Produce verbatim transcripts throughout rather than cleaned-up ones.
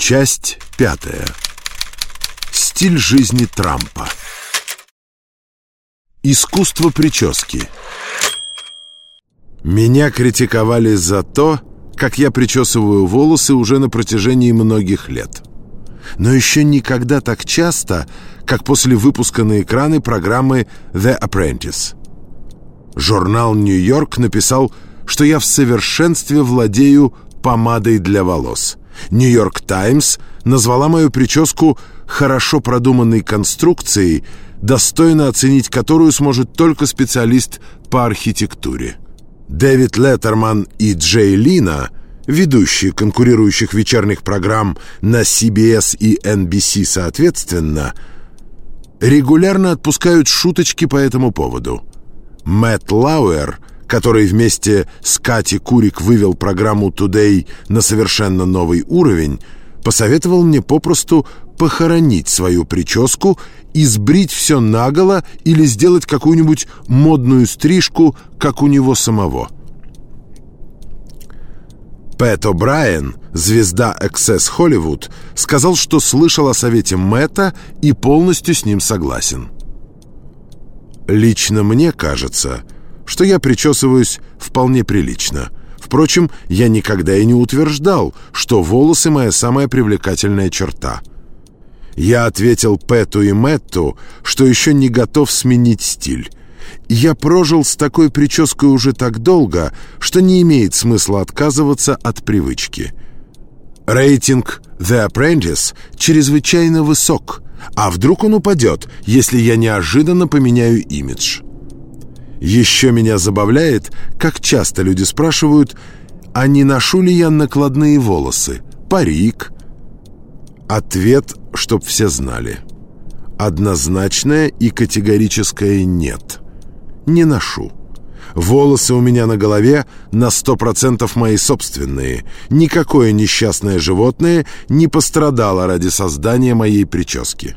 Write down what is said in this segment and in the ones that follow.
Часть пятая. Стиль жизни Трампа. Искусство прически. Меня критиковали за то, как я причесываю волосы уже на протяжении многих лет. Но еще никогда так часто, как после выпуска на экраны программы «The Apprentice». Журнал «Нью-Йорк» написал, что я в совершенстве владею помадой для волос. «Нью-Йорк Таймс» назвала мою прическу хорошо продуманной конструкцией, достойно оценить которую сможет только специалист по архитектуре. Дэвид Леттерман и Джей Лино, ведущие конкурирующих вечерних программ на си би эс и эн би си соответственно, регулярно отпускают шуточки по этому поводу. Мэтт Лауэр, который вместе с Кати Курик вывел программу «Today» на совершенно новый уровень, посоветовал мне попросту похоронить свою прическу и сбрить все наголо или сделать какую-нибудь модную стрижку, как у него самого. Пэт О'Брайен, звезда Access Hollywood, сказал, что слышал о совете Мэтта и полностью с ним согласен. Лично мне кажется, что я причесываюсь вполне прилично. Впрочем, я никогда и не утверждал, что волосы — моя самая привлекательная черта. Я ответил Пэту и Мэтту, что еще не готов сменить стиль. Я прожил с такой прической уже так долго, что не имеет смысла отказываться от привычки. Рейтинг «The Apprentice» чрезвычайно высок, а вдруг он упадет, если я неожиданно поменяю имидж? Еще меня забавляет, как часто люди спрашивают, а не ношу ли я накладные волосы, парик? Ответ, чтоб все знали. Однозначное и категорическое «нет». Не ношу. Волосы у меня на голове на сто процентов мои собственные. Никакое несчастное животное не пострадало ради создания моей прически.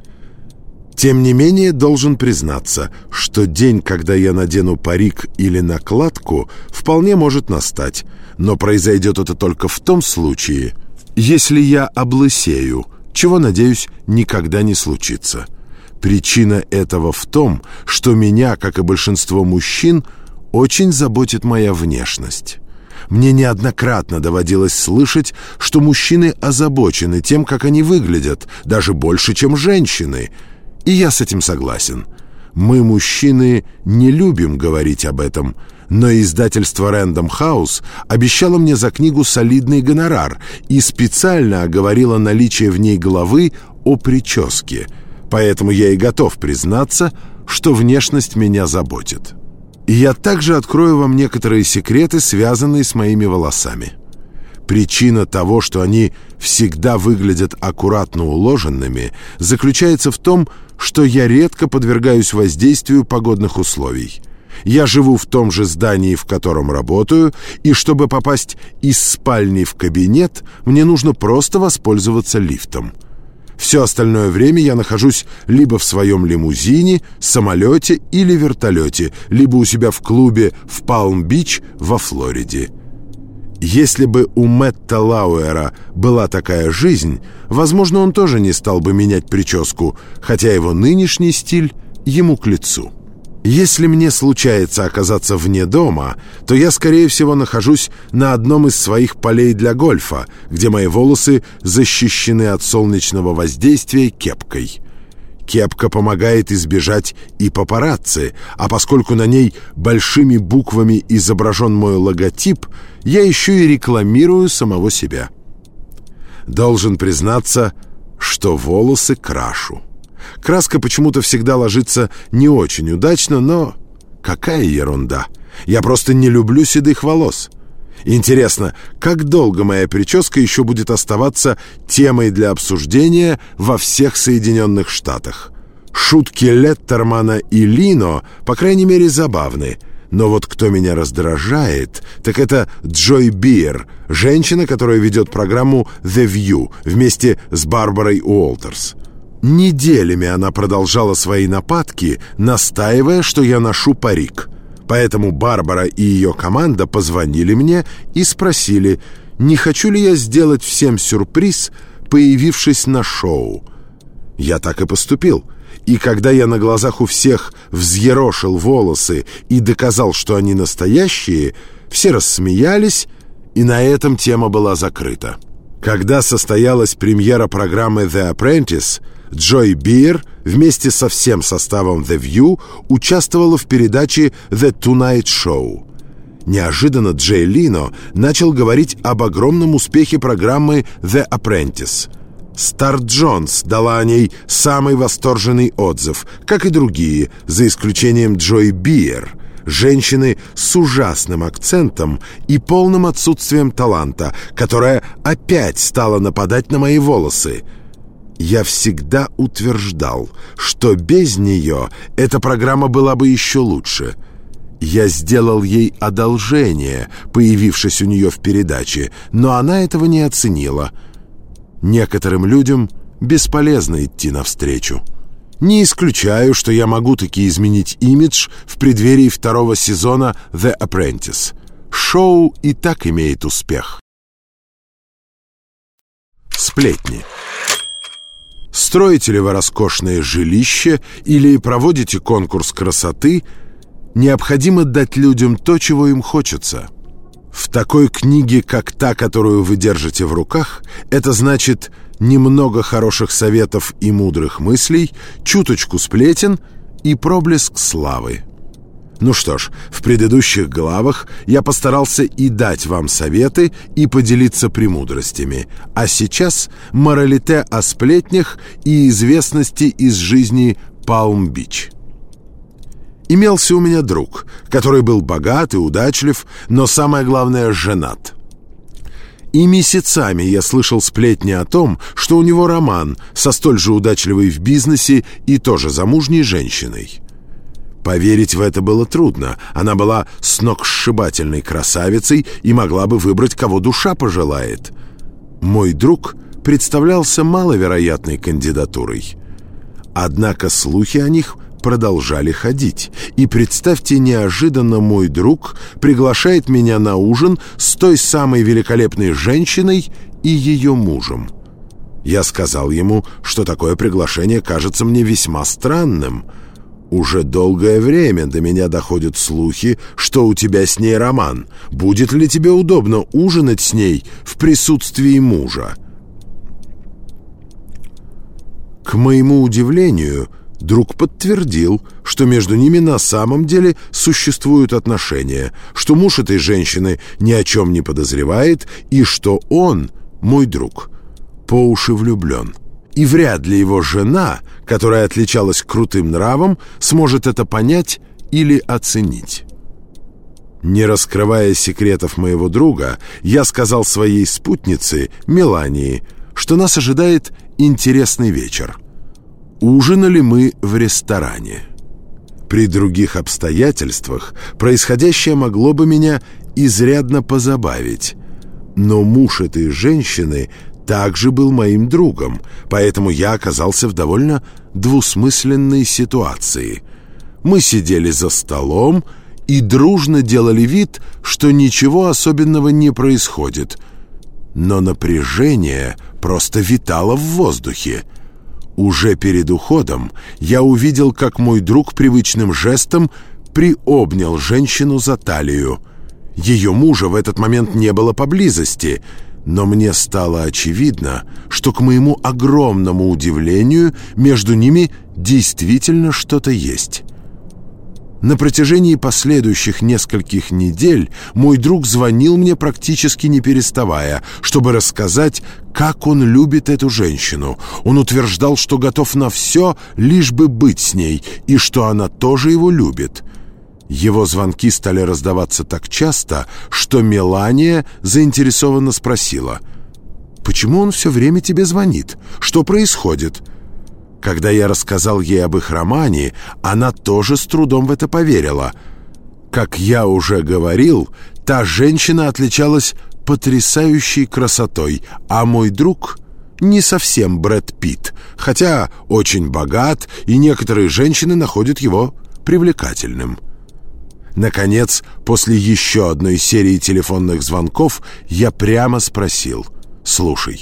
Тем не менее, должен признаться, что день, когда я надену парик или накладку, вполне может настать, но произойдет это только в том случае, если я облысею, чего, надеюсь, никогда не случится. Причина этого в том, что меня, как и большинство мужчин, очень заботит моя внешность. Мне неоднократно доводилось слышать, что мужчины озабочены тем, как они выглядят, даже больше, чем женщины. И я с этим согласен. Мы, мужчины, не любим говорить об этом, но издательство Random House обещало мне за книгу солидный гонорар и специально оговорило наличие в ней главы о прическе. Поэтому я и готов признаться, что внешность меня заботит. И я также открою вам некоторые секреты, связанные с моими волосами. Причина того, что они всегда выглядят аккуратно уложенными, заключается в том, что я редко подвергаюсь воздействию погодных условий. Я живу в том же здании, в котором работаю, и чтобы попасть из спальни в кабинет, мне нужно просто воспользоваться лифтом. Все остальное время я нахожусь либо в своем лимузине, самолете или вертолете, либо у себя в клубе в Палм-Бич во Флориде. Если бы у Мэтта Лауэра была такая жизнь, возможно, он тоже не стал бы менять прическу, хотя его нынешний стиль ему к лицу. Если мне случается оказаться вне дома, то я, скорее всего, нахожусь на одном из своих полей для гольфа, где мои волосы защищены от солнечного воздействия кепкой. Кепка помогает избежать и папарацци, а поскольку на ней большими буквами изображен мой логотип, я еще и рекламирую самого себя. Должен признаться, что волосы крашу. Краска почему-то всегда ложится не очень удачно, но какая ерунда. Я просто не люблю седых волос. Интересно, как долго моя прическа еще будет оставаться темой для обсуждения во всех Соединенных Штатах? Шутки Леттермана и Лино, по крайней мере, забавны. Но вот кто меня раздражает, так это Джой Биер, женщина, которая ведет программу «The View» вместе с Барбарой Уолтерс. Неделями она продолжала свои нападки, настаивая, что я ношу парик. Поэтому Барбара и ее команда позвонили мне и спросили, не хочу ли я сделать всем сюрприз, появившись на шоу. Я так и поступил. И когда я на глазах у всех взъерошил волосы и доказал, что они настоящие, все рассмеялись, и на этом тема была закрыта. Когда состоялась премьера программы «The Apprentice», Джой Бир вместе со всем составом The View участвовала в передаче «The Tonight Show». Неожиданно Джей Лино начал говорить об огромном успехе программы «The Apprentice». Стар Джонс дала о ней самый восторженный отзыв, как и другие, за исключением Джой Бир, женщины с ужасным акцентом и полным отсутствием таланта, которая опять стала нападать на мои волосы. Я всегда утверждал, что без нее эта программа была бы еще лучше. Я сделал ей одолжение, появившись у нее в передаче, но она этого не оценила. Некоторым людям бесполезно идти навстречу. Не исключаю, что я могу таки изменить имидж в преддверии второго сезона «The Apprentice». Шоу и так имеет успех. Сплетни. Строите ли вы роскошное жилище или проводите конкурс красоты, необходимо дать людям то, чего им хочется. В такой книге, как та, которую вы держите в руках, это значит немного хороших советов и мудрых мыслей, чуточку сплетен и проблеск славы. Ну что ж, в предыдущих главах я постарался и дать вам советы, и поделиться премудростями. А сейчас моралите о сплетнях и известности из жизни Палм-Бич. Имелся у меня друг, который был богат и удачлив, но самое главное — женат. И месяцами я слышал сплетни о том, что у него роман со столь же удачливой в бизнесе и тоже замужней женщиной. Поверить в это было трудно. Она была сногсшибательной красавицей и могла бы выбрать, кого душа пожелает. Мой друг представлялся маловероятной кандидатурой. Однако слухи о них продолжали ходить. И представьте, неожиданно мой друг приглашает меня на ужин с той самой великолепной женщиной и ее мужем. Я сказал ему, что такое приглашение кажется мне весьма странным. Уже долгое время до меня доходят слухи, что у тебя с ней роман. Будет ли тебе удобно ужинать с ней в присутствии мужа? К моему удивлению, друг подтвердил, что между ними на самом деле существуют отношения, что муж этой женщины ни о чем не подозревает и что он, мой друг, по уши влюблен. И вряд ли его жена, которая отличалась крутым нравом, сможет это понять или оценить. Не раскрывая секретов моего друга, я сказал своей спутнице, Мелании, что нас ожидает интересный вечер. Ужинали мы в ресторане. При других обстоятельствах происходящее могло бы меня изрядно позабавить, но муж этой женщины также был моим другом, поэтому я оказался в довольно двусмысленной ситуации. Мы сидели за столом и дружно делали вид, что ничего особенного не происходит. Но напряжение просто витало в воздухе. Уже перед уходом я увидел, как мой друг привычным жестом приобнял женщину за талию. Ее мужа в этот момент не было поблизости, но мне стало очевидно, что, к моему огромному удивлению, между ними действительно что-то есть. На протяжении последующих нескольких недель мой друг звонил мне практически не переставая, чтобы рассказать, как он любит эту женщину. Он утверждал, что готов на все, лишь бы быть с ней, и что она тоже его любит. Его звонки стали раздаваться так часто, что Мелания заинтересованно спросила: «Почему он все время тебе звонит? Что происходит?» Когда я рассказал ей об их романе, она тоже с трудом в это поверила. Как я уже говорил, та женщина отличалась потрясающей красотой, а мой друг не совсем Брэд Питт, хотя очень богат, и некоторые женщины находят его привлекательным. Наконец, после еще одной серии телефонных звонков, я прямо спросил: «Слушай,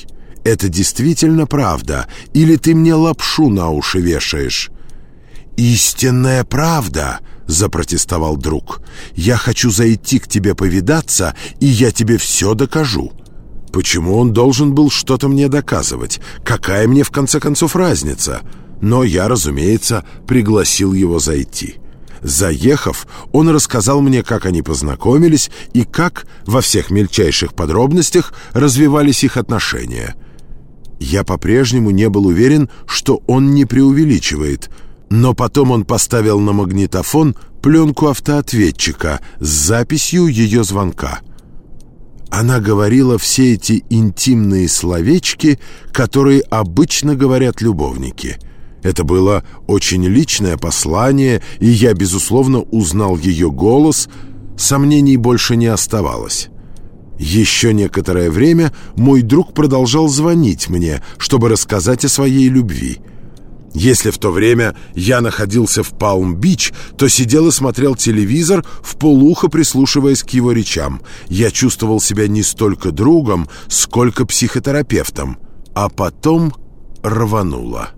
это действительно правда, или ты мне лапшу на уши вешаешь?» «Истинная правда», — запротестовал друг. «Я хочу зайти к тебе повидаться, и я тебе все докажу». Почему он должен был что-то мне доказывать? Какая мне, в конце концов, разница? Но я, разумеется, пригласил его зайти. Заехав, он рассказал мне, как они познакомились и как, во всех мельчайших подробностях, развивались их отношения. Я по-прежнему не был уверен, что он не преувеличивает, но потом он поставил на магнитофон пленку автоответчика с записью ее звонка. Она говорила все эти интимные словечки, которые обычно говорят любовники. Это было очень личное послание, и я, безусловно, узнал ее голос. Сомнений больше не оставалось. Еще некоторое время мой друг продолжал звонить мне, чтобы рассказать о своей любви. Если в то время я находился в Палм-Бич, то сидел и смотрел телевизор, вполуха прислушиваясь к его речам. Я чувствовал себя не столько другом, сколько психотерапевтом. А потом рвануло.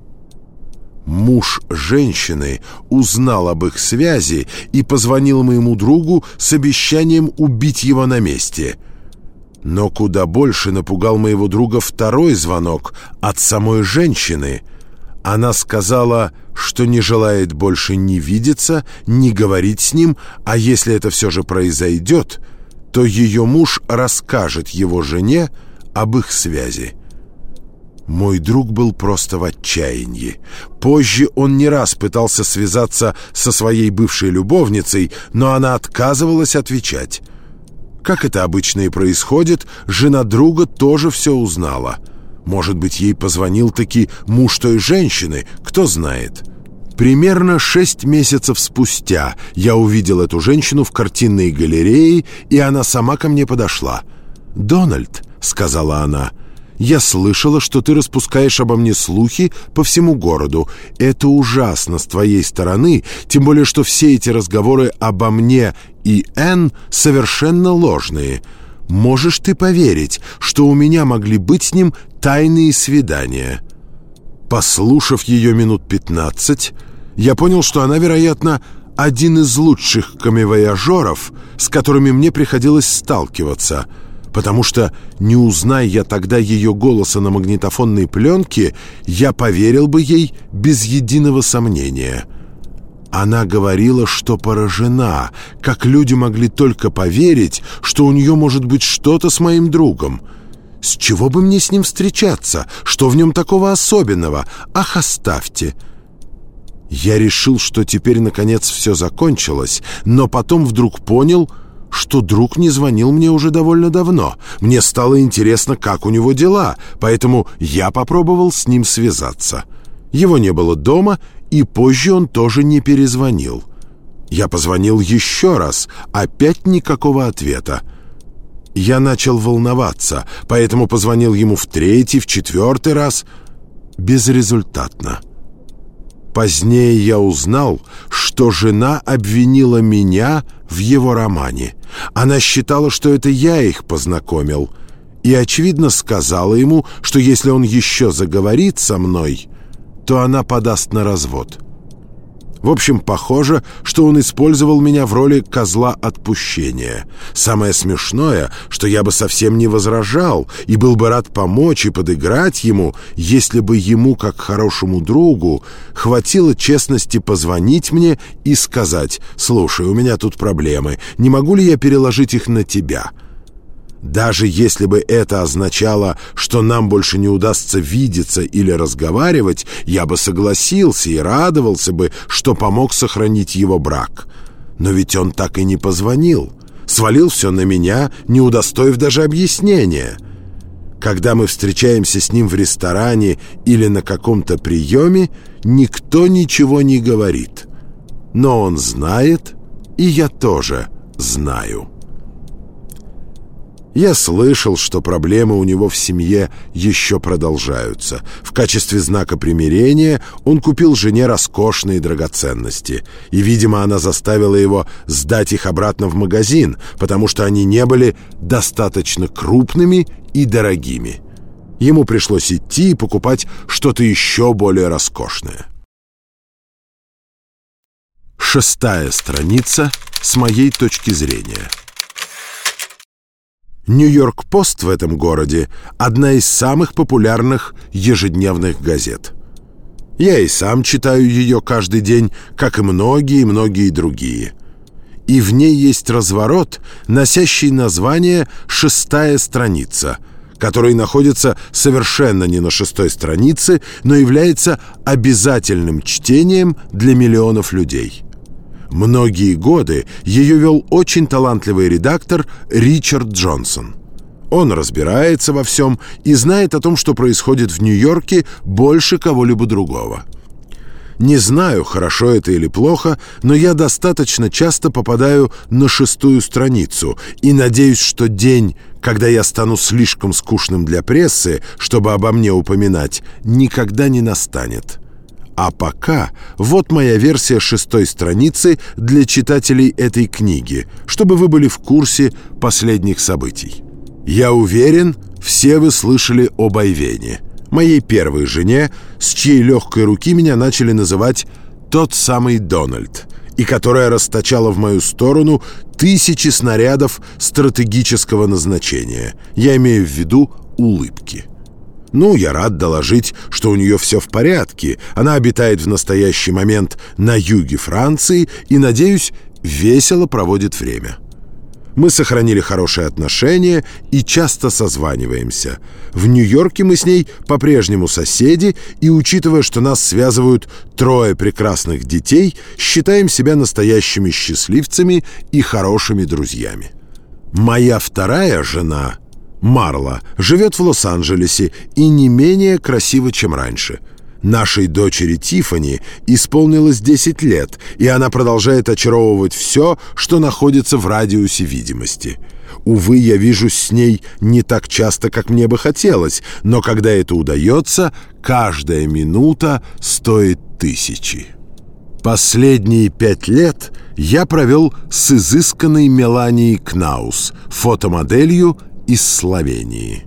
Муж женщины узнал об их связи и позвонил моему другу с обещанием убить его на месте. Но куда больше напугал моего друга второй звонок от самой женщины. Она сказала, что не желает больше ни видеться, ни говорить с ним, а если это все же произойдет, то ее муж расскажет его жене об их связи. Мой друг был просто в отчаянии. Позже он не раз пытался связаться со своей бывшей любовницей, но она отказывалась отвечать. Как это обычно и происходит, жена друга тоже все узнала. Может быть, ей позвонил-таки муж той женщины, кто знает. Примерно шесть месяцев спустя я увидел эту женщину в картинной галерее, и она сама ко мне подошла. «Дональд», — сказала она, — «я слышала, что ты распускаешь обо мне слухи по всему городу. Это ужасно с твоей стороны, тем более, что все эти разговоры обо мне и Энн совершенно ложные. Можешь ты поверить, что у меня могли быть с ним тайные свидания?» Послушав ее минут пятнадцать, я понял, что она, вероятно, один из лучших камевояжеров, с которыми мне приходилось сталкиваться, потому что, не узная я тогда ее голоса на магнитофонной пленке, я поверил бы ей без единого сомнения. Она говорила, что поражена, как люди могли только поверить, что у нее может быть что-то с моим другом. С чего бы мне с ним встречаться? Что в нем такого особенного? Ах, оставьте! Я решил, что теперь, наконец, все закончилось, но потом вдруг понял, что друг не звонил мне уже довольно давно. Мне стало интересно, как у него дела, поэтому я попробовал с ним связаться. Его не было дома, и позже он тоже не перезвонил. Я позвонил еще раз, опять никакого ответа. Я начал волноваться, поэтому позвонил ему в третий, в четвертый раз. Безрезультатно. Позднее я узнал, что жена обвинила меня в его романе. Она считала, что это я их познакомил, и, очевидно, сказала ему, что если он еще заговорит со мной, то она подаст на развод. В общем, похоже, что он использовал меня в роли козла отпущения. Самое смешное, что я бы совсем не возражал и был бы рад помочь и подыграть ему, если бы ему, как хорошему другу, хватило честности позвонить мне и сказать: «Слушай, у меня тут проблемы, не могу ли я переложить их на тебя?» Даже если бы это означало, что нам больше не удастся видеться или разговаривать, я бы согласился и радовался бы, что помог сохранить его брак. Но ведь он так и не позвонил. Свалил все на меня, не удостоив даже объяснения. Когда мы встречаемся с ним в ресторане или на каком-то приеме, никто ничего не говорит. Но он знает, и я тоже знаю. Я слышал, что проблемы у него в семье еще продолжаются. В качестве знака примирения он купил жене роскошные драгоценности. И, видимо, она заставила его сдать их обратно в магазин, потому что они не были достаточно крупными и дорогими. Ему пришлось идти и покупать что-то еще более роскошное. Шестая страница с моей точки зрения. «Нью-Йорк-Пост» в этом городе – одна из самых популярных ежедневных газет. Я и сам читаю ее каждый день, как и многие-многие другие. И в ней есть разворот, носящий название «Шестая страница», который находится совершенно не на шестой странице, но является обязательным чтением для миллионов людей. Многие годы ее вел очень талантливый редактор Ричард Джонсон. Он разбирается во всем и знает о том, что происходит в Нью-Йорке, больше кого-либо другого. Не знаю, хорошо это или плохо, но я достаточно часто попадаю на шестую страницу и надеюсь, что день, когда я стану слишком скучным для прессы, чтобы обо мне упоминать, никогда не настанет. А пока вот моя версия шестой страницы для читателей этой книги, чтобы вы были в курсе последних событий. Я уверен, все вы слышали об Айвене, моей первой жене, с чьей легкой руки меня начали называть «тот самый Дональд», и которая расточала в мою сторону тысячи снарядов стратегического назначения. Я имею в виду улыбки. Ну, я рад доложить, что у нее все в порядке. Она обитает в настоящий момент на юге Франции и, надеюсь, весело проводит время. Мы сохранили хорошие отношения и часто созваниваемся. В Нью-Йорке мы с ней по-прежнему соседи, и, учитывая, что нас связывают трое прекрасных детей, считаем себя настоящими счастливцами и хорошими друзьями. Моя вторая жена, Марла, живет в Лос-Анджелесе и не менее красива, чем раньше. Нашей дочери Тиффани исполнилось десять лет, и она продолжает очаровывать все, что находится в радиусе видимости. Увы, я вижусь с ней не так часто, как мне бы хотелось, но когда это удается, каждая минута стоит тысячи. Последние пять лет я провел с изысканной Меланией Кнаус, фотомоделью из Словении.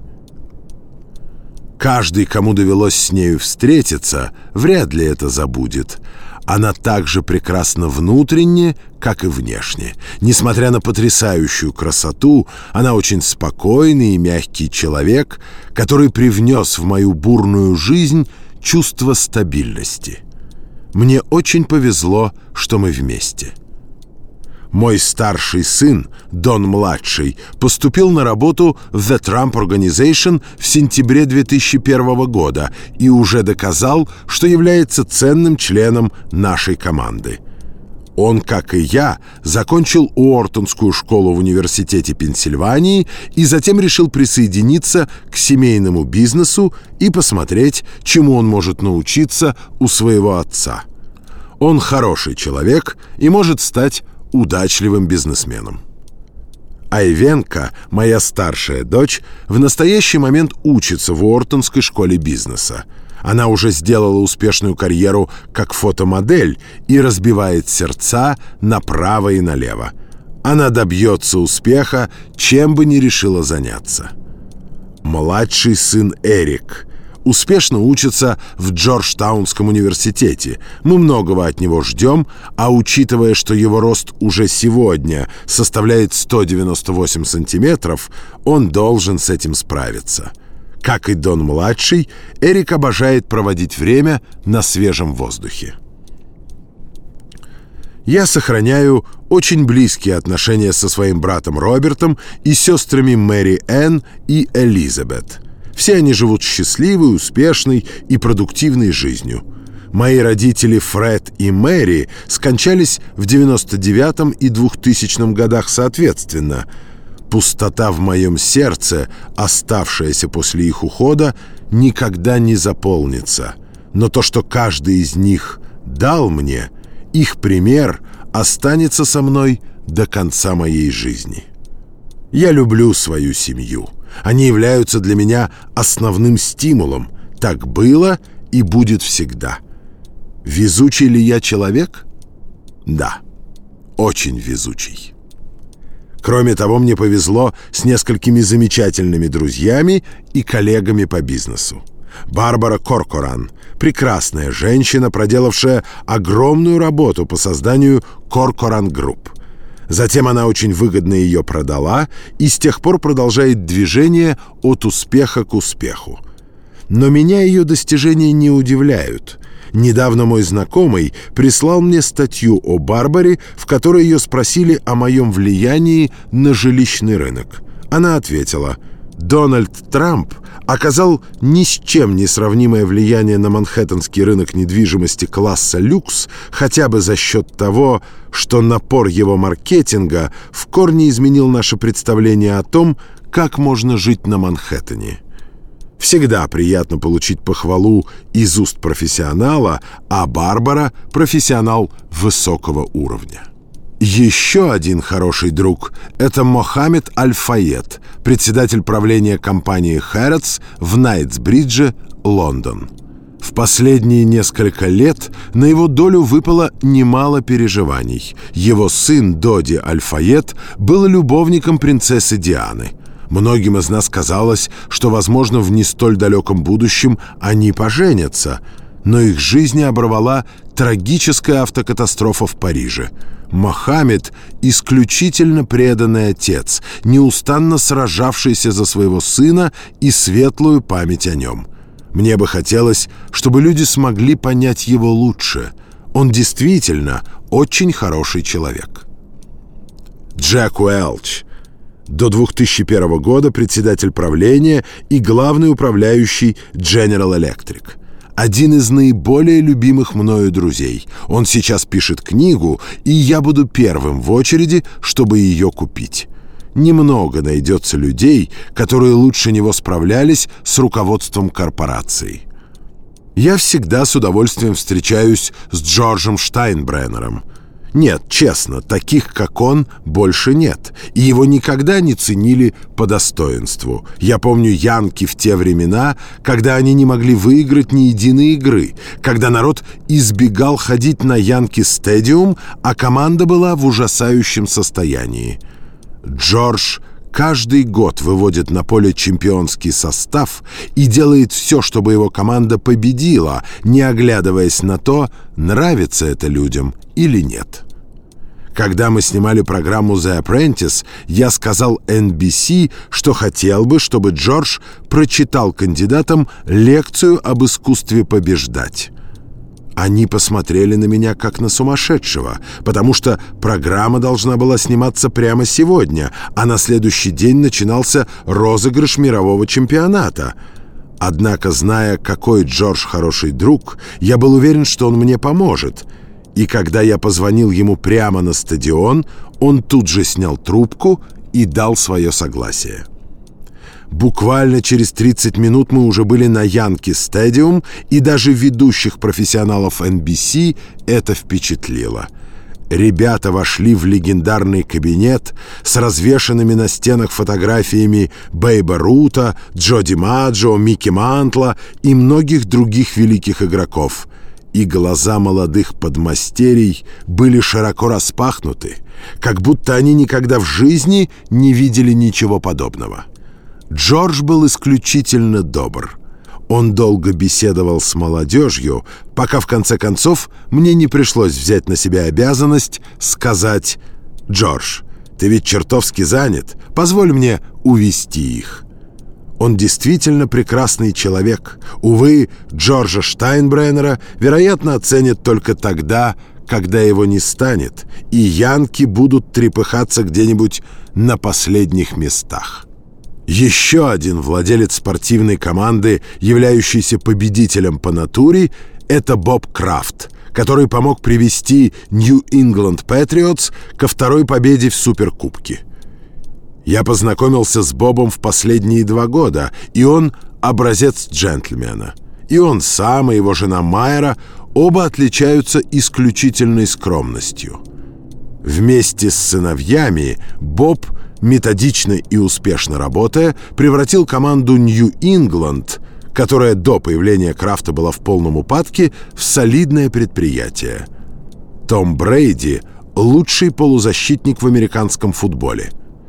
Каждый, кому довелось с нею встретиться, вряд ли это забудет. Она так же прекрасна внутренне, как и внешне. Несмотря на потрясающую красоту, она очень спокойный и мягкий человек, который привнес в мою бурную жизнь чувство стабильности. Мне очень повезло, что мы вместе. Мой старший сын, Дон-младший, поступил на работу в The Trump Organization в сентябре две тысячи первого года и уже доказал, что является ценным членом нашей команды. Он, как и я, закончил Уортонскую школу в университете Пенсильвании и затем решил присоединиться к семейному бизнесу и посмотреть, чему он может научиться у своего отца. Он хороший человек и может стать удачливым бизнесменом. Айвенка, моя старшая дочь, в настоящий момент учится в Уортонской школе бизнеса. Она уже сделала успешную карьеру как фотомодель и разбивает сердца направо и налево. Она добьется успеха, чем бы ни решила заняться. Младший сын Эрик успешно учится в Джорджтаунском университете. Мы многого от него ждем, а учитывая, что его рост уже сегодня составляет сто девяносто восемь сантиметров, он должен с этим справиться. Как и Дон-младший, Эрик обожает проводить время на свежем воздухе. Я сохраняю очень близкие отношения со своим братом Робертом и сестрами Мэри Энн и Элизабет. Все они живут счастливой, успешной и продуктивной жизнью. Мои родители Фред и Мэри скончались в девяносто девятом и двухтысячном годах соответственно. Пустота в моем сердце, оставшаяся после их ухода, никогда не заполнится. Но то, что каждый из них дал мне, их пример останется со мной до конца моей жизни. Я люблю свою семью. Они являются для меня основным стимулом. Так было и будет всегда. Везучий ли я человек? Да, очень везучий. Кроме того, мне повезло с несколькими замечательными друзьями и коллегами по бизнесу. Барбара Коркоран – прекрасная женщина, проделавшая огромную работу по созданию Коркоран Групп. Затем она очень выгодно ее продала и с тех пор продолжает движение от успеха к успеху. Но меня ее достижения не удивляют. Недавно мой знакомый прислал мне статью о Барбаре, в которой ее спросили о моем влиянии на жилищный рынок. Она ответила: «Дональд Трамп оказал ни с чем не сравнимое влияние на манхэттенский рынок недвижимости класса люкс хотя бы за счет того, что напор его маркетинга в корне изменил наше представление о том, как можно жить на Манхэттене». Всегда приятно получить похвалу из уст профессионала, а Барбара – профессионал высокого уровня. Еще один хороший друг – это Мохаммед Аль-Файед, председатель правления компании Harrods в Найтсбридже, Лондон. В последние несколько лет на его долю выпало немало переживаний. Его сын Доди Аль-Файед был любовником принцессы Дианы. Многим из нас казалось, что, возможно, в не столь далеком будущем они поженятся, но их жизни оборвала трагическая автокатастрофа в Париже. Мохаммед – исключительно преданный отец, неустанно сражавшийся за своего сына и светлую память о нем. Мне бы хотелось, чтобы люди смогли понять его лучше. Он действительно очень хороший человек. Джек Уэлч. До две тысячи первого года председатель правления и главный управляющий General Electric. Один из наиболее любимых мною друзей. Он сейчас пишет книгу, и я буду первым в очереди, чтобы ее купить. Немного найдется людей, которые лучше него справлялись с руководством корпорации. Я всегда с удовольствием встречаюсь с Джорджем Штайнбреннером. Нет, честно, таких, как он, больше нет, и его никогда не ценили по достоинству. Я помню Янки в те времена, когда они не могли выиграть ни единой игры, когда народ избегал ходить на Янки Стадиум, а команда была в ужасающем состоянии. Джордж каждый год выводит на поле чемпионский состав и делает все, чтобы его команда победила, не оглядываясь на то, нравится это людям или нет. Когда мы снимали программу «The Apprentice», я сказал эн би си, что хотел бы, чтобы Джордж прочитал кандидатам лекцию об искусстве побеждать. Они посмотрели на меня как на сумасшедшего, потому что программа должна была сниматься прямо сегодня, а на следующий день начинался розыгрыш мирового чемпионата. Однако, зная, какой Джордж хороший друг, я был уверен, что он мне поможет. И когда я позвонил ему прямо на стадион, он тут же снял трубку и дал свое согласие. Буквально через тридцать минут мы уже были на Янки Стадиум, и даже ведущих профессионалов эн би си это впечатлило. Ребята вошли в легендарный кабинет с развешанными на стенах фотографиями Бейба Рута, Джо Димаджо, Микки Мантла и многих других великих игроков. И глаза молодых подмастерий были широко распахнуты, как будто они никогда в жизни не видели ничего подобного. Джордж был исключительно добр. Он долго беседовал с молодежью, пока в конце концов мне не пришлось взять на себя обязанность сказать: «Джордж, ты ведь чертовски занят, позволь мне увести их». Он действительно прекрасный человек. Увы, Джорджа Штайнбреннера, вероятно, оценят только тогда, когда его не станет, и янки будут трепыхаться где-нибудь на последних местах. Еще один владелец спортивной команды, являющийся победителем по натуре, это Боб Крафт, который помог привести New England Patriots ко второй победе в Суперкубке. Я познакомился с Бобом в последние два года, и он образец джентльмена. И он сам, и его жена Майра оба отличаются исключительной скромностью. Вместе с сыновьями Боб, методично и успешно работая, превратил команду New England, которая до появления Крафта была в полном упадке, в солидное предприятие. Том Брейди – лучший полузащитник в американском футболе.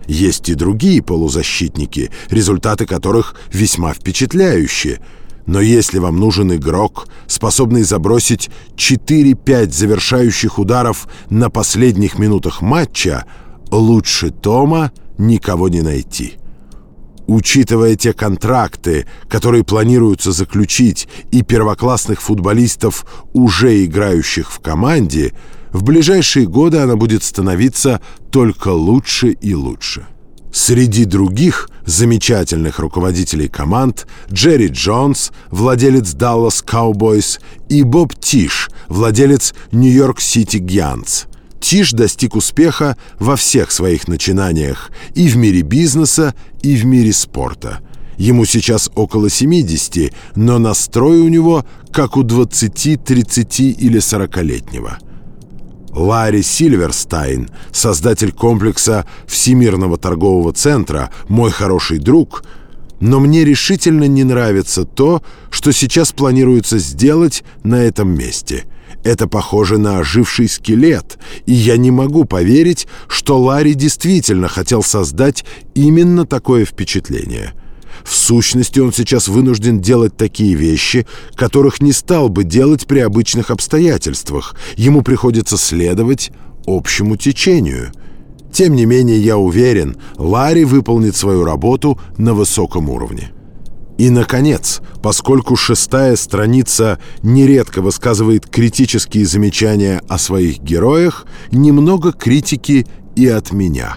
Есть и другие полузащитники, результаты которых весьма впечатляющие. Но если вам нужен игрок, способный забросить четыре-пять завершающих ударов на последних минутах матча, лучше Тома никого не найти. Учитывая те контракты, которые планируется заключить, и первоклассных футболистов, уже играющих в команде, в ближайшие годы она будет становиться только лучше и лучше. Среди других замечательных руководителей команд Джерри Джонс, владелец Dallas Cowboys, и Боб Тиш, владелец Нью-Йорк Сити Гиантс. Тиш достиг успеха во всех своих начинаниях и в мире бизнеса, и в мире спорта. Ему сейчас около семидесяти, но настрой у него как у двадцати, тридцати или сорокалетнего. Ларри Сильверстайн, создатель комплекса Всемирного торгового центра, мой хороший друг, но мне решительно не нравится то, что сейчас планируется сделать на этом месте. Это похоже на оживший скелет, и я не могу поверить, что Ларри действительно хотел создать именно такое впечатление. В сущности, он сейчас вынужден делать такие вещи, которых не стал бы делать при обычных обстоятельствах. Ему приходится следовать общему течению. Тем не менее, я уверен, Ларри выполнит свою работу на высоком уровне. И, наконец, поскольку шестая страница нередко высказывает критические замечания о своих героях, немного критики и от меня.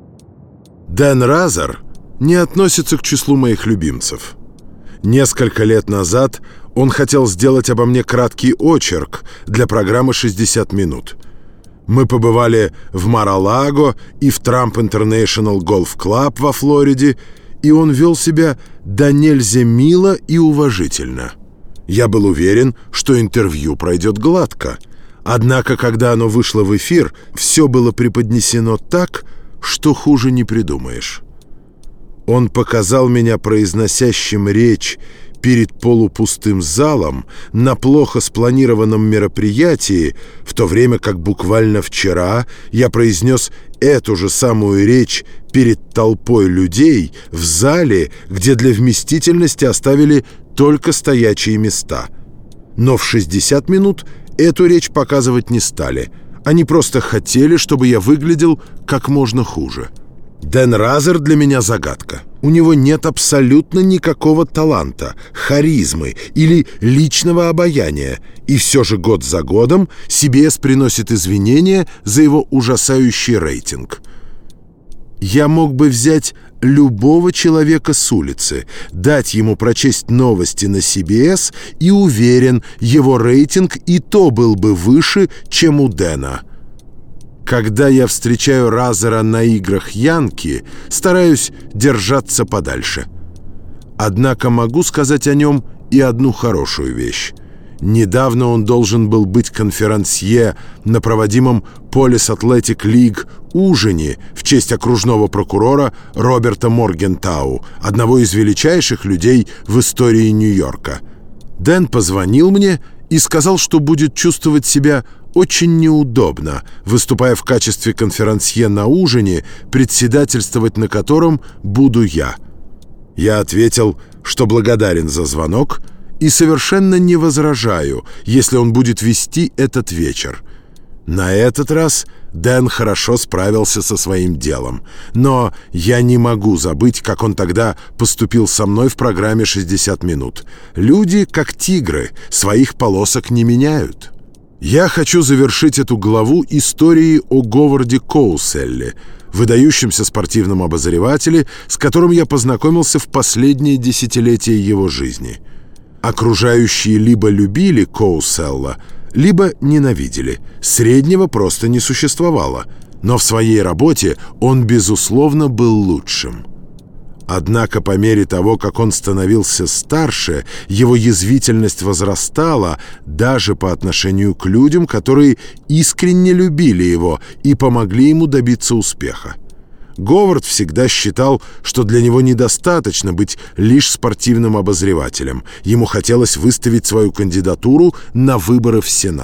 Дэн Разер не относится к числу моих любимцев. Несколько лет назад он хотел сделать обо мне краткий очерк для программы «шестьдесят минут». Мы побывали в Мар-а-Лаго и в Трамп Интернешнл Голф Клаб во Флориде, и он вел себя до нельзя мило и уважительно. Я был уверен, что интервью пройдет гладко. Однако, когда оно вышло в эфир, все было преподнесено так, что хуже не придумаешь. Он показал меня произносящим речь перед полупустым залом на плохо спланированном мероприятии, в то время как буквально вчера я произнес эту же самую речь перед толпой людей в зале, где для вместительности оставили только стоячие места. Но в шестьдесят минут эту речь показывать не стали. Они просто хотели, чтобы я выглядел как можно хуже. Дэн Разер для меня загадка. У него нет абсолютно никакого таланта, харизмы или личного обаяния, и все же год за годом си би эс приносит извинения за его ужасающий рейтинг. Я мог бы взять любого человека с улицы, дать ему прочесть новости на си би эс, и уверен, его рейтинг и то был бы выше, чем у Дэна. Когда я встречаю Разера на играх Янки, стараюсь держаться подальше. Однако могу сказать о нем и одну хорошую вещь. Недавно он должен был быть конферансье на проводимом Police Athletic League ужине в честь окружного прокурора Роберта Моргентау, одного из величайших людей в истории Нью-Йорка. Дэн позвонил мне и сказал, что будет чувствовать себя очень неудобно, выступая в качестве конферансье на ужине, председательствовать на котором буду я. Я ответил, что благодарен за звонок и совершенно не возражаю, если он будет вести этот вечер. На этот раз Дэн хорошо справился со своим делом, но я не могу забыть, как он тогда поступил со мной в программе «шестьдесят минут». Люди, как тигры, своих полосок не меняют. Я хочу завершить эту главу историей о Говарде Коуселле, выдающемся спортивном обозревателе, с которым я познакомился в последнее десятилетие его жизни. Окружающие либо любили Коуселла, либо ненавидели. Среднего просто не существовало, но в своей работе он, безусловно, был лучшим. Однако по мере того, как он становился старше, его язвительность возрастала даже по отношению к людям, которые искренне любили его и помогли ему добиться успеха. Говард всегда считал, что для него недостаточно быть лишь спортивным обозревателем. Ему хотелось выставить свою кандидатуру на выборы в Сенат.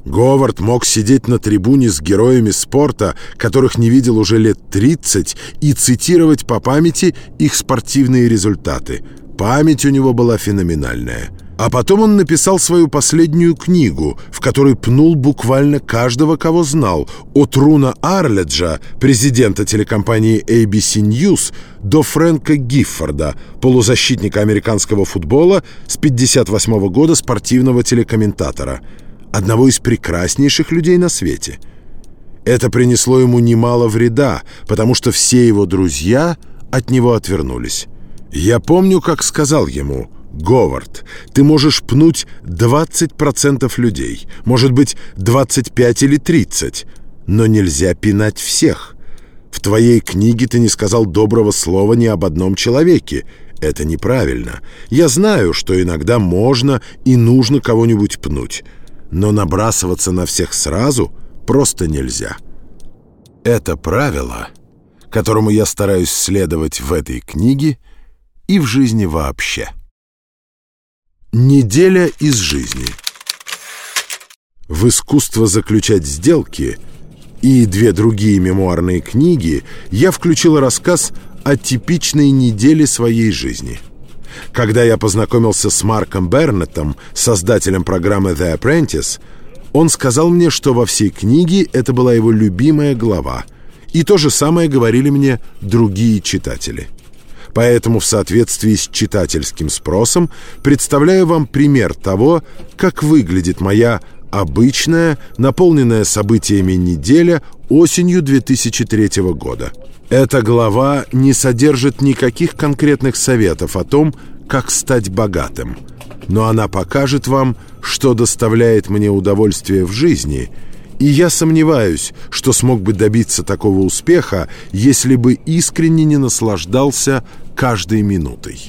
Говард мог сидеть на трибуне с героями спорта, которых не видел уже лет тридцать, и цитировать по памяти их спортивные результаты. Память у него была феноменальная. А потом он написал свою последнюю книгу, в которой пнул буквально каждого, кого знал, от Руна Арледжа, президента телекомпании эй би си News, до Фрэнка Гиффорда, полузащитника американского футбола с пятьдесят восьмого года, спортивного телекомментатора, одного из прекраснейших людей на свете. Это принесло ему немало вреда, потому что все его друзья от него отвернулись. Я помню, как сказал ему: «Говард, ты можешь пнуть двадцать процентов людей, может быть, двадцать пять или тридцать, но нельзя пинать всех. В твоей книге ты не сказал доброго слова ни об одном человеке. Это неправильно. Я знаю, что иногда можно и нужно кого-нибудь пнуть, но набрасываться на всех сразу просто нельзя». Это правило, которому я стараюсь следовать в этой книге и в жизни вообще. Неделя из жизни. В «Искусство заключать сделки» и две другие мемуарные книги я включил рассказ о типичной неделе своей жизни. Когда я познакомился с Марком Бернеттом, создателем программы The Apprentice, он сказал мне, что во всей книге это была его любимая глава. И то же самое говорили мне другие читатели. Поэтому в соответствии с читательским спросом представляю вам пример того, как выглядит моя обычная, наполненная событиями неделя осенью две тысячи третьего года. Эта глава не содержит никаких конкретных советов о том, как стать богатым, но она покажет вам, что доставляет мне удовольствие в жизни, и я сомневаюсь, что смог бы добиться такого успеха, если бы искренне не наслаждался каждой минутой.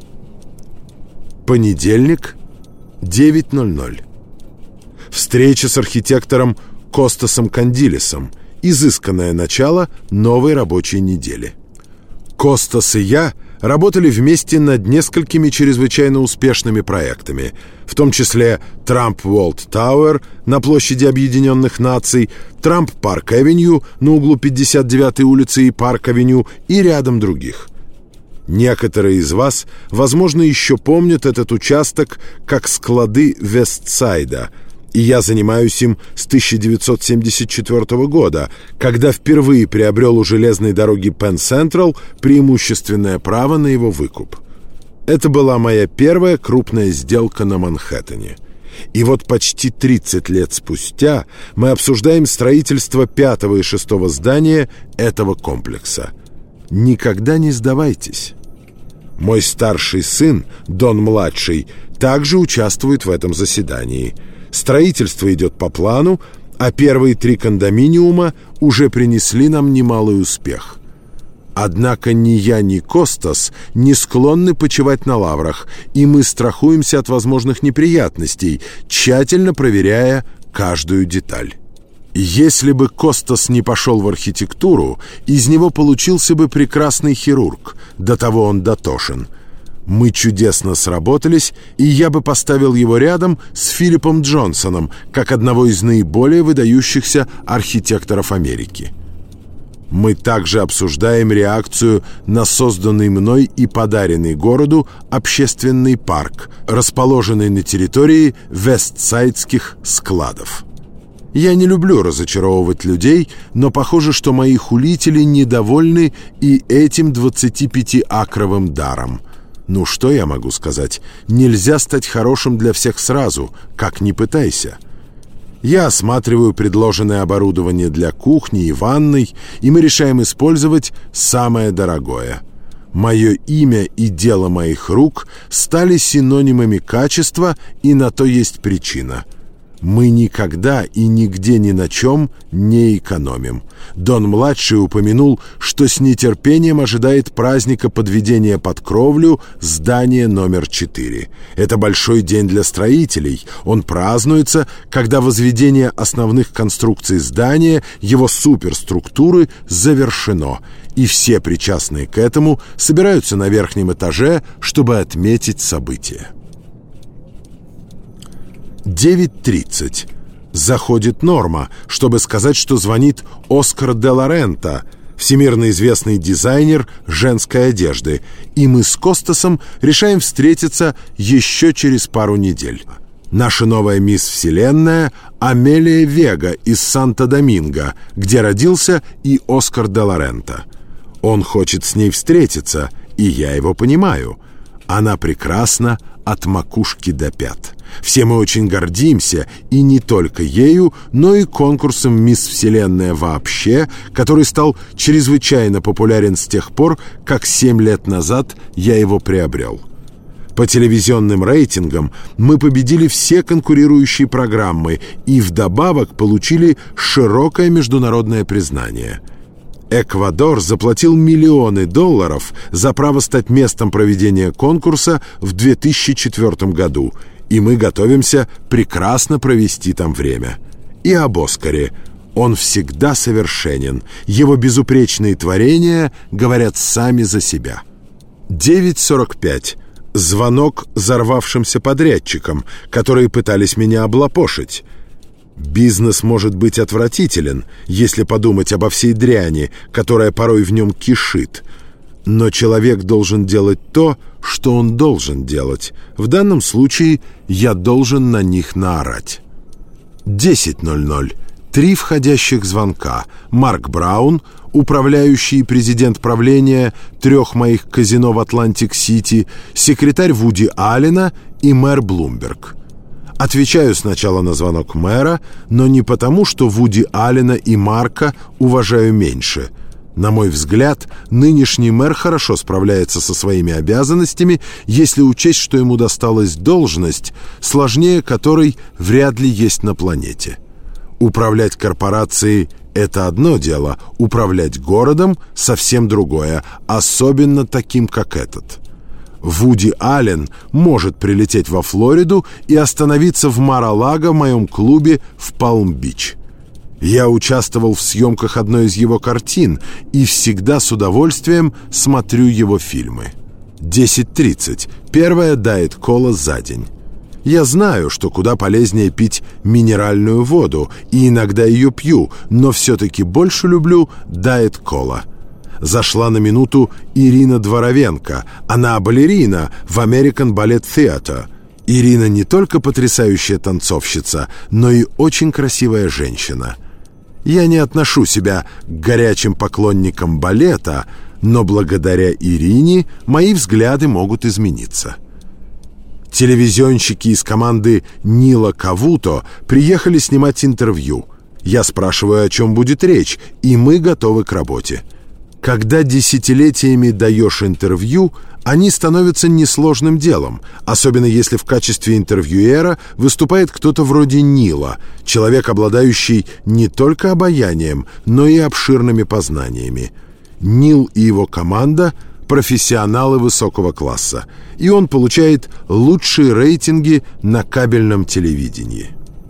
Понедельник, девять ноль ноль. Встреча с архитектором Костасом Кандилисом. Изысканное начало новой рабочей недели. Костас и я работали вместе над несколькими чрезвычайно успешными проектами, в том числе Трамп Уорлд Тауэр на площади Объединенных Наций, Трамп Парк-Авеню на углу пятьдесят девятой улицы и Парк-Авеню и рядом других. Некоторые из вас, возможно, еще помнят этот участок как склады Вестсайда, и я занимаюсь им с тысяча девятьсот семьдесят четвёртого года, когда впервые приобрел у железной дороги Penn Central преимущественное право на его выкуп. Это была моя первая крупная сделка на Манхэттене. И вот почти тридцать лет спустя мы обсуждаем строительство пятого и шестого здания этого комплекса. Никогда не сдавайтесь. Мой старший сын, Дон-младший, также участвует в этом заседании. Строительство идет по плану, а первые три кондоминиума уже принесли нам немалый успех. Однако ни я, ни Костас не склонны почивать на лаврах, и мы страхуемся от возможных неприятностей, тщательно проверяя каждую деталь. Если бы Костас не пошел в архитектуру, из него получился бы прекрасный хирург, до того он дотошен. Мы чудесно сработались, и я бы поставил его рядом с Филиппом Джонсоном, как одного из наиболее выдающихся архитекторов Америки. Мы также обсуждаем реакцию на созданный мной и подаренный городу общественный парк, расположенный на территории вестсайдских складов. Я не люблю разочаровывать людей, но похоже, что мои хулители недовольны и этим двадцатипятиакровым даром. Ну, что я могу сказать? Нельзя стать хорошим для всех сразу, как ни пытайся. Я осматриваю предложенное оборудование для кухни и ванной, и мы решаем использовать самое дорогое. Мое имя и дело моих рук стали синонимами качества, и на то есть причина. Мы никогда и нигде ни на чем не экономим. Дон-младший упомянул, что с нетерпением ожидает праздника подведения под кровлю здания номер четыре. Это большой день для строителей. Он празднуется, когда возведение основных конструкций здания, его суперструктуры, завершено, и все причастные к этому собираются на верхнем этаже, чтобы отметить событие. девять тридцать. заходит Норма, чтобы сказать, что звонит Оскар де ла Рента, всемирно известный дизайнер женской одежды, и мы с Костасом решаем встретиться еще через пару недель. Наша новая мисс Вселенная — Амелия Вега из Санто-Доминго, где родился и Оскар де ла Рента. Он хочет с ней встретиться, и я его понимаю. Она прекрасна от макушки до пят. Все мы очень гордимся, и не только ею, но и конкурсом «Мисс Вселенная» вообще, который стал чрезвычайно популярен с тех пор, как семь лет назад я его приобрел. По телевизионным рейтингам мы победили все конкурирующие программы и вдобавок получили широкое международное признание. Эквадор заплатил миллионы долларов за право стать местом проведения конкурса в две тысячи четвёртом году, и мы готовимся прекрасно провести там время. И об Оскаре. Он всегда совершенен. Его безупречные творения говорят сами за себя. девять сорок пять. Звонок взорвавшимся подрядчикам, которые пытались меня облапошить. Бизнес может быть отвратителен, если подумать обо всей дряни, которая порой в нем кишит. Но человек должен делать то, что он должен делать. В данном случае я должен на них наорать. десять ноль ноль. Три входящих звонка. Марк Браун, управляющий президент правления трех моих казино в Атлантик-Сити, секретарь Вуди Аллена и мэр Блумберг. Отвечаю сначала на звонок мэра, но не потому, что Вуди Аллена и Марка уважаю меньше. На мой взгляд, нынешний мэр хорошо справляется со своими обязанностями, если учесть, что ему досталась должность, сложнее которой вряд ли есть на планете. Управлять корпорацией – это одно дело, управлять городом – совсем другое, особенно таким, как этот. Вуди Аллен может прилететь во Флориду и остановиться в Мар-а-Лаго, моем клубе в Палм-Бич. Я участвовал в съемках одной из его картин и всегда с удовольствием смотрю его фильмы. десять тридцать. Первая дайет-кола за день. Я знаю, что куда полезнее пить минеральную воду, и иногда ее пью, но все-таки больше люблю дайет-кола. Зашла на минуту Ирина Дворовенко. Она балерина в American Ballet Theatre. Ирина не только потрясающая танцовщица, но и очень красивая женщина. Я не отношу себя к горячим поклонникам балета, но благодаря Ирине мои взгляды могут измениться. Телевизионщики из команды Нила Кавуто приехали снимать интервью. Я спрашиваю, о чем будет речь, и мы готовы к работе. Когда десятилетиями даешь интервью, они становятся несложным делом, особенно если в качестве интервьюера выступает кто-то вроде Нила, человек, обладающий не только обаянием, но и обширными познаниями. Нил и его команда – профессионалы высокого класса, и он получает лучшие рейтинги на кабельном телевидении.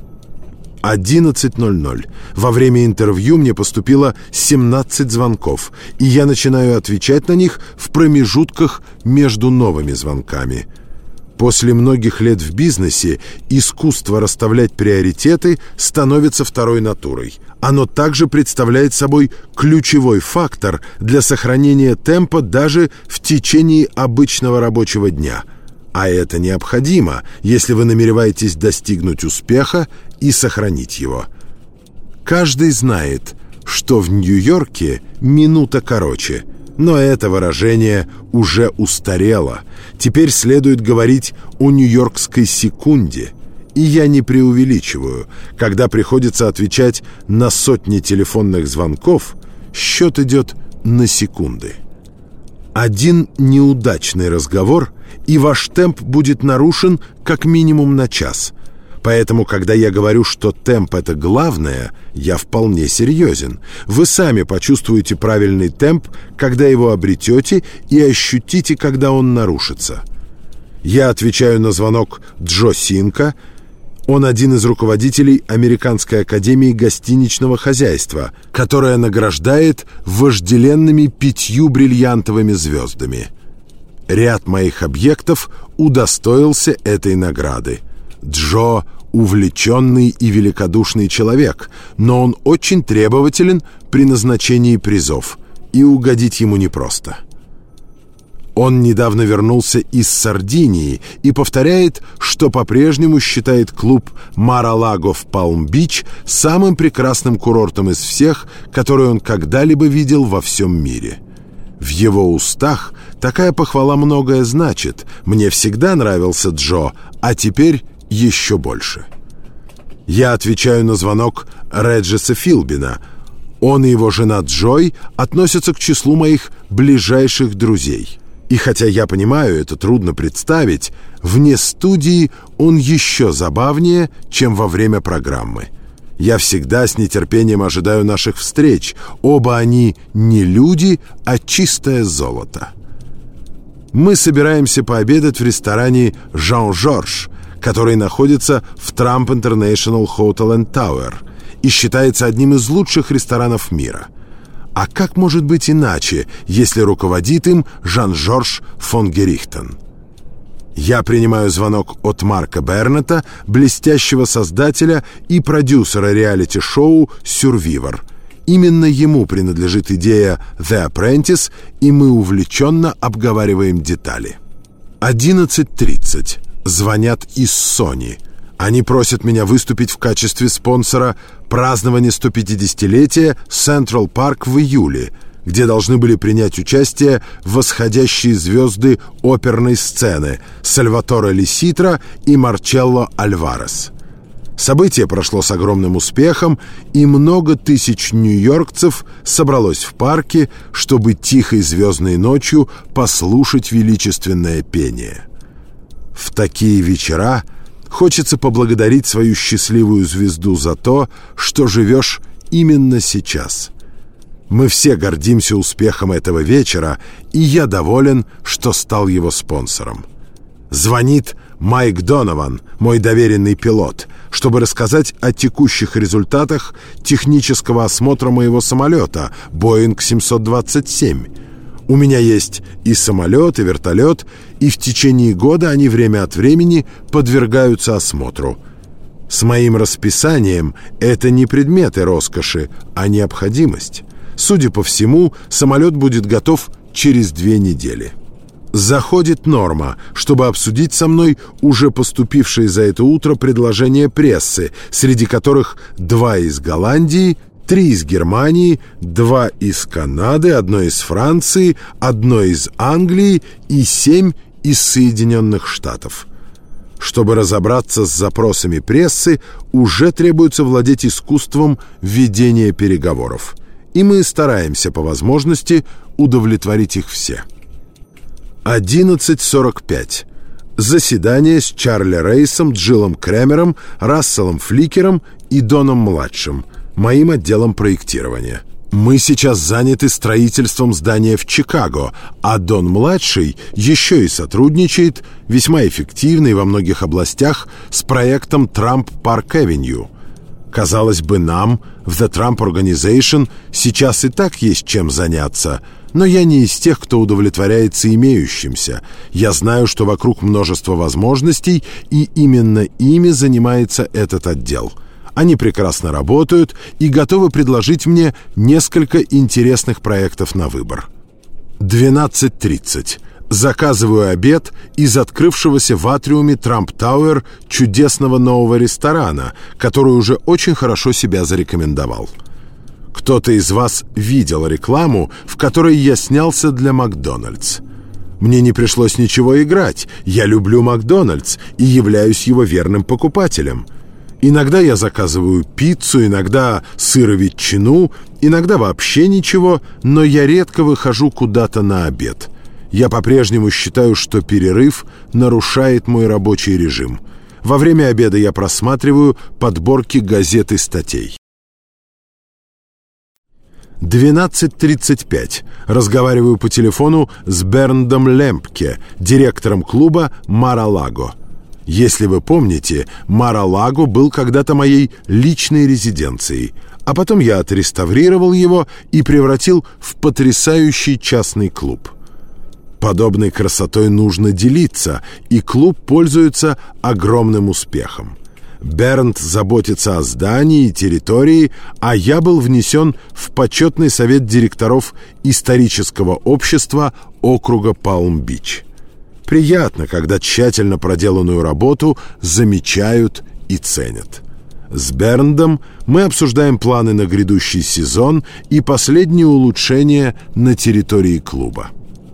одиннадцать ноль ноль. Во время интервью мне поступило семнадцать звонков, и я начинаю отвечать на них в промежутках между новыми звонками. После многих лет в бизнесе искусство расставлять приоритеты становится второй натурой. Оно также представляет собой ключевой фактор для сохранения темпа даже в течение обычного рабочего дня. А это необходимо, если вы намереваетесь достигнуть успеха и сохранить его. Каждый знает, что в Нью-Йорке минута короче, но это выражение уже устарело. Теперь следует говорить о нью-йоркской секунде. И я не преувеличиваю. Когда приходится отвечать на сотни телефонных звонков, счет идет на секунды. Один неудачный разговор, и ваш темп будет нарушен как минимум на час. Поэтому, когда я говорю, что темп — это главное, я вполне серьезен. Вы сами почувствуете правильный темп, когда его обретете, и ощутите, когда он нарушится. Я отвечаю на звонок Джо Синка. Он один из руководителей Американской академии гостиничного хозяйства, которая награждает вожделенными пятью бриллиантовыми звездами. Ряд моих объектов удостоился этой награды. Джо увлеченный и великодушный человек, но он очень требователен при назначении призов, и угодить ему непросто. Он недавно вернулся из Сардинии и повторяет, что по-прежнему считает клуб Мар-а-Лаго в Палм-Бич самым прекрасным курортом из всех, которые он когда-либо видел во всем мире. В его устах такая похвала многое значит. Мне всегда нравился Джо, а теперь еще больше. Я отвечаю на звонок Реджеса Филбина. Он и его жена Джой относятся к числу моих ближайших друзей. И хотя я понимаю, это трудно представить, вне студии он еще забавнее, чем во время программы. Я всегда с нетерпением ожидаю наших встреч. Оба они не люди, а чистое золото. Мы собираемся пообедать в ресторане «Жан-Жорж», который находится в Trump International Hotel and Tower и считается одним из лучших ресторанов мира. А как может быть иначе, если руководит им Жан-Жорж фон Герихтен? Я принимаю звонок от Марка Бернета, блестящего создателя и продюсера реалити-шоу «Сюрвивор». Именно ему принадлежит идея «The Apprentice», и мы увлеченно обговариваем детали. одиннадцать тридцать. Звонят из Sony. Они просят меня выступить в качестве спонсора празднования сто пятидесятилетия Central Park в июле, где должны были принять участие восходящие звезды оперной сцены Сальваторе Лиситра и Марчелло Альварес. Событие прошло с огромным успехом, и много тысяч нью-йоркцев собралось в парке, чтобы тихой звездной ночью послушать величественное пение. В такие вечера хочется поблагодарить свою счастливую звезду за то, что живешь именно сейчас. Мы все гордимся успехом этого вечера, и я доволен, что стал его спонсором. Звонит Майк Донован, мой доверенный пилот, чтобы рассказать о текущих результатах технического осмотра моего самолета Боинг семьсот двадцать семь. У меня есть и самолет, и вертолет, и в течение года они время от времени подвергаются осмотру. С моим расписанием это не предметы роскоши, а необходимость. Судя по всему, самолет будет готов через две недели. Заходит Норма, чтобы обсудить со мной уже поступившие за это утро предложения прессы, среди которых два из Голландии, три из Германии, два из Канады, одно из Франции, одно из Англии и семь из Соединенных Штатов. Чтобы разобраться с запросами прессы, уже требуется владеть искусством ведения переговоров. И мы стараемся по возможности удовлетворить их все. одиннадцать сорок пять. Заседание с Чарли Рейсом, Джиллом Кремером, Расселом Фликером и Доном-младшим, моим отделом проектирования. Мы сейчас заняты строительством здания в Чикаго, а Дон-младший еще и сотрудничает весьма эффективно и во многих областях с проектом Trump Park Avenue. Казалось бы, нам в The Trump Organization сейчас и так есть чем заняться, но я не из тех, кто удовлетворяется имеющимся. Я знаю, что вокруг множество возможностей, и именно ими занимается этот отдел. Они прекрасно работают и готовы предложить мне несколько интересных проектов на выбор. двенадцать тридцать. Заказываю обед из открывшегося в атриуме Trump Tower чудесного нового ресторана, который уже очень хорошо себя зарекомендовал. Кто-то из вас видел рекламу, в которой я снялся для Макдональдс. Мне не пришлось ничего играть. Я люблю Макдональдс и являюсь его верным покупателем. Иногда я заказываю пиццу, иногда сыр и ветчину, иногда вообще ничего, но я редко выхожу куда-то на обед. Я по-прежнему считаю, что перерыв нарушает мой рабочий режим. Во время обеда я просматриваю подборки газет и статей. двенадцать тридцать пять. Разговариваю по телефону с Берндом Лемпке, директором клуба Мар-а-Лаго. Если вы помните, Мар-а-Лаго был когда-то моей личной резиденцией, а потом я отреставрировал его и превратил в потрясающий частный клуб. Подобной красотой нужно делиться, и клуб пользуется огромным успехом. Бернт заботится о здании и территории, а я был внесен в почетный совет директоров исторического общества округа Палм-Бич. Приятно, когда тщательно проделанную работу замечают и ценят. С Берндом мы обсуждаем планы на грядущий сезон и последние улучшения на территории клуба.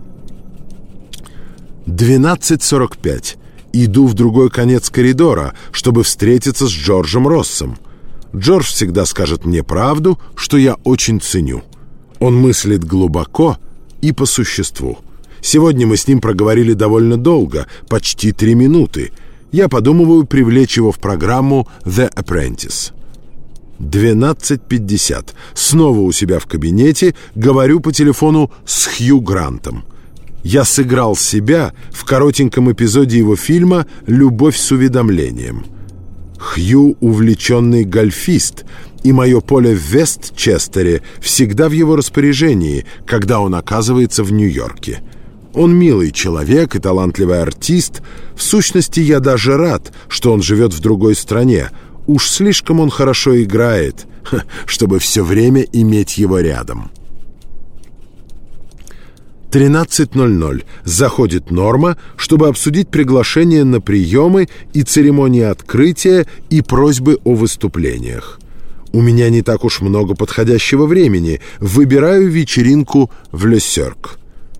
двенадцать сорок пять. Иду в другой конец коридора, чтобы встретиться с Джорджем Россом. Джордж всегда скажет мне правду, что я очень ценю. Он мыслит глубоко и по существу. Сегодня мы с ним проговорили довольно долго, почти три минуты. Я подумываю привлечь его в программу «The Apprentice». двенадцать пятьдесят. Снова у себя в кабинете, говорю по телефону с Хью Грантом. Я сыграл себя в коротеньком эпизоде его фильма «Любовь с уведомлением». Хью — увлеченный гольфист, и мое поле в Вестчестере всегда в его распоряжении, когда он оказывается в Нью-Йорке. Он милый человек и талантливый артист. В сущности, я даже рад, что он живет в другой стране. Уж слишком он хорошо играет, чтобы все время иметь его рядом. тринадцать ноль ноль. Заходит Норма, чтобы обсудить приглашение на приемы и церемонии открытия и просьбы о выступлениях. У меня не так уж много подходящего времени. Выбираю вечеринку в Ле Сёрк.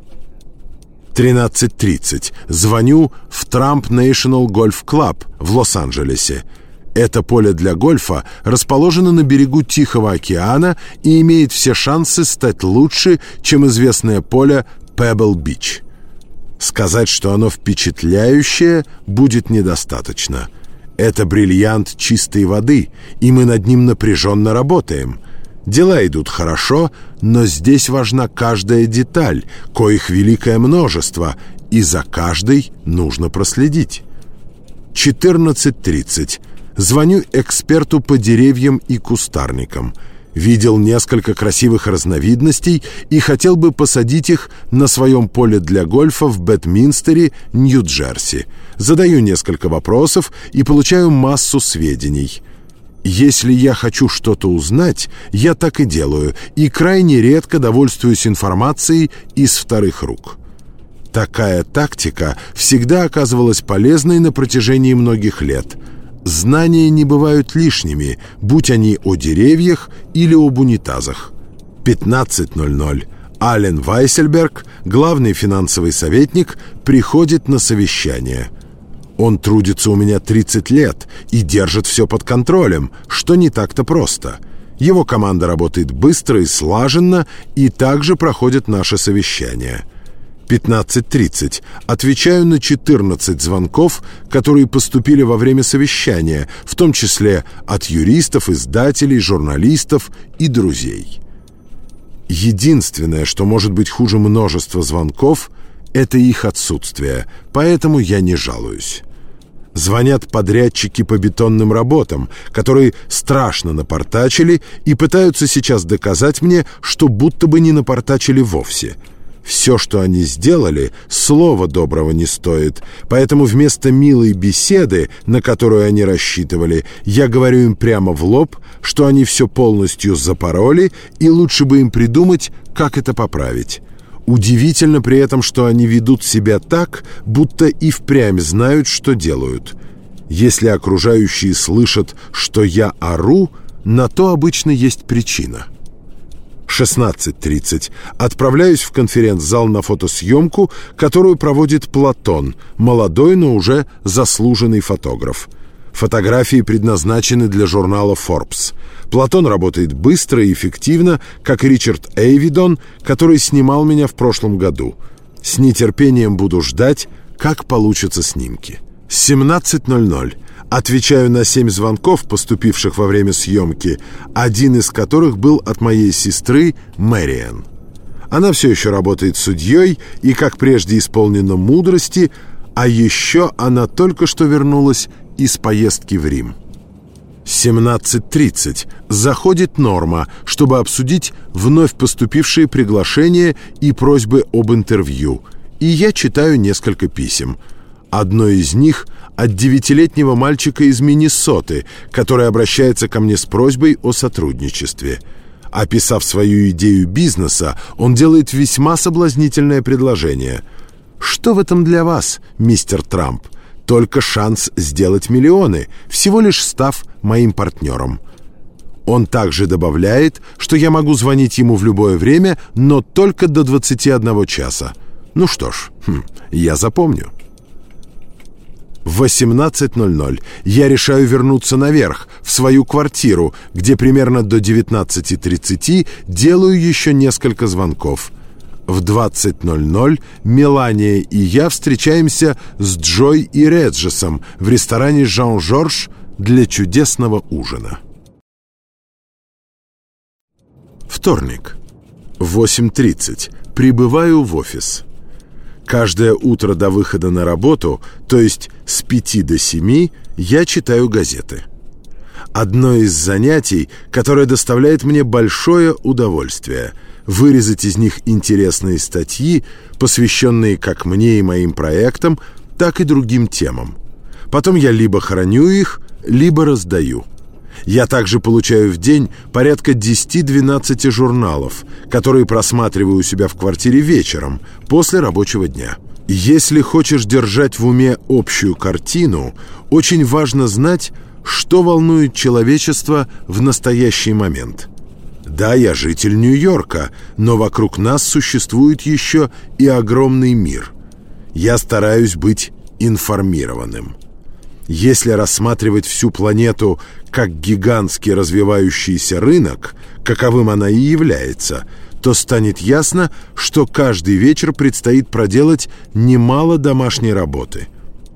тринадцать тридцать. Звоню в Trump National Golf Club в Лос-Анджелесе. Это поле для гольфа расположено на берегу Тихого океана и имеет все шансы стать лучше, чем известное поле Пебл-Бич. Сказать, что оно впечатляющее, будет недостаточно. Это бриллиант чистой воды, и мы над ним напряженно работаем. Дела идут хорошо, но здесь важна каждая деталь, коих великое множество, и за каждой нужно проследить. четырнадцать тридцать. Звоню эксперту по деревьям и кустарникам. Видел несколько красивых разновидностей и хотел бы посадить их на своем поле для гольфа в Бэдминстере, Нью-Джерси. Задаю несколько вопросов и получаю массу сведений. Если я хочу что-то узнать, я так и делаю, и крайне редко довольствуюсь информацией из вторых рук. Такая тактика всегда оказывалась полезной на протяжении многих лет. Знания не бывают лишними, будь они о деревьях или об унитазах. пятнадцать ноль ноль. Ален Вайсельберг, главный финансовый советник, приходит на совещание. Он трудится у меня тридцать лет и держит все под контролем, что не так-то просто. Его команда работает быстро и слаженно, и также проходят наши совещания. пятнадцать тридцать. Отвечаю на четырнадцать звонков, которые поступили во время совещания, в том числе от юристов, издателей, журналистов и друзей. Единственное, что может быть хуже множества звонков, это их отсутствие, поэтому я не жалуюсь. Звонят подрядчики по бетонным работам, которые страшно напортачили и пытаются сейчас доказать мне, что будто бы не напортачили вовсе. Все, что они сделали, слова доброго не стоит, поэтому вместо милой беседы, на которую они рассчитывали, я говорю им прямо в лоб, что они все полностью запороли, и лучше бы им придумать, как это поправить. Удивительно при этом, что они ведут себя так, будто и впрямь знают, что делают. Если окружающие слышат, что я ору, на то обычно есть причина. шестнадцать тридцать. Отправляюсь в конференц-зал на фотосъемку, которую проводит Платон, молодой, но уже заслуженный фотограф. Фотографии предназначены для журнала Forbes. Платон работает быстро и эффективно, как и Ричард Эйвидон, который снимал меня в прошлом году. С нетерпением буду ждать, как получатся снимки. семнадцать ноль ноль. Отвечаю на семь звонков, поступивших во время съемки, один из которых был от моей сестры Мэриэн. Она все еще работает судьей и, как прежде, исполнена мудрости, а еще она только что вернулась из поездки в Рим. семнадцать тридцать. Заходит Норма, чтобы обсудить вновь поступившие приглашения и просьбы об интервью, и я читаю несколько писем. Одно из них от девятилетнего мальчика из Миннесоты, который обращается ко мне с просьбой о сотрудничестве. Описав свою идею бизнеса, он делает весьма соблазнительное предложение. «Что в этом для вас, мистер Трамп? Только шанс сделать миллионы, всего лишь став моим партнером». Он также добавляет, что я могу звонить ему в любое время, но только до двадцати одного часа. Ну что ж, хм, я запомню. В восемнадцать ноль ноль я решаю вернуться наверх, в свою квартиру, где примерно до девятнадцати тридцати делаю еще несколько звонков. В двадцать ноль ноль Мелания и я встречаемся с Джой и Реджесом в ресторане «Жан-Жорж» для чудесного ужина. Вторник. восемь тридцать. Прибываю в офис. Каждое утро до выхода на работу, то есть с пяти до семи, я читаю газеты. Одно из занятий, которое доставляет мне большое удовольствие – вырезать из них интересные статьи, посвященные как мне и моим проектам, так и другим темам. Потом я либо храню их, либо раздаю. Я также получаю в день порядка десяти-двенадцати журналов, которые просматриваю у себя в квартире вечером, после рабочего дня. Если хочешь держать в уме общую картину, очень важно знать, что волнует человечество в настоящий момент. Да, я житель Нью-Йорка, но вокруг нас существует еще и огромный мир. Я стараюсь быть информированным. Если рассматривать всю планету как гигантский развивающийся рынок, каковым она и является, то станет ясно, что каждый вечер предстоит проделать немало домашней работы.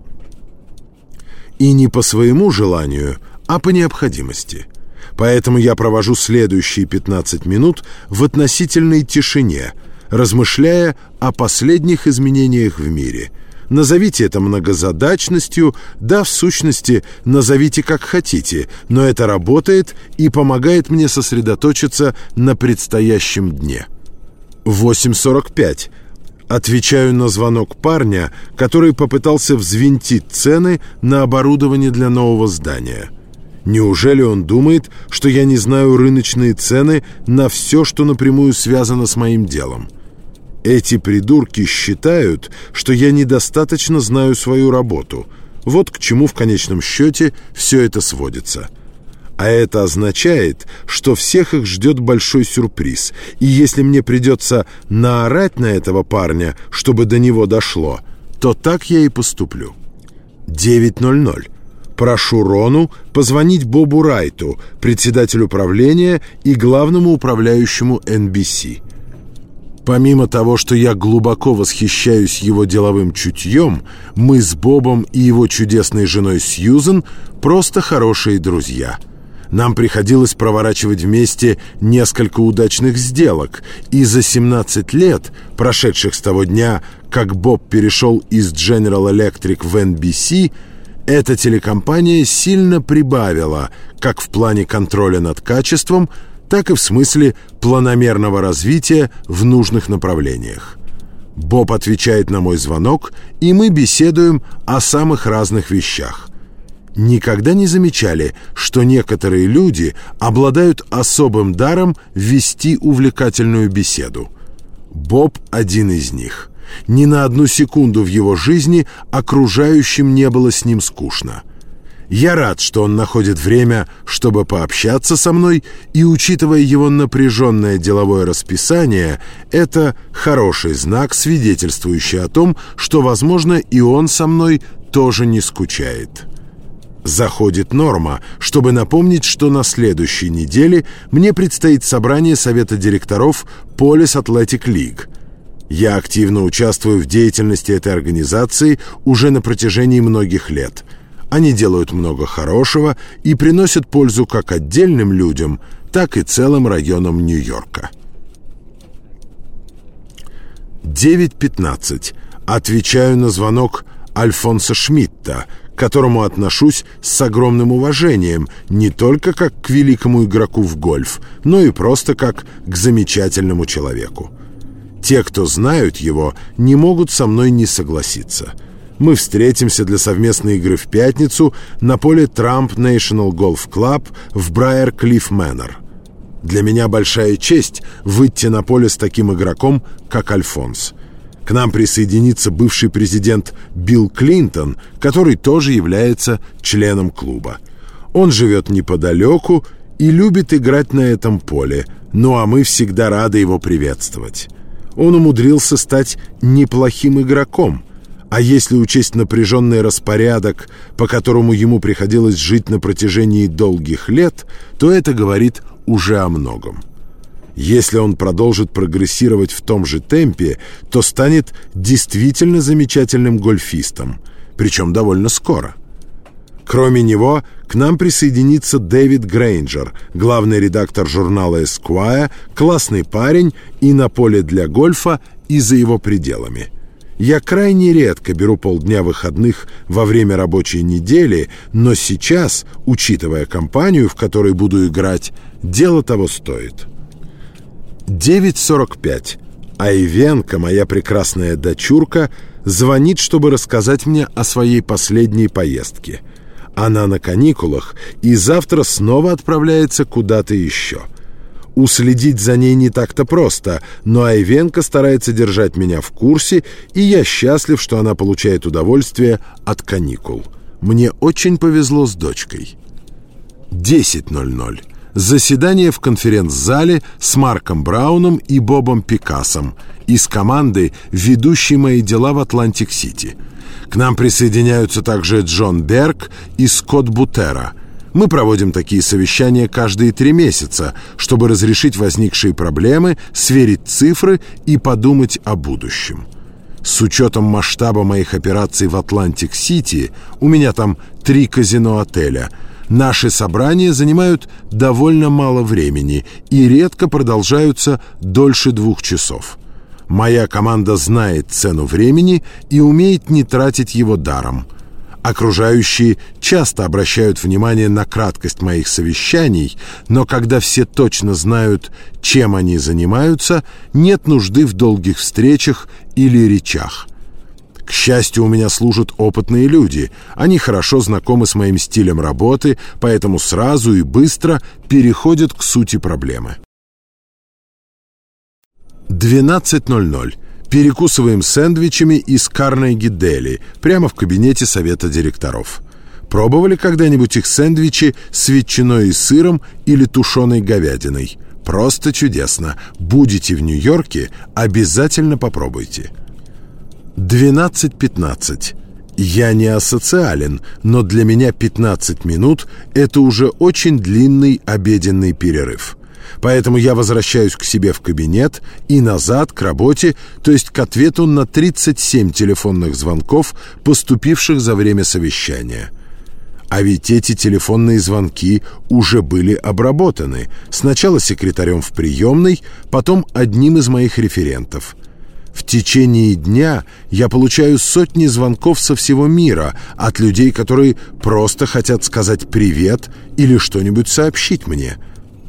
И не по своему желанию, а по необходимости. Поэтому я провожу следующие пятнадцать минут в относительной тишине, размышляя о последних изменениях в мире. Назовите это многозадачностью, да, в сущности, назовите как хотите, но это работает и помогает мне сосредоточиться на предстоящем дне. восемь сорок пять. Отвечаю на звонок парня, который попытался взвинтить цены на оборудование для нового здания. Неужели он думает, что я не знаю рыночные цены на все, что напрямую связано с моим делом? Эти придурки считают, что я недостаточно знаю свою работу. Вот к чему в конечном счете все это сводится. А это означает, что всех их ждет большой сюрприз. И если мне придется наорать на этого парня, чтобы до него дошло, то так я и поступлю. девять ноль ноль. Прошу Рону позвонить Бобу Райту, председателю правления и главному управляющему эн би си. Помимо того, что я глубоко восхищаюсь его деловым чутьем, мы с Бобом и его чудесной женой Сьюзен просто хорошие друзья. Нам приходилось проворачивать вместе несколько удачных сделок, и за семнадцать лет, прошедших с того дня, как Боб перешел из General Electric в эн би си, эта телекомпания сильно прибавила как в плане контроля над качеством, так и в смысле планомерного развития в нужных направлениях. Боб отвечает на мой звонок, и мы беседуем о самых разных вещах. Никогда не замечали, что некоторые люди обладают особым даром вести увлекательную беседу. Боб один из них. Ни на одну секунду в его жизни окружающим не было с ним скучно. Я рад, что он находит время, чтобы пообщаться со мной, и, учитывая его напряженное деловое расписание, это хороший знак, свидетельствующий о том, что, возможно, и он со мной тоже не скучает. Заходит Норма, чтобы напомнить, что на следующей неделе мне предстоит собрание совета директоров Police Athletic League. Я активно участвую в деятельности этой организации уже на протяжении многих лет. Они делают много хорошего и приносят пользу как отдельным людям, так и целым районам Нью-Йорка. девять пятнадцать. Отвечаю на звонок Альфонса Шмидта, к которому отношусь с огромным уважением, не только как к великому игроку в гольф, но и просто как к замечательному человеку. Те, кто знают его, не могут со мной не согласиться. Мы встретимся для совместной игры в пятницу на поле Trump National Golf Club в Брайер-Клифф Мэннер. Для меня большая честь выйти на поле с таким игроком, как Альфонс. К нам присоединится бывший президент Билл Клинтон, который тоже является членом клуба. Он живет неподалеку и любит играть на этом поле, ну а мы всегда рады его приветствовать. Он умудрился стать неплохим игроком, а если учесть напряженный распорядок, по которому ему приходилось жить на протяжении долгих лет, то это говорит уже о многом. Если он продолжит прогрессировать в том же темпе, то станет действительно замечательным гольфистом, причем довольно скоро. Кроме него, к нам присоединится Дэвид Грейнджер, главный редактор журнала Esquire, классный парень и на поле для гольфа, и за его пределами. Я крайне редко беру полдня выходных во время рабочей недели, но сейчас, учитывая компанию, в которой буду играть, дело того стоит. девять сорок пять. Айвенка, моя прекрасная дочурка, звонит, чтобы рассказать мне о своей последней поездке. Она на каникулах и завтра снова отправляется куда-то еще. Уследить за ней не так-то просто, но Айвенка старается держать меня в курсе, и я счастлив, что она получает удовольствие от каникул. Мне очень повезло с дочкой. десять ноль ноль. Заседание в конференц-зале с Марком Брауном и Бобом Пикассом из команды, ведущей мои дела в Атлантик-Сити. К нам присоединяются также Джон Берг и Скотт Бутера. Мы проводим такие совещания каждые три месяца, чтобы разрешить возникшие проблемы, сверить цифры и подумать о будущем. С учетом масштаба моих операций в Атлантик-Сити, у меня там три казино-отеля, наши собрания занимают довольно мало времени и редко продолжаются дольше двух часов. Моя команда знает цену времени и умеет не тратить его даром. Окружающие часто обращают внимание на краткость моих совещаний, но когда все точно знают, чем они занимаются, нет нужды в долгих встречах или речах. К счастью, у меня служат опытные люди. Они хорошо знакомы с моим стилем работы, поэтому сразу и быстро переходят к сути проблемы. двенадцать ноль ноль. Перекусываем сэндвичами из Карнеги-Дели прямо в кабинете совета директоров. Пробовали когда-нибудь их сэндвичи с ветчиной и сыром или тушеной говядиной? Просто чудесно. Будете в Нью-Йорке, обязательно попробуйте. двенадцать пятнадцать. Я не асоциален, но для меня пятнадцать минут – это уже очень длинный обеденный перерыв. Поэтому я возвращаюсь к себе в кабинет и назад к работе, то есть к ответу на тридцать семь телефонных звонков, поступивших за время совещания. А ведь эти телефонные звонки уже были обработаны. Сначала секретарем в приемной, потом одним из моих референтов. В течение дня я получаю сотни звонков со всего мира от людей, которые просто хотят сказать «привет» или что-нибудь сообщить мне.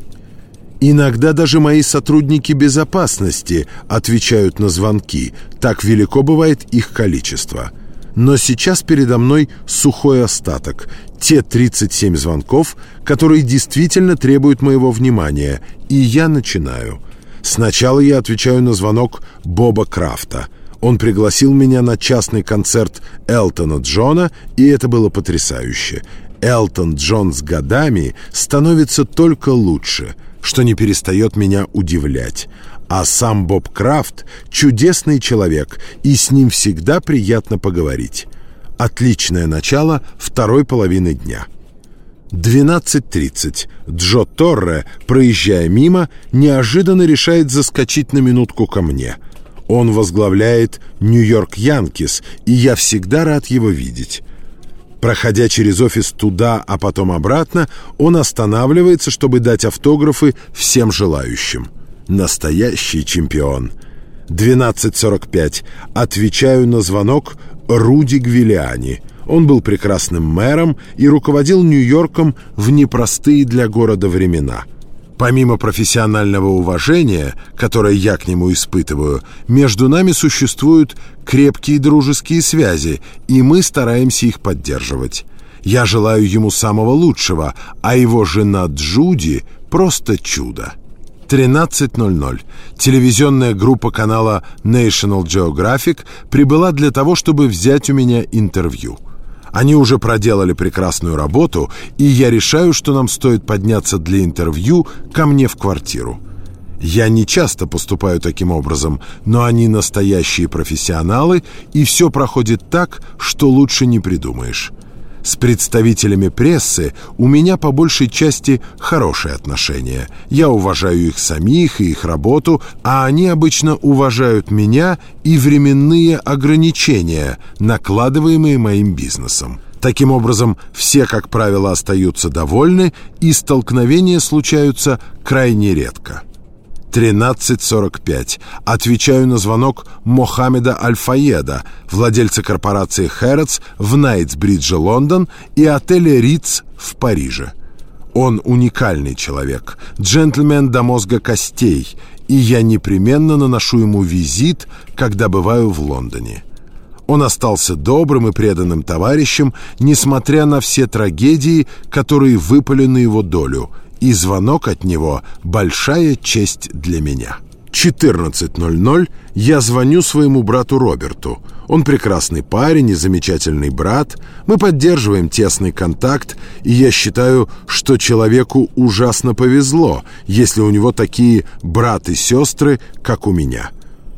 Иногда даже мои сотрудники безопасности отвечают на звонки, так велико бывает их количество. Но сейчас передо мной сухой остаток, те тридцать семь звонков, которые действительно требуют моего внимания, и я начинаю. Сначала я отвечаю на звонок Боба Крафта. Он пригласил меня на частный концерт Элтона Джона, и это было потрясающе. Элтон Джон с годами становится только лучше, что не перестает меня удивлять. А сам Боб Крафт — чудесный человек, и с ним всегда приятно поговорить. Отличное начало второй половины дня. двенадцать тридцать. Джо Торре, проезжая мимо, неожиданно решает заскочить на минутку ко мне. Он возглавляет Нью-Йорк Янкис, и я всегда рад его видеть. Проходя через офис туда, а потом обратно, он останавливается, чтобы дать автографы всем желающим. Настоящий чемпион. двенадцать сорок пять. Отвечаю на звонок Руди Гвилиани. Он был прекрасным мэром и руководил Нью-Йорком в непростые для города времена. Помимо профессионального уважения, которое я к нему испытываю, между нами существуют крепкие дружеские связи, и мы стараемся их поддерживать. Я желаю ему самого лучшего, а его жена Джуди просто чудо. тринадцать ноль ноль. Телевизионная группа канала National Geographic прибыла для того, чтобы взять у меня интервью. Они уже проделали прекрасную работу, и я решаю, что нам стоит подняться для интервью ко мне в квартиру. Я не часто поступаю таким образом, но они настоящие профессионалы, и все проходит так, что лучше не придумаешь. С представителями прессы у меня по большей части хорошие отношения. Я уважаю их самих и их работу, а они обычно уважают меня и временные ограничения, накладываемые моим бизнесом. Таким образом, все, как правило, остаются довольны, и столкновения случаются крайне редко. тринадцать сорок пять. Отвечаю на звонок Мохаммеда Аль-Фаеда, владельца корпорации Harrods в Найтсбридже, Лондон, и отеля Ритц в Париже. Он уникальный человек, джентльмен до мозга костей, и я непременно наношу ему визит, когда бываю в Лондоне. Он остался добрым и преданным товарищем, несмотря на все трагедии, которые выпали на его долю, и звонок от него – большая честь для меня. четырнадцать ноль ноль. Я звоню своему брату Роберту. Он прекрасный парень и замечательный брат. Мы поддерживаем тесный контакт, и я считаю, что человеку ужасно повезло, если у него такие брат и сестры, как у меня.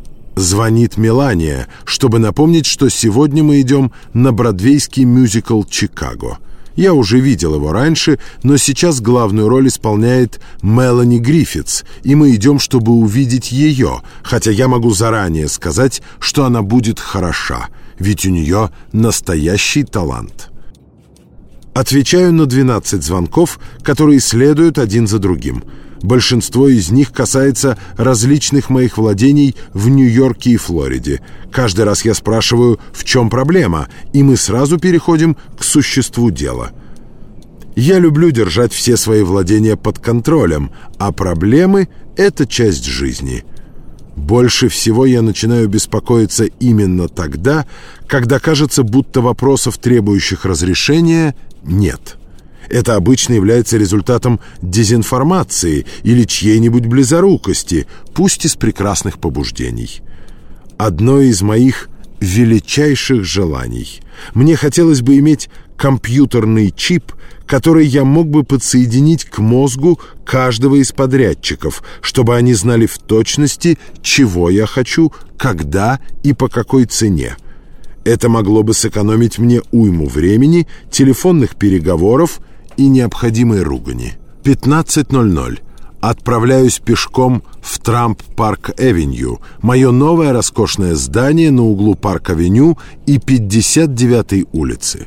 Звонит Мелания, чтобы напомнить, что сегодня мы идем на бродвейский мюзикл «Чикаго». Я уже видел его раньше, но сейчас главную роль исполняет Мелани Гриффитс, и мы идем, чтобы увидеть ее, хотя я могу заранее сказать, что она будет хороша, ведь у нее настоящий талант. Отвечаю на двенадцать звонков, которые следуют один за другим. Большинство из них касается различных моих владений в Нью-Йорке и Флориде. Каждый раз я спрашиваю, в чем проблема, и мы сразу переходим к существу дела. Я люблю держать все свои владения под контролем, а проблемы – это часть жизни. Больше всего я начинаю беспокоиться именно тогда, когда кажется, будто вопросов, требующих разрешения, нет. Это обычно является результатом дезинформации или чьей-нибудь близорукости, пусть из прекрасных побуждений. Одно из моих величайших желаний. Мне хотелось бы иметь компьютерный чип, который я мог бы подсоединить к мозгу каждого из подрядчиков, чтобы они знали в точности, чего я хочу, когда и по какой цене. Это могло бы сэкономить мне уйму времени, телефонных переговоров и необходимой ругани. пятнадцать ноль ноль. Отправляюсь пешком в Трамп-Парк-Авеню, мое новое роскошное здание на углу Парк-Авеню и пятьдесят девятой улицы.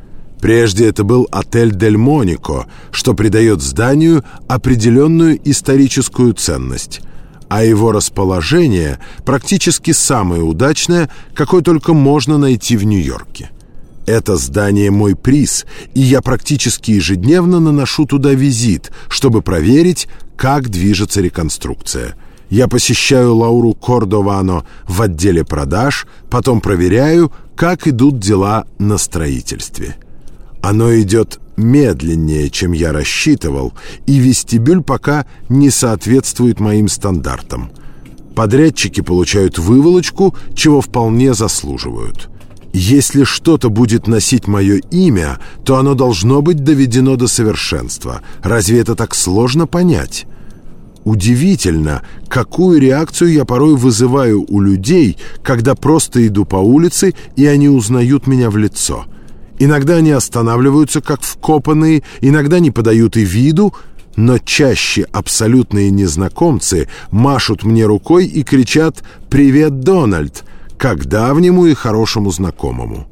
Прежде это был отель «Дель Монико», что придает зданию определенную историческую ценность, а его расположение практически самое удачное, какое только можно найти в Нью-Йорке. Это здание мой приз, и я практически ежедневно наношу туда визит, чтобы проверить, как движется реконструкция. Я посещаю Лауру Кордовано в отделе продаж, потом проверяю, как идут дела на строительстве. Оно идет медленнее, чем я рассчитывал, и вестибюль пока не соответствует моим стандартам. Подрядчики получают выволочку, чего вполне заслуживают. Если что-то будет носить мое имя, то оно должно быть доведено до совершенства. Разве это так сложно понять? Удивительно, какую реакцию я порой вызываю у людей, когда просто иду по улице, и они узнают меня в лицо. Иногда они останавливаются, как вкопанные, иногда не подают и виду, но чаще абсолютные незнакомцы машут мне рукой и кричат «Привет, Дональд!» как давнему и хорошему знакомому.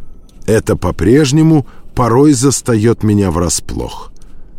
Это по-прежнему порой застает меня врасплох.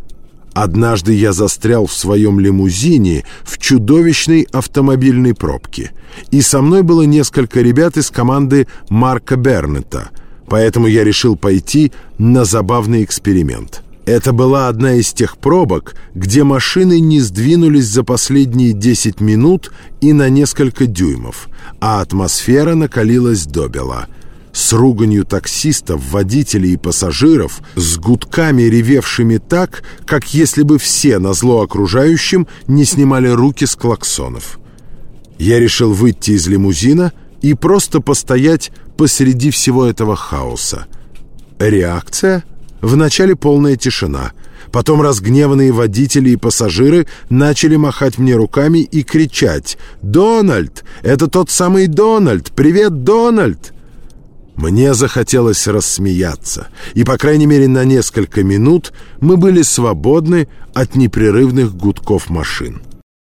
Однажды я застрял в своем лимузине в чудовищной автомобильной пробке, и со мной было несколько ребят из команды Марка Бернетта, поэтому я решил пойти на забавный эксперимент. Это была одна из тех пробок, где машины не сдвинулись за последние десять минут и на несколько дюймов, а атмосфера накалилась добела. С руганью таксистов, водителей и пассажиров, с гудками, ревевшими так, как если бы все, назло окружающим, не снимали руки с клаксонов. Я решил выйти из лимузина и просто постоять посреди всего этого хаоса. Реакция? Вначале полная тишина. Потом разгневанные водители и пассажиры начали махать мне руками и кричать: «Дональд! Это тот самый Дональд! Привет, Дональд!» Мне захотелось рассмеяться, и, по крайней мере, на несколько минут мы были свободны от непрерывных гудков машин.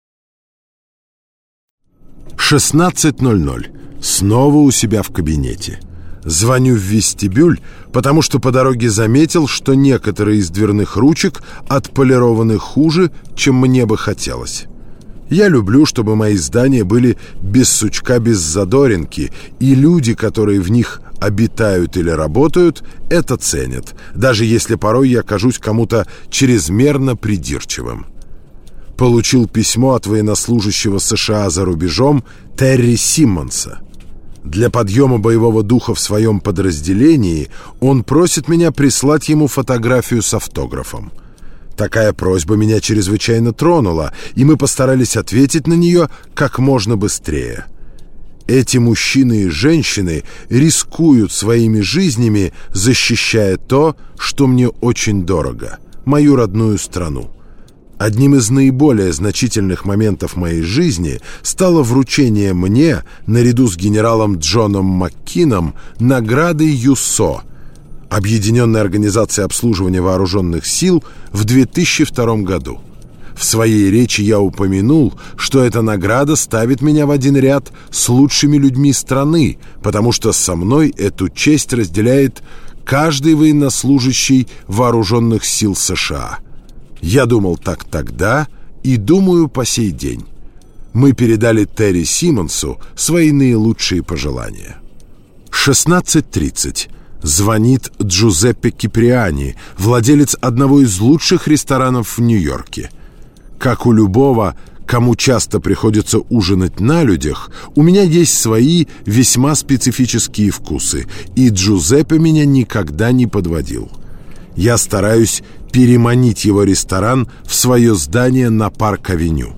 шестнадцать ноль ноль. Снова у себя в кабинете. Звоню в вестибюль, потому что по дороге заметил, что некоторые из дверных ручек отполированы хуже, чем мне бы хотелось. Я люблю, чтобы мои здания были без сучка, без задоринки, и люди, которые в них обитают или работают, это ценят, даже если порой я кажусь кому-то чрезмерно придирчивым. Получил письмо от военнослужащего США за рубежом Терри Симмонса. Для подъема боевого духа в своем подразделении он просит меня прислать ему фотографию с автографом. Такая просьба меня чрезвычайно тронула, и мы постарались ответить на нее как можно быстрее. Эти мужчины и женщины рискуют своими жизнями, защищая то, что мне очень дорого — мою родную страну. Одним из наиболее значительных моментов моей жизни стало вручение мне, наряду с генералом Джоном Маккином, награды ЮСО, Объединенной организации обслуживания вооруженных сил, в две тысячи втором году. В своей речи я упомянул, что эта награда ставит меня в один ряд с лучшими людьми страны, потому что со мной эту честь разделяет каждый военнослужащий вооруженных сил США. Я думал так тогда и думаю по сей день. Мы передали Терри Симмонсу свои наилучшие пожелания. шестнадцать тридцать. Звонит Джузеппе Киприани, владелец одного из лучших ресторанов в Нью-Йорке. Как у любого, кому часто приходится ужинать на людях, у меня есть свои весьма специфические вкусы, и Джузеппе меня никогда не подводил. Я стараюсь переманить его ресторан в свое здание на Парк-авеню.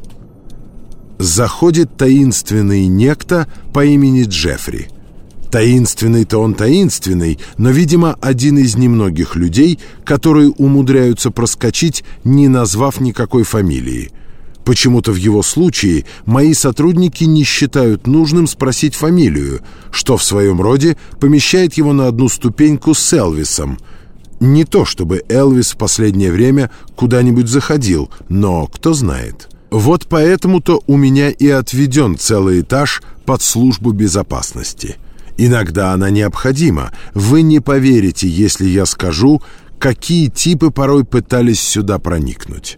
Заходит таинственный некто по имени Джеффри. Таинственный-то он таинственный, но, видимо, один из немногих людей, которые умудряются проскочить, не назвав никакой фамилии. Почему-то в его случае мои сотрудники не считают нужным спросить фамилию, что в своем роде помещает его на одну ступеньку с Элвисом. Не то чтобы Элвис в последнее время куда-нибудь заходил, но кто знает. Вот поэтому-то у меня и отведен целый этаж под службу безопасности. Иногда она необходима. Вы не поверите, если я скажу, какие типы порой пытались сюда проникнуть.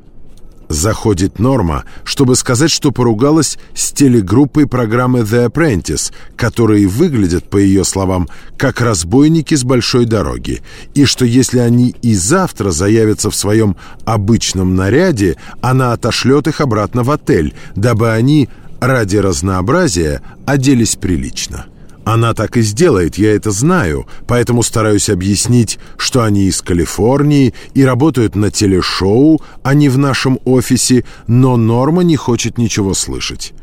Заходит Норма, чтобы сказать, что поругалась с телегруппой программы The Apprentice, которые выглядят, по ее словам, как разбойники с большой дороги, и что если они и завтра заявятся в своем обычном наряде, она отошлет их обратно в отель, дабы они, ради разнообразия, оделись прилично. Она так и сделает, я это знаю, поэтому стараюсь объяснить, что они из Калифорнии и работают на телешоу, а не в нашем офисе, но Норма не хочет ничего слышать.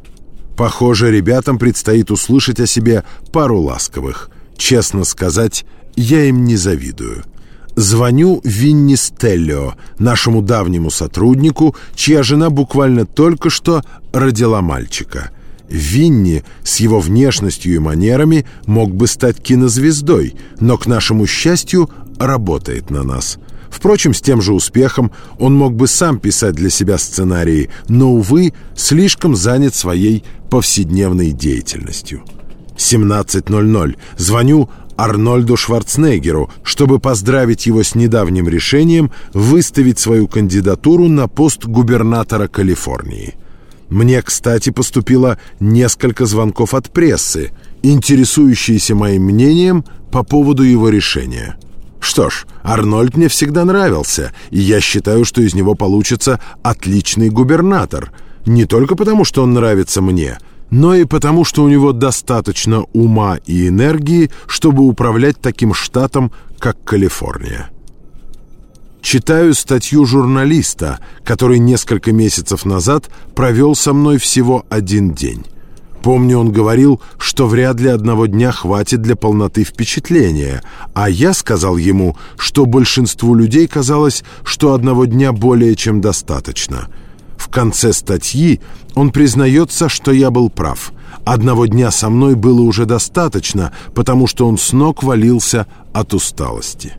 Похоже, ребятам предстоит услышать о себе пару ласковых. Честно сказать, я им не завидую. Звоню Винни Стеллио, нашему давнему сотруднику, чья жена буквально только что родила мальчика. Винни с его внешностью и манерами мог бы стать кинозвездой, но, к нашему счастью, работает на нас. Впрочем, с тем же успехом он мог бы сам писать для себя сценарии, но, увы, слишком занят своей повседневной деятельностью. семнадцать ноль ноль. Звоню Арнольду Шварценеггеру, чтобы поздравить его с недавним решением выставить свою кандидатуру на пост губернатора Калифорнии. Мне, кстати, поступило несколько звонков от прессы, интересующиеся моим мнением по поводу его решения. Что ж, Арнольд мне всегда нравился, и я считаю, что из него получится отличный губернатор. Не только потому, что он нравится мне, но и потому, что у него достаточно ума и энергии, чтобы управлять таким штатом, как Калифорния. Читаю статью журналиста, который несколько месяцев назад провел со мной всего один день. Помню, он говорил, что вряд ли одного дня хватит для полноты впечатления, а я сказал ему, что большинству людей казалось, что одного дня более чем достаточно. В конце статьи он признается, что я был прав. Одного дня со мной было уже достаточно, потому что он с ног валился от усталости.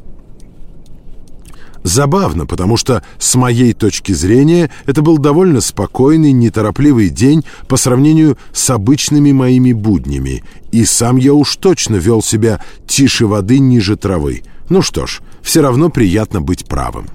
Забавно, потому что, с моей точки зрения, это был довольно спокойный, неторопливый день по сравнению с обычными моими буднями, и сам я уж точно вел себя тише воды, ниже травы. Ну что ж, все равно приятно быть правым.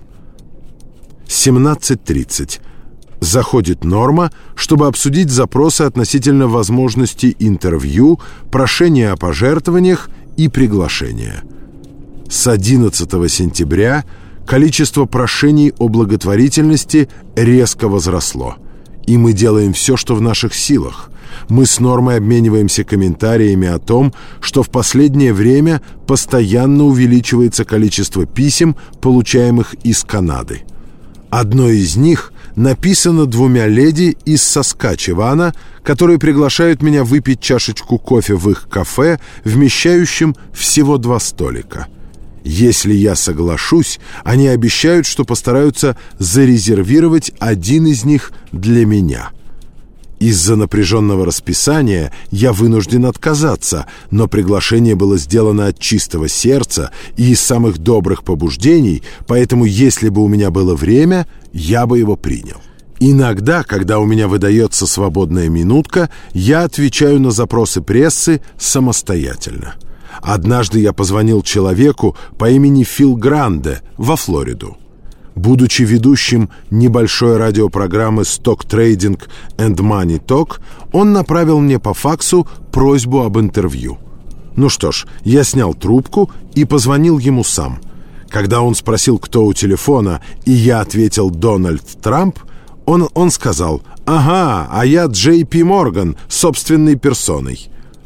семнадцать тридцать. Заходит Норма, чтобы обсудить запросы относительно возможности интервью, прошения о пожертвованиях и приглашения. С одиннадцатого сентября количество прошений о благотворительности резко возросло, и мы делаем все, что в наших силах. Мы с Нормой обмениваемся комментариями о том, что в последнее время постоянно увеличивается количество писем, получаемых из Канады. Одно из них написано двумя леди из Саскачевана, которые приглашают меня выпить чашечку кофе в их кафе, вмещающем всего два столика. Если я соглашусь, они обещают, что постараются зарезервировать один из них для меня. Из-за напряженного расписания я вынужден отказаться, но приглашение было сделано от чистого сердца и из самых добрых побуждений, поэтому если бы у меня было время, я бы его принял. Иногда, когда у меня выдается свободная минутка, я отвечаю на запросы прессы самостоятельно. Однажды я позвонил человеку по имени Фил Гранде во Флориду. Будучи ведущим небольшой радиопрограммы Stock Trading and Money Talk, он направил мне по факсу просьбу об интервью. Ну что ж, я снял трубку и позвонил ему сам. Когда он спросил, кто у телефона, и я ответил «Дональд Трамп», он, он сказал «Ага, а я Джей Пи Морган, собственной персоной».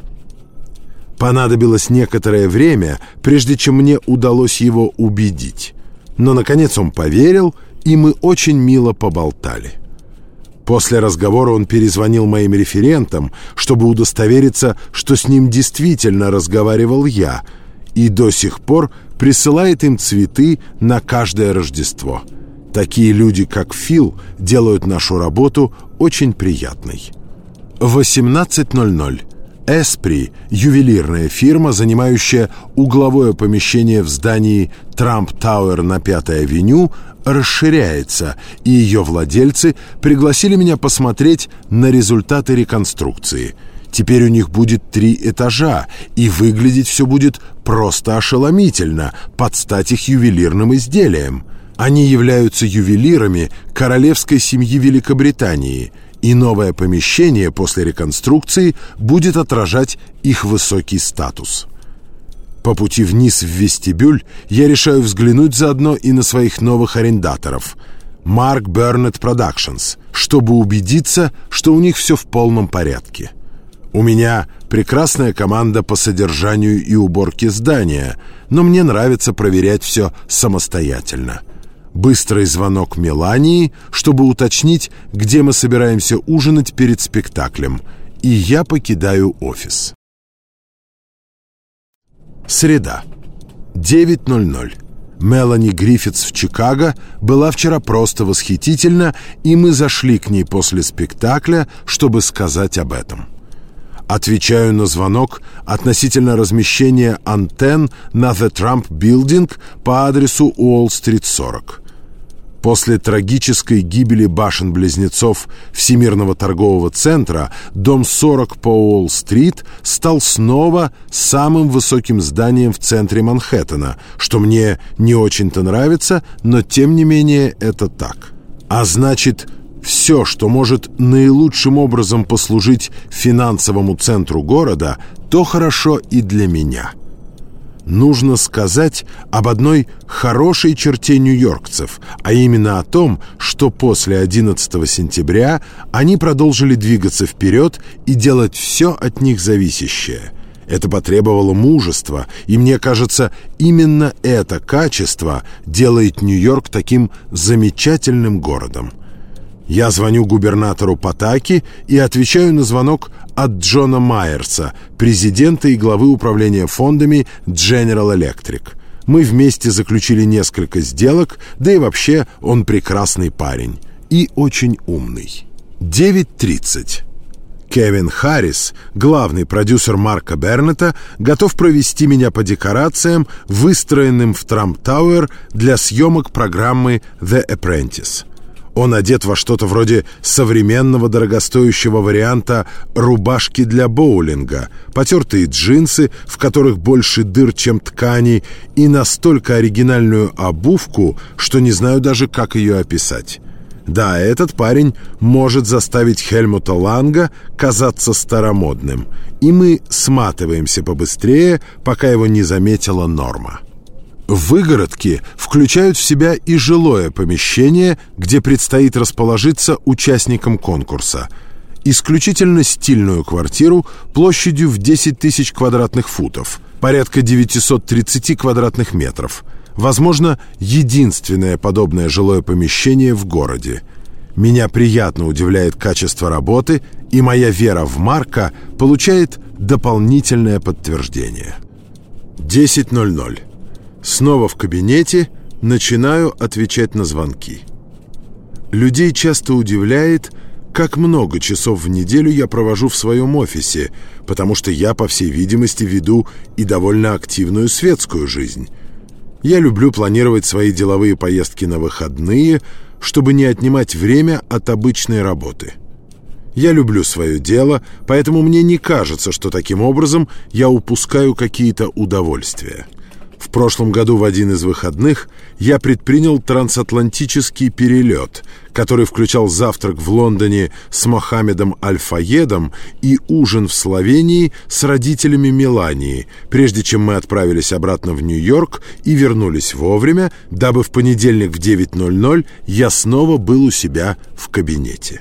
Понадобилось некоторое время, прежде чем мне удалось его убедить. Но, наконец, он поверил, и мы очень мило поболтали. После разговора он перезвонил моим референтам, чтобы удостовериться, что с ним действительно разговаривал я, и до сих пор присылает им цветы на каждое Рождество. Такие люди, как Фил, делают нашу работу очень приятной. восемнадцать ноль ноль. Эспри, ювелирная фирма, занимающая угловое помещение в здании Трамп Тауэр на Пятой авеню, расширяется, и ее владельцы пригласили меня посмотреть на результаты реконструкции. Теперь у них будет три этажа, и выглядеть все будет просто ошеломительно, под стать их ювелирным изделиям. Они являются ювелирами королевской семьи Великобритании, и новое помещение после реконструкции будет отражать их высокий статус. По пути вниз в вестибюль я решаю взглянуть заодно и на своих новых арендаторов – Mark Burnett Productions, чтобы убедиться, что у них все в полном порядке. У меня прекрасная команда по содержанию и уборке здания, но мне нравится проверять все самостоятельно. Быстрый звонок Мелании, чтобы уточнить, где мы собираемся ужинать перед спектаклем, и я покидаю офис. Среда. девять ноль ноль. Мелани Гриффитс в Чикаго была вчера просто восхитительна, и мы зашли к ней после спектакля, чтобы сказать об этом. Отвечаю на звонок относительно размещения антенн на The Trump Building по адресу Уолл-стрит сорок. После трагической гибели башен-близнецов Всемирного торгового центра дом сорок по Уолл-стрит стал снова самым высоким зданием в центре Манхэттена, что мне не очень-то нравится, но тем не менее это так. А значит, все, что может наилучшим образом послужить финансовому центру города, то хорошо и для меня. нужно сказать об одной хорошей черте нью-йоркцев, а именно о том, что после одиннадцатого сентября они продолжили двигаться вперед и делать все от них зависящее. Это потребовало мужества, и мне кажется, именно это качество делает Нью-Йорк таким замечательным городом. Я звоню губернатору Патаки и отвечаю на звонок от Джона Майерса, президента и главы управления фондами General Electric. Мы вместе заключили несколько сделок, да и вообще он прекрасный парень и очень умный. девять тридцать. Кевин Харрис, главный продюсер Марка Бернета, готов провести меня по декорациям, выстроенным в Трамп Тауэр для съемок программы «The Apprentice». Он одет во что-то вроде современного дорогостоящего варианта рубашки для боулинга, потертые джинсы, в которых больше дыр, чем ткани, и настолько оригинальную обувку, что не знаю даже, как ее описать. Да, этот парень может заставить Хельмута Ланга казаться старомодным, и мы сматываемся побыстрее, пока его не заметила Норма. Выгородки включают в себя и жилое помещение, где предстоит расположиться участникам конкурса. Исключительно стильную квартиру площадью в десять тысяч квадратных футов, порядка девятьсот тридцать квадратных метров. Возможно, единственное подобное жилое помещение в городе. Меня приятно удивляет качество работы, и моя вера в Марка получает дополнительное подтверждение. десять ноль ноль. Снова в кабинете, начинаю отвечать на звонки. Людей часто удивляет, как много часов в неделю я провожу в своем офисе, потому что я, по всей видимости, веду и довольно активную светскую жизнь. Я люблю планировать свои деловые поездки на выходные, чтобы не отнимать время от обычной работы. Я люблю свое дело, поэтому мне не кажется, что таким образом я упускаю какие-то удовольствия. В прошлом году в один из выходных я предпринял трансатлантический перелет, который включал завтрак в Лондоне с Мохаммедом Аль-Фаедом и ужин в Словении с родителями Мелании, прежде чем мы отправились обратно в Нью-Йорк и вернулись вовремя, дабы в понедельник в девять ноль ноль я снова был у себя в кабинете.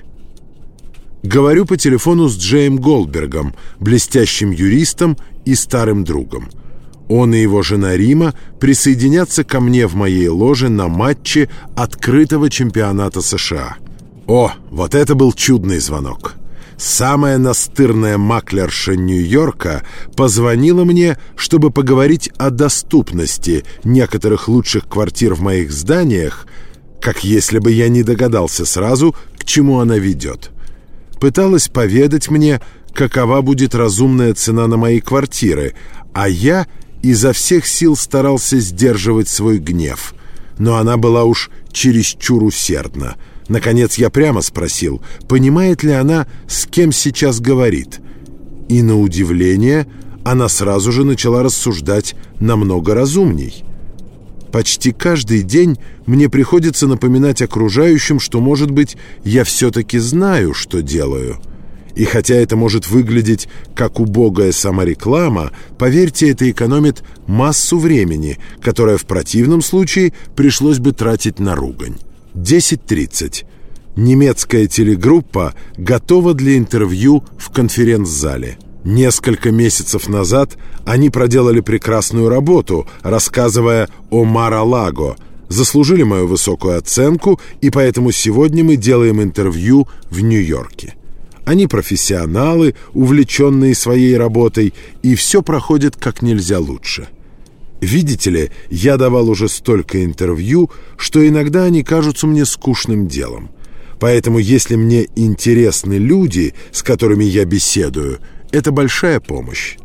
Говорю по телефону с Джеем Голдбергом, блестящим юристом и старым другом. Он и его жена Рима присоединятся ко мне в моей ложе на матче открытого чемпионата США. О, вот это был чудный звонок. Самая настырная маклерша Нью-Йорка позвонила мне, чтобы поговорить о доступности некоторых лучших квартир в моих зданиях, как если бы я не догадался сразу, к чему она ведет. Пыталась поведать мне, какова будет разумная цена на мои квартиры, а я изо всех сил старался сдерживать свой гнев. Но она была уж чересчур усердна. Наконец я прямо спросил, понимает ли она, с кем сейчас говорит. И на удивление она сразу же начала рассуждать намного разумней. Почти каждый день мне приходится напоминать окружающим, что, может быть, я все-таки знаю, что делаю. И хотя это может выглядеть как убогая самореклама, поверьте, это экономит массу времени, которое в противном случае пришлось бы тратить на ругань. десять тридцать. Немецкая телегруппа готова для интервью в конференц-зале. Несколько месяцев назад они проделали прекрасную работу, рассказывая о Мар-а-Лаго, заслужили мою высокую оценку, и поэтому сегодня мы делаем интервью в Нью-Йорке. Они профессионалы, увлеченные своей работой, и все проходит как нельзя лучше. Видите ли, я давал уже столько интервью, что иногда они кажутся мне скучным делом. Поэтому, если мне интересны люди, с которыми я беседую, это большая помощь.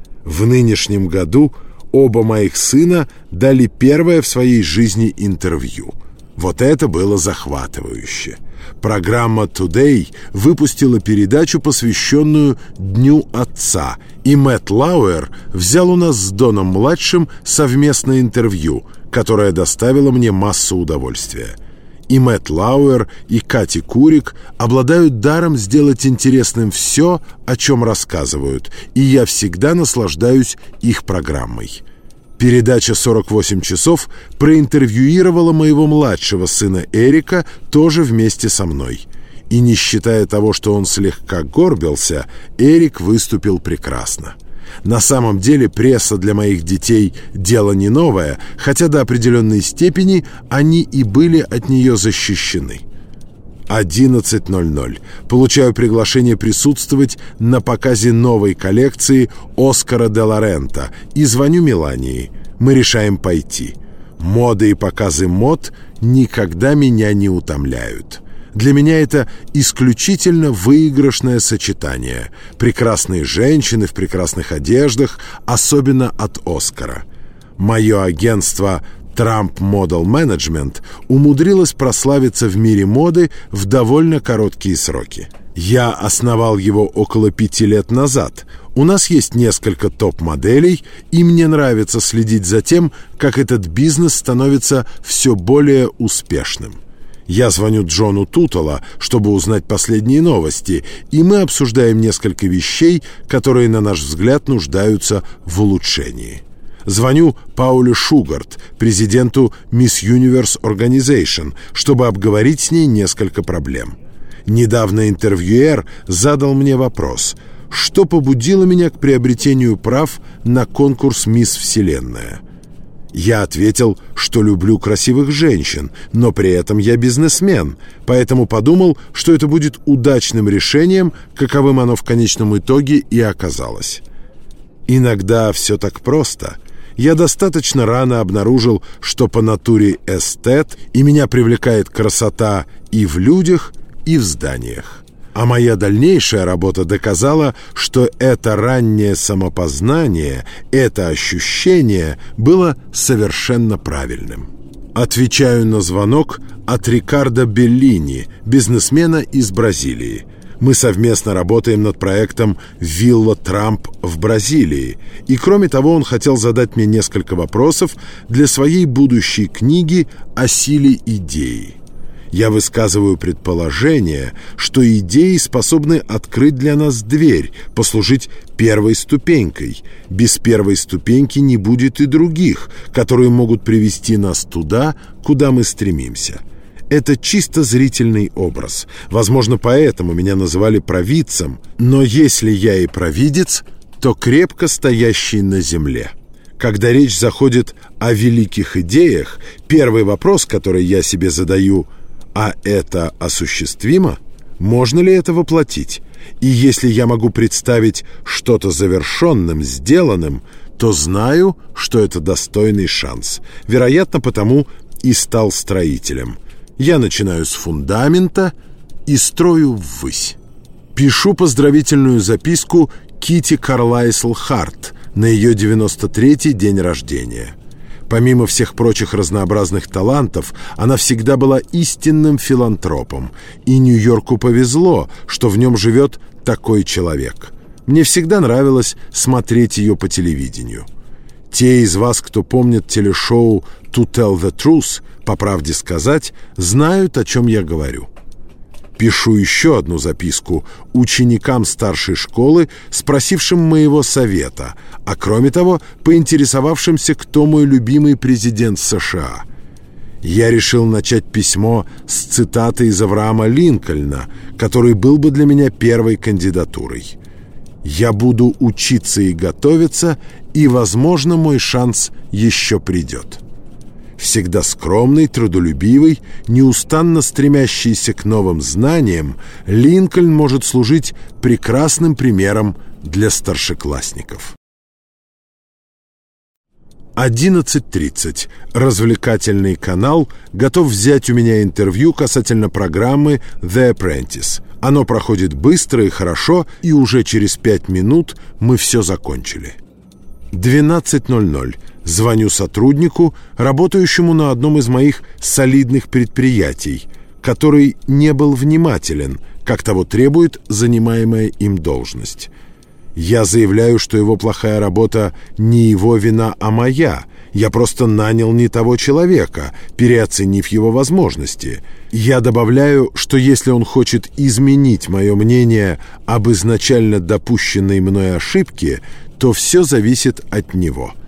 В нынешнем году оба моих сына дали первое в своей жизни интервью. Вот это было захватывающе. Программа Today выпустила передачу, посвященную Дню Отца, и Мэтт Лауэр взял у нас с Доном-младшим совместное интервью, которое доставило мне массу удовольствия. И Мэтт Лауэр, и Кати Курик обладают даром сделать интересным все, о чем рассказывают, и я всегда наслаждаюсь их программой. Передача «сорок восемь часов» проинтервьюировала моего младшего сына Эрика тоже вместе со мной. И не считая того, что он слегка горбился, Эрик выступил прекрасно. На самом деле пресса для моих детей – дело не новое, хотя до определенной степени они и были от нее защищены. одиннадцать ноль ноль. Получаю приглашение присутствовать на показе новой коллекции Оскара де ла Рента и звоню Мелании. Мы решаем пойти. Моды и показы мод никогда меня не утомляют. Для меня это исключительно выигрышное сочетание. Прекрасные женщины в прекрасных одеждах, особенно от Оскара. Мое агентство Trump Model Management умудрилось прославиться в мире моды в довольно короткие сроки. Я основал его около пяти лет назад. У нас есть несколько топ-моделей, и мне нравится следить за тем, как этот бизнес становится все более успешным. Я звоню Джону Тутело, чтобы узнать последние новости, и мы обсуждаем несколько вещей, которые, на наш взгляд, нуждаются в улучшении. Звоню Пауле Шугарт, президенту Miss Universe Organization, чтобы обговорить с ней несколько проблем. Недавно интервьюер задал мне вопрос, что побудило меня к приобретению прав на конкурс «Мисс Вселенная». Я ответил, что люблю красивых женщин, но при этом я бизнесмен, поэтому подумал, что это будет удачным решением, каковым оно в конечном итоге и оказалось. Иногда все так просто. Я достаточно рано обнаружил, что по натуре эстет, и меня привлекает красота и в людях, и в зданиях. А моя дальнейшая работа доказала, что это раннее самопознание, это ощущение было совершенно правильным. Отвечаю на звонок от Рикардо Беллини, бизнесмена из Бразилии. Мы совместно работаем над проектом «Вилла Трамп» в Бразилии. И кроме того, он хотел задать мне несколько вопросов для своей будущей книги о силе идеи. Я высказываю предположение, что идеи способны открыть для нас дверь, послужить первой ступенькой. Без первой ступеньки не будет и других, которые могут привести нас туда, куда мы стремимся. Это чисто зрительный образ. Возможно, поэтому меня называли провидцем, но если я и провидец, то крепко стоящий на земле. Когда речь заходит о великих идеях, первый вопрос, который я себе задаю – а это осуществимо? Можно ли это воплотить? И если я могу представить что-то завершенным, сделанным, то знаю, что это достойный шанс. Вероятно, потому и стал строителем. Я начинаю с фундамента и строю ввысь. Пишу поздравительную записку Кити Карлайсл Харт на ее девяносто третий день рождения. Помимо всех прочих разнообразных талантов, она всегда была истинным филантропом, и Нью-Йорку повезло, что в нем живет такой человек. Мне всегда нравилось смотреть ее по телевидению. Те из вас, кто помнит телешоу «To Tell the Truth», по правде сказать, знают, о чем я говорю. Пишу еще одну записку ученикам старшей школы, спросившим моего совета, а кроме того, поинтересовавшимся, кто мой любимый президент США. Я решил начать письмо с цитаты из Авраама Линкольна, который был бы для меня первой кандидатурой. «Я буду учиться и готовиться, и, возможно, мой шанс еще придет». Всегда скромный, трудолюбивый, неустанно стремящийся к новым знаниям, Линкольн может служить прекрасным примером для старшеклассников. одиннадцать тридцать. Развлекательный канал готов взять у меня интервью касательно программы «The Apprentice». Оно проходит быстро и хорошо, и уже через пять минут мы все закончили. двенадцать ноль ноль. Звоню сотруднику, работающему на одном из моих солидных предприятий, который не был внимателен, как того требует занимаемая им должность. Я заявляю, что его плохая работа не его вина, а моя. Я просто нанял не того человека, переоценив его возможности. Я добавляю, что если он хочет изменить мое мнение об изначально допущенной мной ошибке, то все зависит от него.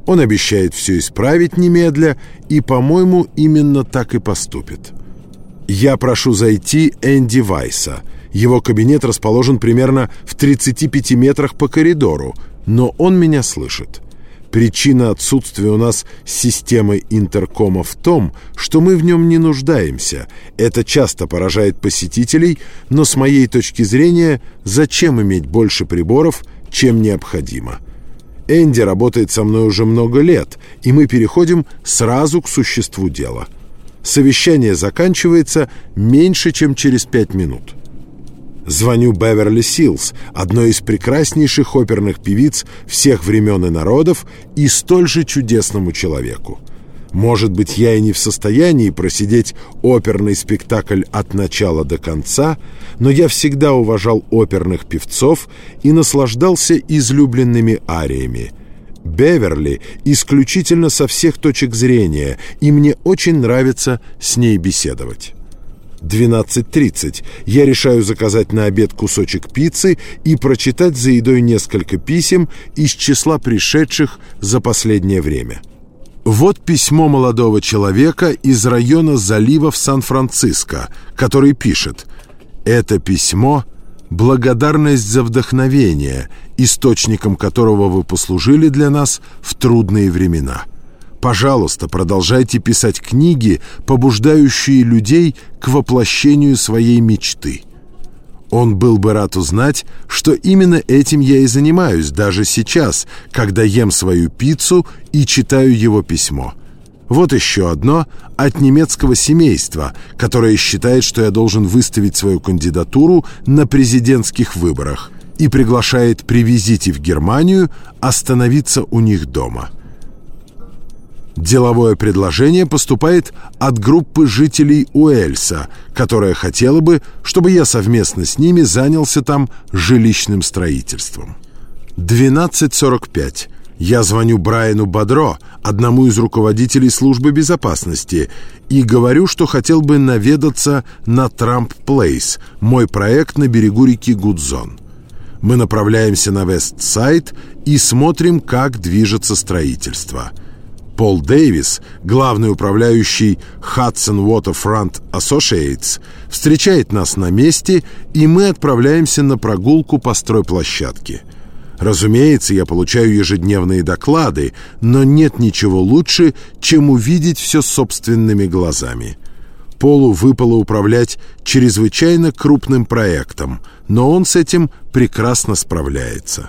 Он обещает все исправить немедля, и, по-моему, именно так и поступит. Я прошу зайти Энди Вайса. Его кабинет расположен примерно в тридцати пяти метрах по коридору, но он меня слышит. Причина отсутствия у нас системы интеркома в том, что мы в нем не нуждаемся. Это часто поражает посетителей, но с моей точки зрения, зачем иметь больше приборов, чем необходимо? Энди работает со мной уже много лет, и мы переходим сразу к существу дела. Совещание заканчивается меньше, чем через пять минут. Звоню Беверли Силс, одной из прекраснейших оперных певиц всех времен и народов, и столь же чудесному человеку. Может быть, я и не в состоянии просидеть оперный спектакль от начала до конца, но я всегда уважал оперных певцов и наслаждался излюбленными ариями. Беверли исключительно со всех точек зрения, и мне очень нравится с ней беседовать. двенадцать тридцать. Я решаю заказать на обед кусочек пиццы и прочитать за едой несколько писем из числа пришедших за последнее время. Вот письмо молодого человека из района заливов Сан-Франциско, который пишет: «Это письмо — благодарность за вдохновение, источником которого вы послужили для нас в трудные времена. Пожалуйста, продолжайте писать книги, побуждающие людей к воплощению своей мечты». Он был бы рад узнать, что именно этим я и занимаюсь даже сейчас, когда ем свою пиццу и читаю его письмо. Вот еще одно от немецкого семейства, которое считает, что я должен выставить свою кандидатуру на президентских выборах, и приглашает при визите в Германию остановиться у них дома. Деловое предложение поступает от группы жителей Уэльса, которая хотела бы, чтобы я совместно с ними занялся там жилищным строительством. двенадцать сорок пять. Я звоню Брайану Бодро, одному из руководителей службы безопасности, и говорю, что хотел бы наведаться на Трамп Плейс, мой проект на берегу реки Гудзон. Мы направляемся на Вест-Сайд и смотрим, как движется строительство. Пол Дэвис, главный управляющий Hudson Waterfront Associates, встречает нас на месте, и мы отправляемся на прогулку по стройплощадке. Разумеется, я получаю ежедневные доклады, но нет ничего лучше, чем увидеть все собственными глазами. Полу выпало управлять чрезвычайно крупным проектом, но он с этим прекрасно справляется.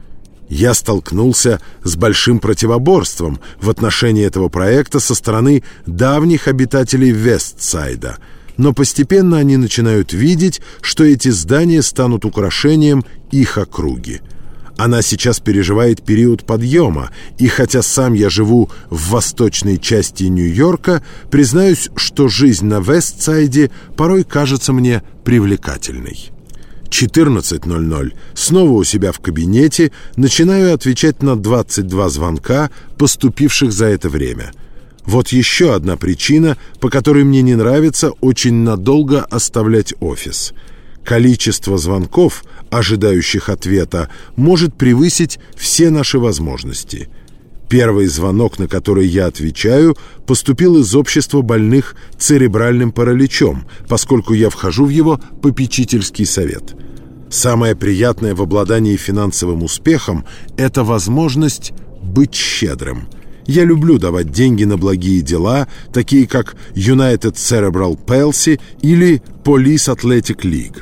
Я столкнулся с большим противоборством в отношении этого проекта со стороны давних обитателей Вестсайда, но постепенно они начинают видеть, что эти здания станут украшением их округи. Она сейчас переживает период подъема, и хотя сам я живу в восточной части Нью-Йорка, признаюсь, что жизнь на Вестсайде порой кажется мне привлекательной. четырнадцать ноль ноль. Снова у себя в кабинете начинаю отвечать на двадцать два звонка, поступивших за это время. Вот еще одна причина, по которой мне не нравится очень надолго оставлять офис. Количество звонков, ожидающих ответа, может превысить все наши возможности. Первый звонок, на который я отвечаю, поступил из общества больных церебральным параличом, поскольку я вхожу в его попечительский совет. Самое приятное в обладании финансовым успехом – это возможность быть щедрым. Я люблю давать деньги на благие дела, такие как United Cerebral Palsy или Police Athletic League.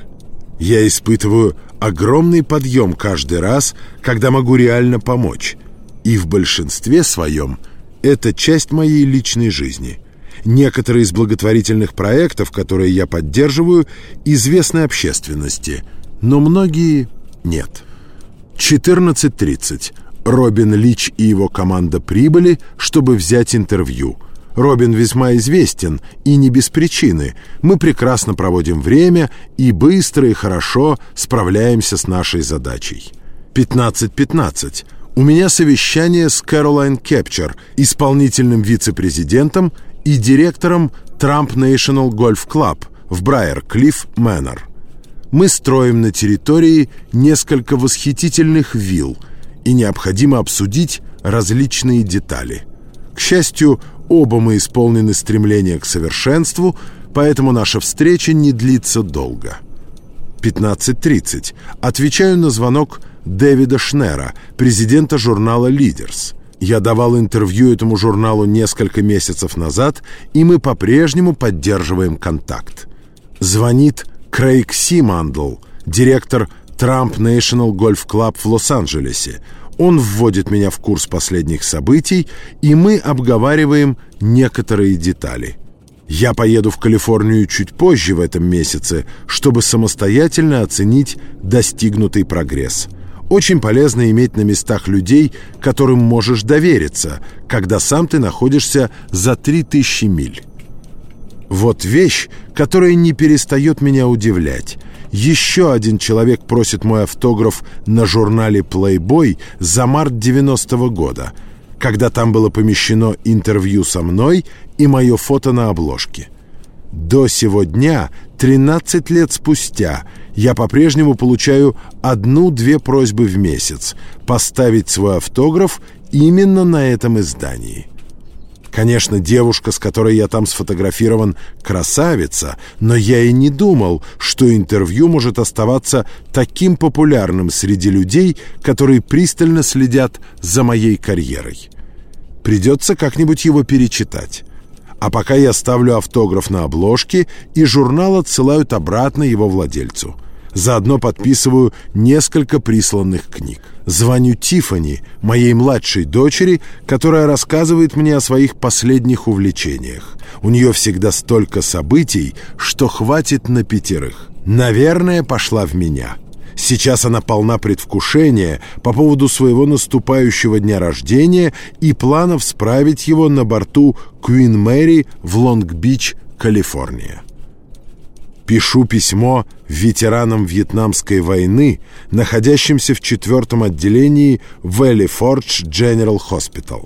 Я испытываю огромный подъем каждый раз, когда могу реально помочь. И в большинстве своем это часть моей личной жизни. Некоторые из благотворительных проектов, которые я поддерживаю, известны общественности, но многие нет. четырнадцать тридцать. Робин Лич и его команда прибыли, чтобы взять интервью. Робин весьма известен, и не без причины. Мы прекрасно проводим время и быстро и хорошо справляемся с нашей задачей. пятнадцать пятнадцать. У меня совещание с Кэролайн Кепчер, исполнительным вице-президентом и директором Trump National Golf Club в Брайер-Клифф Мэннер. Мы строим на территории несколько восхитительных вилл, и необходимо обсудить различные детали. К счастью, оба мы исполнены стремления к совершенству, поэтому наша встреча не длится долго. пятнадцать тридцать. Отвечаю на звонок Дэвида Шнера, президента журнала «Лидерс». Я давал интервью этому журналу несколько месяцев назад, и мы по-прежнему поддерживаем контакт. Звонит Крейг Симандл, директор Trump National Golf Club в Лос-Анджелесе. Он вводит меня в курс последних событий, и мы обговариваем некоторые детали. Я поеду в Калифорнию чуть позже в этом месяце, чтобы самостоятельно оценить достигнутый прогресс. Очень полезно иметь на местах людей, которым можешь довериться, когда сам ты находишься за три тысячи миль. Вот вещь, которая не перестает меня удивлять. Еще один человек просит мой автограф на журнале Playboy за март девяностого года, когда там было помещено интервью со мной и мое фото на обложке. До сего дня, тринадцать лет спустя, я по-прежнему получаю одну-две просьбы в месяц поставить свой автограф именно на этом издании. Конечно, девушка, с которой я там сфотографирован, красавица, но я и не думал, что интервью может оставаться таким популярным среди людей, которые пристально следят за моей карьерой. Придется как-нибудь его перечитать. А пока я ставлю автограф на обложке, и журнал отсылают обратно его владельцу. Заодно подписываю несколько присланных книг. Звоню Тиффани, моей младшей дочери, которая рассказывает мне о своих последних увлечениях. У нее всегда столько событий, что хватит на пятерых. Наверное, пошла в меня. Сейчас она полна предвкушения по поводу своего наступающего дня рождения и планов справить его на борту Queen Mary в Лонг-Бич, Калифорния. Пишу письмо ветеранам Вьетнамской войны, находящимся в четвертом отделении Valley Forge General Hospital.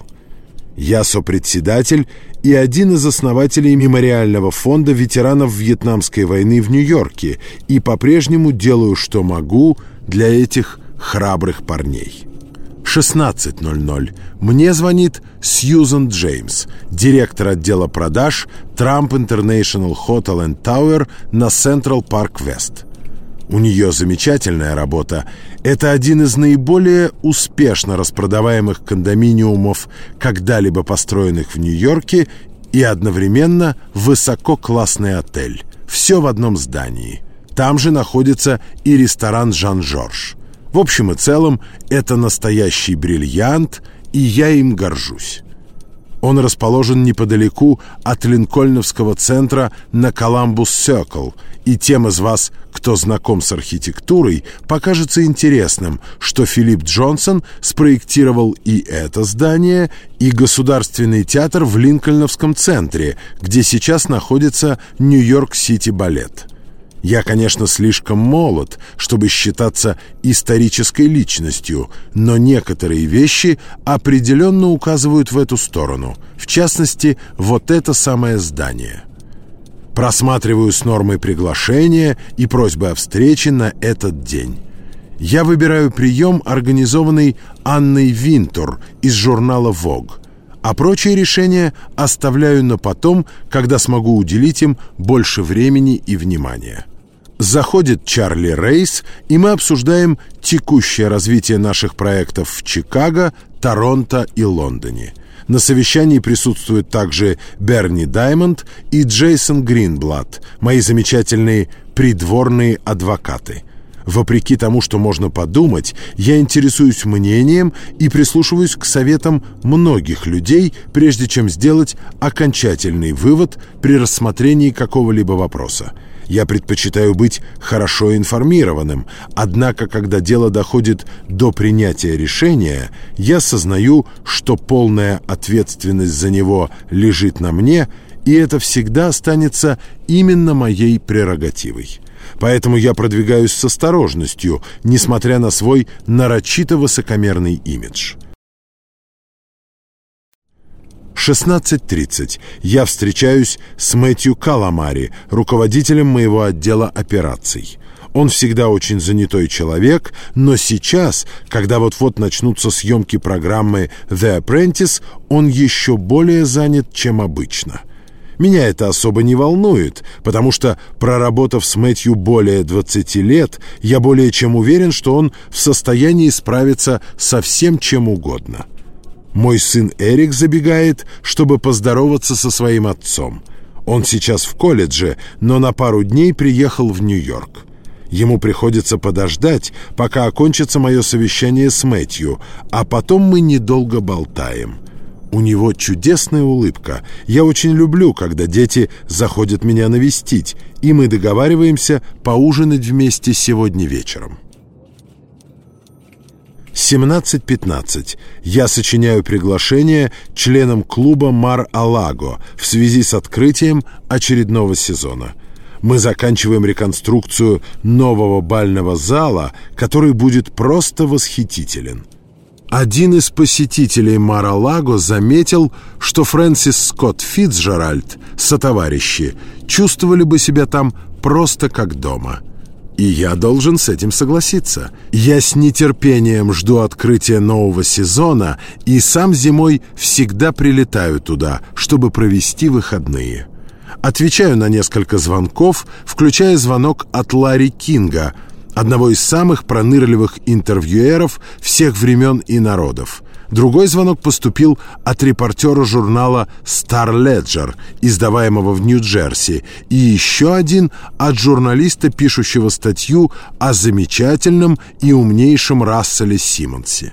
Я сопредседатель и один из основателей мемориального фонда ветеранов Вьетнамской войны в Нью-Йорке и по-прежнему делаю, что могу для этих храбрых парней. шестнадцать ноль ноль. Мне звонит Сьюзан Джеймс, директор отдела продаж Trump International Hotel and Tower на Central Park West. У нее замечательная работа. Это один из наиболее успешно распродаваемых кондоминиумов, когда-либо построенных в Нью-Йорке, и одновременно высококлассный отель. Все в одном здании. Там же находится и ресторан «Жан-Жорж». В общем и целом, это настоящий бриллиант, и я им горжусь. Он расположен неподалеку от Линкольновского центра на Коламбус-Сёркл, и тем из вас, кто знаком с архитектурой, покажется интересным, что Филипп Джонсон спроектировал и это здание, и Государственный театр в Линкольновском центре, где сейчас находится Нью-Йорк-Сити-балет. Я, конечно, слишком молод, чтобы считаться исторической личностью, но некоторые вещи определенно указывают в эту сторону. В частности, вот это самое здание. Просматриваю с нормой приглашения и просьбы о встрече на этот день. Я выбираю прием, организованный Анной Винтур из журнала Vogue, а прочие решения оставляю на потом, когда смогу уделить им больше времени и внимания. Заходит Чарли Рейс, и мы обсуждаем текущее развитие наших проектов в Чикаго, Торонто и Лондоне. На совещании присутствуют также Берни Даймонд и Джейсон Гринблат, мои замечательные придворные адвокаты. Вопреки тому, что можно подумать, я интересуюсь мнением и прислушиваюсь к советам многих людей, прежде чем сделать окончательный вывод при рассмотрении какого-либо вопроса. Я предпочитаю быть хорошо информированным, однако, когда дело доходит до принятия решения, я сознаю, что полная ответственность за него лежит на мне, и это всегда останется именно моей прерогативой. Поэтому я продвигаюсь с осторожностью, несмотря на свой нарочито высокомерный имидж. шестнадцать тридцать. Я встречаюсь с Мэтью Каламари, руководителем моего отдела операций. Он всегда очень занятой человек, но сейчас, когда вот-вот начнутся съемки программы «The Apprentice», он еще более занят, чем обычно. Меня это особо не волнует, потому что, проработав с Мэтью более двадцати лет, я более чем уверен, что он в состоянии справиться со всем чем угодно. Мой сын Эрик забегает, чтобы поздороваться со своим отцом. Он сейчас в колледже, но на пару дней приехал в Нью-Йорк. Ему приходится подождать, пока окончится мое совещание с Мэтью, а потом мы недолго болтаем. У него чудесная улыбка. Я очень люблю, когда дети заходят меня навестить, и мы договариваемся поужинать вместе сегодня вечером. семнадцать пятнадцать. Я сочиняю приглашение членам клуба «Мар-а-Лаго» в связи с открытием очередного сезона. Мы заканчиваем реконструкцию нового бального зала, который будет просто восхитителен. Один из посетителей Мар-а-Лаго заметил, что Фрэнсис Скотт Фицджеральд, сотоварищи, чувствовали бы себя там просто как дома. И я должен с этим согласиться. Я с нетерпением жду открытия нового сезона и сам зимой всегда прилетаю туда, чтобы провести выходные. Отвечаю на несколько звонков, включая звонок от Ларри Кинга, одного из самых пронырливых интервьюеров всех времен и народов. Другой звонок поступил от репортера журнала Star Ledger, издаваемого в Нью-Джерси, и еще один от журналиста, пишущего статью о замечательном и умнейшем Расселе Симмонсе.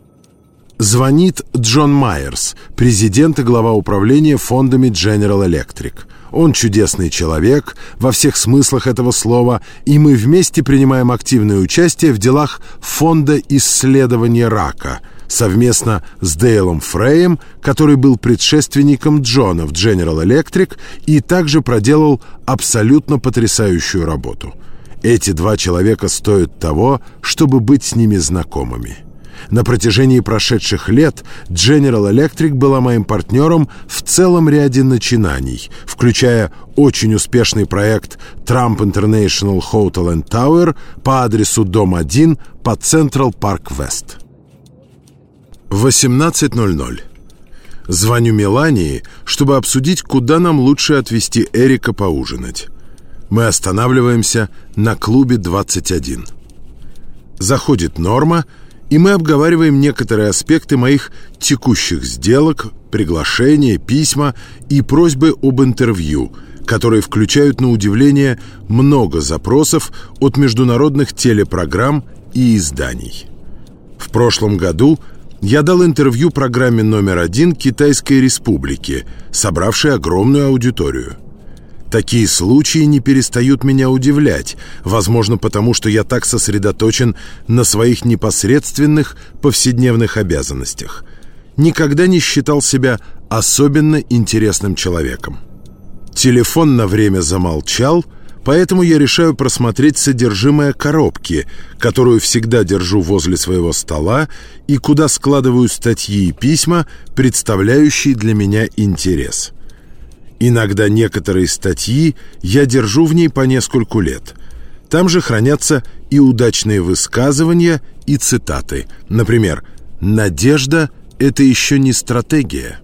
Звонит Джон Майерс, президент и глава управления фондами General Electric. Он чудесный человек во всех смыслах этого слова, и мы вместе принимаем активное участие в делах фонда исследования рака, совместно с Дейлом Фрейем, который был предшественником Джона в General Electric и также проделал абсолютно потрясающую работу. Эти два человека стоят того, чтобы быть с ними знакомыми. На протяжении прошедших лет General Electric была моим партнером в целом ряде начинаний, включая очень успешный проект Trump International Hotel and Tower по адресу дом один по Central Park West. восемнадцать ноль ноль. Звоню Мелании, чтобы обсудить, куда нам лучше отвезти Эрика поужинать. Мы останавливаемся на клубе двадцать один. Заходит Норма, и мы обговариваем некоторые аспекты моих текущих сделок, приглашения, письма и просьбы об интервью, которые включают, на удивление, много запросов от международных телепрограмм и изданий. В прошлом году я дал интервью программе номер один Китайской Республики, собравшей огромную аудиторию. Такие случаи не перестают меня удивлять, возможно, потому что я так сосредоточен на своих непосредственных повседневных обязанностях. Никогда не считал себя особенно интересным человеком. Телефон на время замолчал, поэтому я решаю просмотреть содержимое коробки, которую всегда держу возле своего стола и куда складываю статьи и письма, представляющие для меня интерес. Иногда некоторые статьи я держу в ней по нескольку лет. Там же хранятся и удачные высказывания, и цитаты. Например, «Надежда — это еще не стратегия».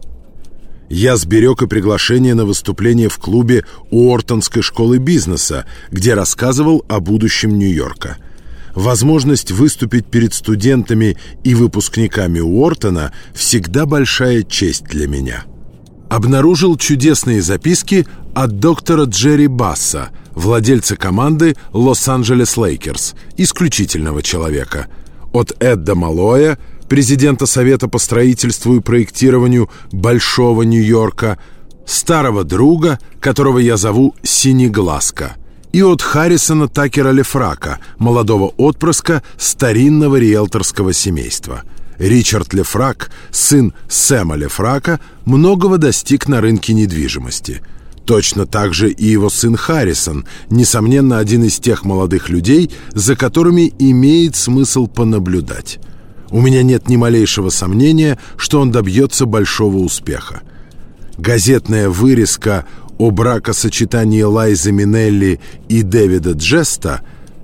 Я сберег и приглашение на выступление в клубе Уортонской школы бизнеса, где рассказывал о будущем Нью-Йорка. Возможность выступить перед студентами и выпускниками Уортона всегда большая честь для меня. Обнаружил чудесные записки от доктора Джерри Басса, владельца команды Лос-Анджелес Лейкерс, исключительного человека, от Эдда Малоя, президента Совета по строительству и проектированию Большого Нью-Йорка, старого друга, которого я зову Синеглазка, и от Харрисона Такера Лефрака, молодого отпрыска старинного риэлторского семейства. Ричард Лефрак, сын Сэма Лефрака, многого достиг на рынке недвижимости. Точно так же и его сын Харрисон, несомненно, один из тех молодых людей, за которыми имеет смысл понаблюдать. У меня нет ни малейшего сомнения, что он добьется большого успеха. Газетная вырезка о бракосочетании Лайзы Минелли и Дэвида Джеста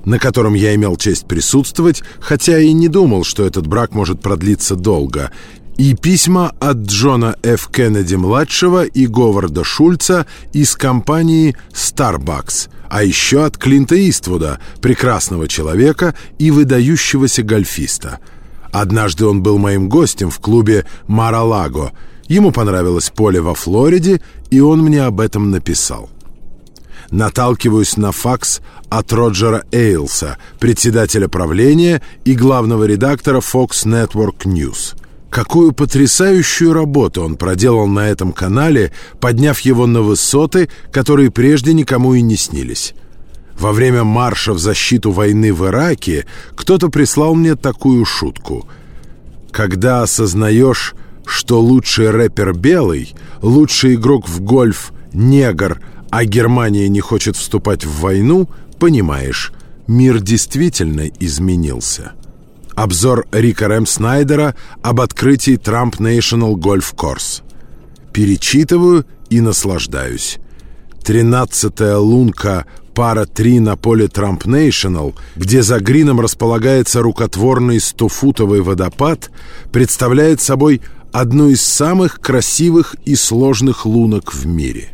на котором я имел честь присутствовать, хотя и не думал, что этот брак может продлиться долго, и письма от Джона Ф. Кеннеди-младшего и Говарда Шульца из компании Starbucks, а еще от Клинта Иствуда, прекрасного человека и выдающегося гольфиста. Однажды он был моим гостем в клубе «Мар-а-Лаго». Ему понравилось поле во Флориде, и он мне об этом написал. Наталкиваюсь на факс от Роджера Эйлса, председателя правления и главного редактора Fox Network News. Какую потрясающую работу он проделал на этом канале, подняв его на высоты, которые прежде никому и не снились. Во время марша в защиту войны в Ираке кто-то прислал мне такую шутку. Когда осознаешь, что лучший рэпер белый, лучший игрок в гольф негр, а Германия не хочет вступать в войну, понимаешь, мир действительно изменился. Обзор Рика Рэм Снайдера об открытии Trump National Golf Course. Перечитываю и наслаждаюсь. Тринадцатая лунка пара три на поле Trump National, где за грином располагается рукотворный стофутовый водопад, представляет собой одну из самых красивых и сложных лунок в мире.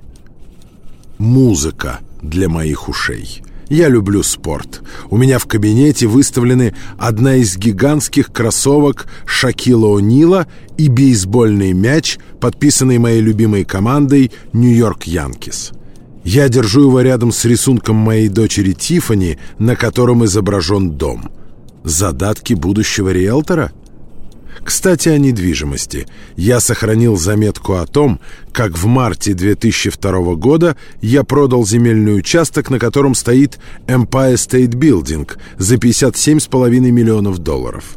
Музыка для моих ушей. Я люблю спорт. У меня в кабинете выставлены одна из гигантских кроссовок Шакила О'Нила и бейсбольный мяч, подписанный моей любимой командой Нью-Йорк Янкис. Я держу его рядом с рисунком моей дочери Тиффани, на котором изображен дом. Задатки будущего риэлтора? Кстати, о недвижимости. Я сохранил заметку о том, как в марте две тысячи второго года я продал земельный участок, на котором стоит Empire State Building, за пятьдесят семь с половиной миллионов долларов.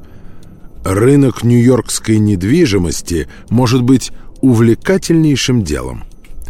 Рынок нью-йоркской недвижимости может быть увлекательнейшим делом.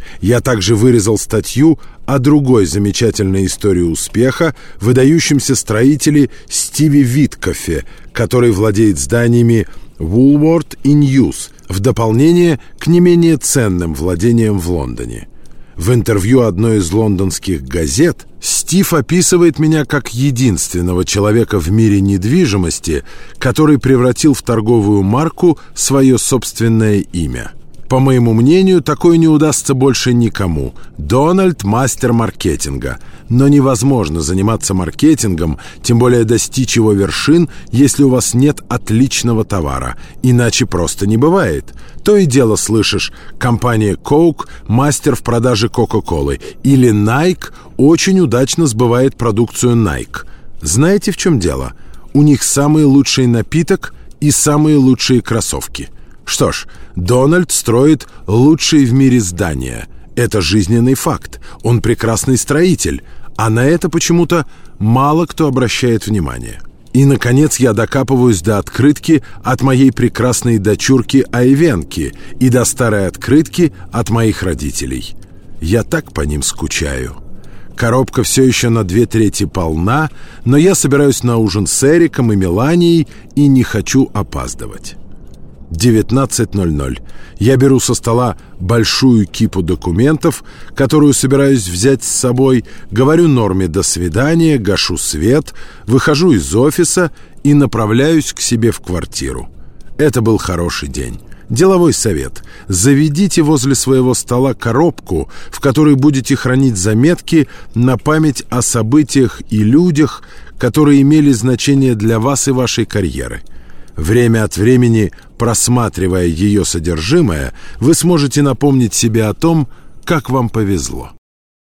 Я также вырезал статью о другой замечательной истории успеха, выдающемся строителе Стиве Виткоффе, который владеет зданиями Woolworth и News, в дополнение к не менее ценным владениям в Лондоне. В интервью одной из лондонских газет Стив описывает меня как единственного человека в мире недвижимости, который превратил в торговую марку свое собственное имя. По моему мнению, такое не удастся больше никому. Дональд – мастер маркетинга. Но невозможно заниматься маркетингом, тем более достичь его вершин, если у вас нет отличного товара. Иначе просто не бывает. То и дело слышишь: компания Coke – мастер в продаже Кока-Колы. Или Nike очень удачно сбывает продукцию Nike. Знаете, в чем дело? У них самый лучший напиток и самые лучшие кроссовки. Что ж, Дональд строит лучшие в мире здания. Это жизненный факт. Он прекрасный строитель, а на это почему-то мало кто обращает внимание. И, наконец, я докапываюсь до открытки от моей прекрасной дочурки Айвенки и до старой открытки от моих родителей. Я так по ним скучаю. Коробка все еще на две трети полна, но я собираюсь на ужин с Эриком и Меланией и не хочу опаздывать. девятнадцать ноль ноль. Я беру со стола большую кипу документов, которую собираюсь взять с собой, говорю Норме «до свидания», гашу свет, выхожу из офиса и направляюсь к себе в квартиру. Это был хороший день. Деловой совет. Заведите возле своего стола коробку, в которой будете хранить заметки на память о событиях и людях, которые имели значение для вас и вашей карьеры. Время от времени, просматривая ее содержимое, вы сможете напомнить себе о том, как вам повезло.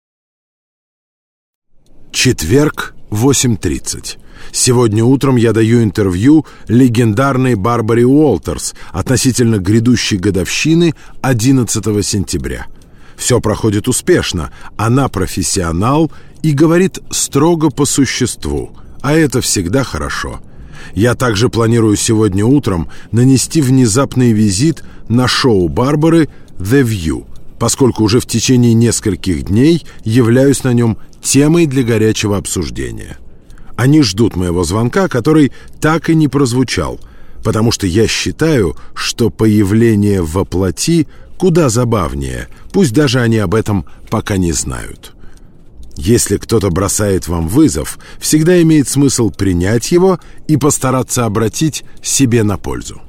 Четверг, восемь тридцать. Сегодня утром я даю интервью легендарной Барбаре Уолтерс относительно грядущей годовщины одиннадцатого сентября. Все проходит успешно, она профессионал и говорит строго по существу, а это всегда хорошо. Я также планирую сегодня утром нанести внезапный визит на шоу Барбары «The View», поскольку уже в течение нескольких дней являюсь на нем темой для горячего обсуждения. Они ждут моего звонка, который так и не прозвучал, потому что я считаю, что появление воплоти куда забавнее, пусть даже они об этом пока не знают. Если кто-то бросает вам вызов, всегда имеет смысл принять его и постараться обратить себе на пользу.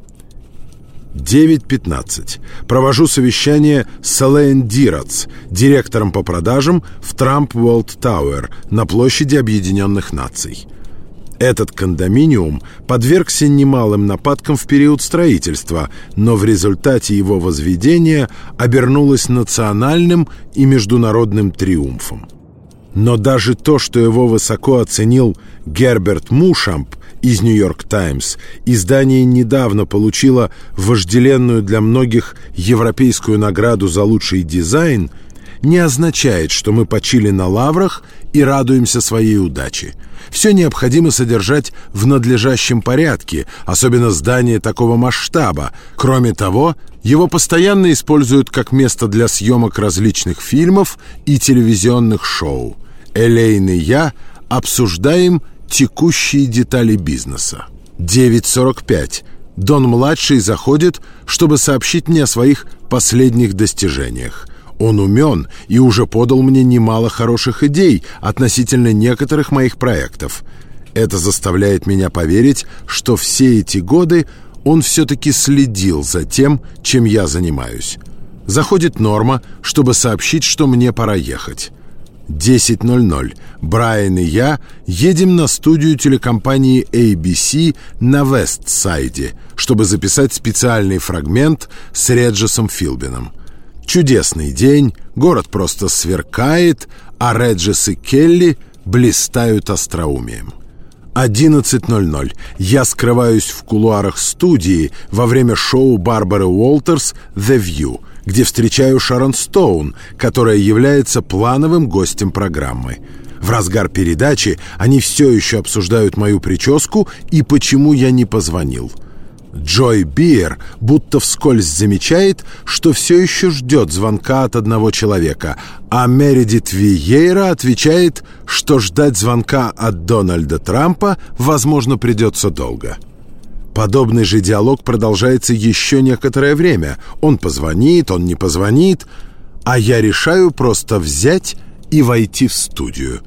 девять пятнадцать. Провожу совещание с Элейн Диратс, директором по продажам в Trump World Tower на площади Объединенных Наций. Этот кондоминиум подвергся немалым нападкам в период строительства, но в результате его возведения обернулось национальным и международным триумфом. Но даже то, что его высоко оценил Герберт Мушамп из «Нью-Йорк Таймс», издание недавно получило вожделенную для многих европейскую награду за лучший дизайн, не означает, что мы почили на лаврах и радуемся своей удаче. Все необходимо содержать в надлежащем порядке, особенно здание такого масштаба. Кроме того, его постоянно используют как место для съемок различных фильмов и телевизионных шоу. Элейн и я обсуждаем текущие детали бизнеса. девять сорок пять. Дон-младший заходит, чтобы сообщить мне о своих последних достижениях. Он умен и уже подал мне немало хороших идей относительно некоторых моих проектов. Это заставляет меня поверить, что все эти годы он все-таки следил за тем, чем я занимаюсь. Заходит Норма, чтобы сообщить, что мне пора ехать. десять ноль ноль. Брайан и я едем на студию телекомпании эй би си на Вестсайде, чтобы записать специальный фрагмент с Реджесом Филбином. Чудесный день, город просто сверкает, а Реджес и Келли блистают остроумием. одиннадцать ноль ноль. Я скрываюсь в кулуарах студии во время шоу Барбары Уолтерс «The View», где встречаю Шарон Стоун, которая является плановым гостем программы. В разгар передачи они все еще обсуждают мою прическу и почему я не позвонил. Джой Биер будто вскользь замечает, что все еще ждет звонка от одного человека, а Мередит Виейра отвечает, что ждать звонка от Дональда Трампа, возможно, придется долго. Подобный же диалог продолжается еще некоторое время. Он позвонит, он не позвонит, а я решаю просто взять и войти в студию.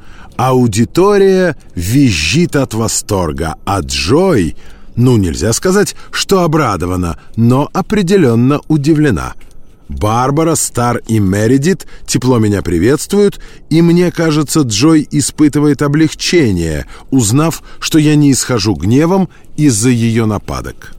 Аудитория визжит от восторга, а Джой... Ну, нельзя сказать, что обрадована, но определенно удивлена. Барбара, Стар и Мередит тепло меня приветствуют, и мне кажется, Джой испытывает облегчение, узнав, что я не исхожу гневом из-за ее нападок.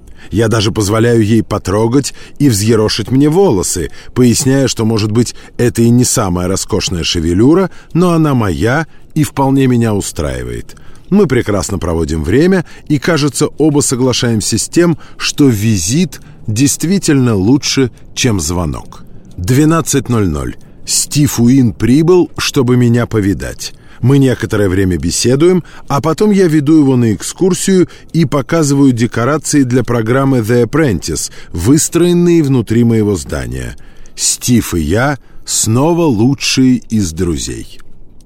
Я даже позволяю ей потрогать и взъерошить мне волосы, поясняя, что, может быть, это и не самая роскошная шевелюра, но она моя и вполне меня устраивает. Мы прекрасно проводим время и, кажется, оба соглашаемся с тем, что визит действительно лучше, чем звонок. двенадцать ноль ноль. Стив Уин прибыл, чтобы меня повидать. Мы некоторое время беседуем, а потом я веду его на экскурсию и показываю декорации для программы «The Apprentice», выстроенные внутри моего здания. Стив и я снова лучшие из друзей.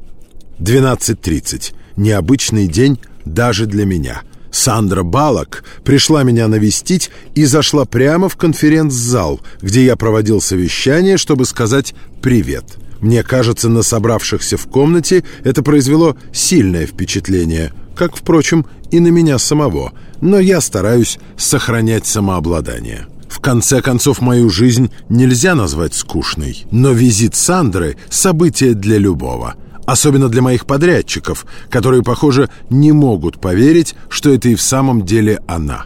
двенадцать тридцать. Необычный день даже для меня. Сандра Баллок пришла меня навестить и зашла прямо в конференц-зал, где я проводил совещание, чтобы сказать «привет». Мне кажется, на собравшихся в комнате это произвело сильное впечатление, как, впрочем, и на меня самого, но я стараюсь сохранять самообладание. В конце концов, мою жизнь нельзя назвать скучной, но визит Сандры – событие для любого. Особенно для моих подрядчиков, которые, похоже, не могут поверить, что это и в самом деле она.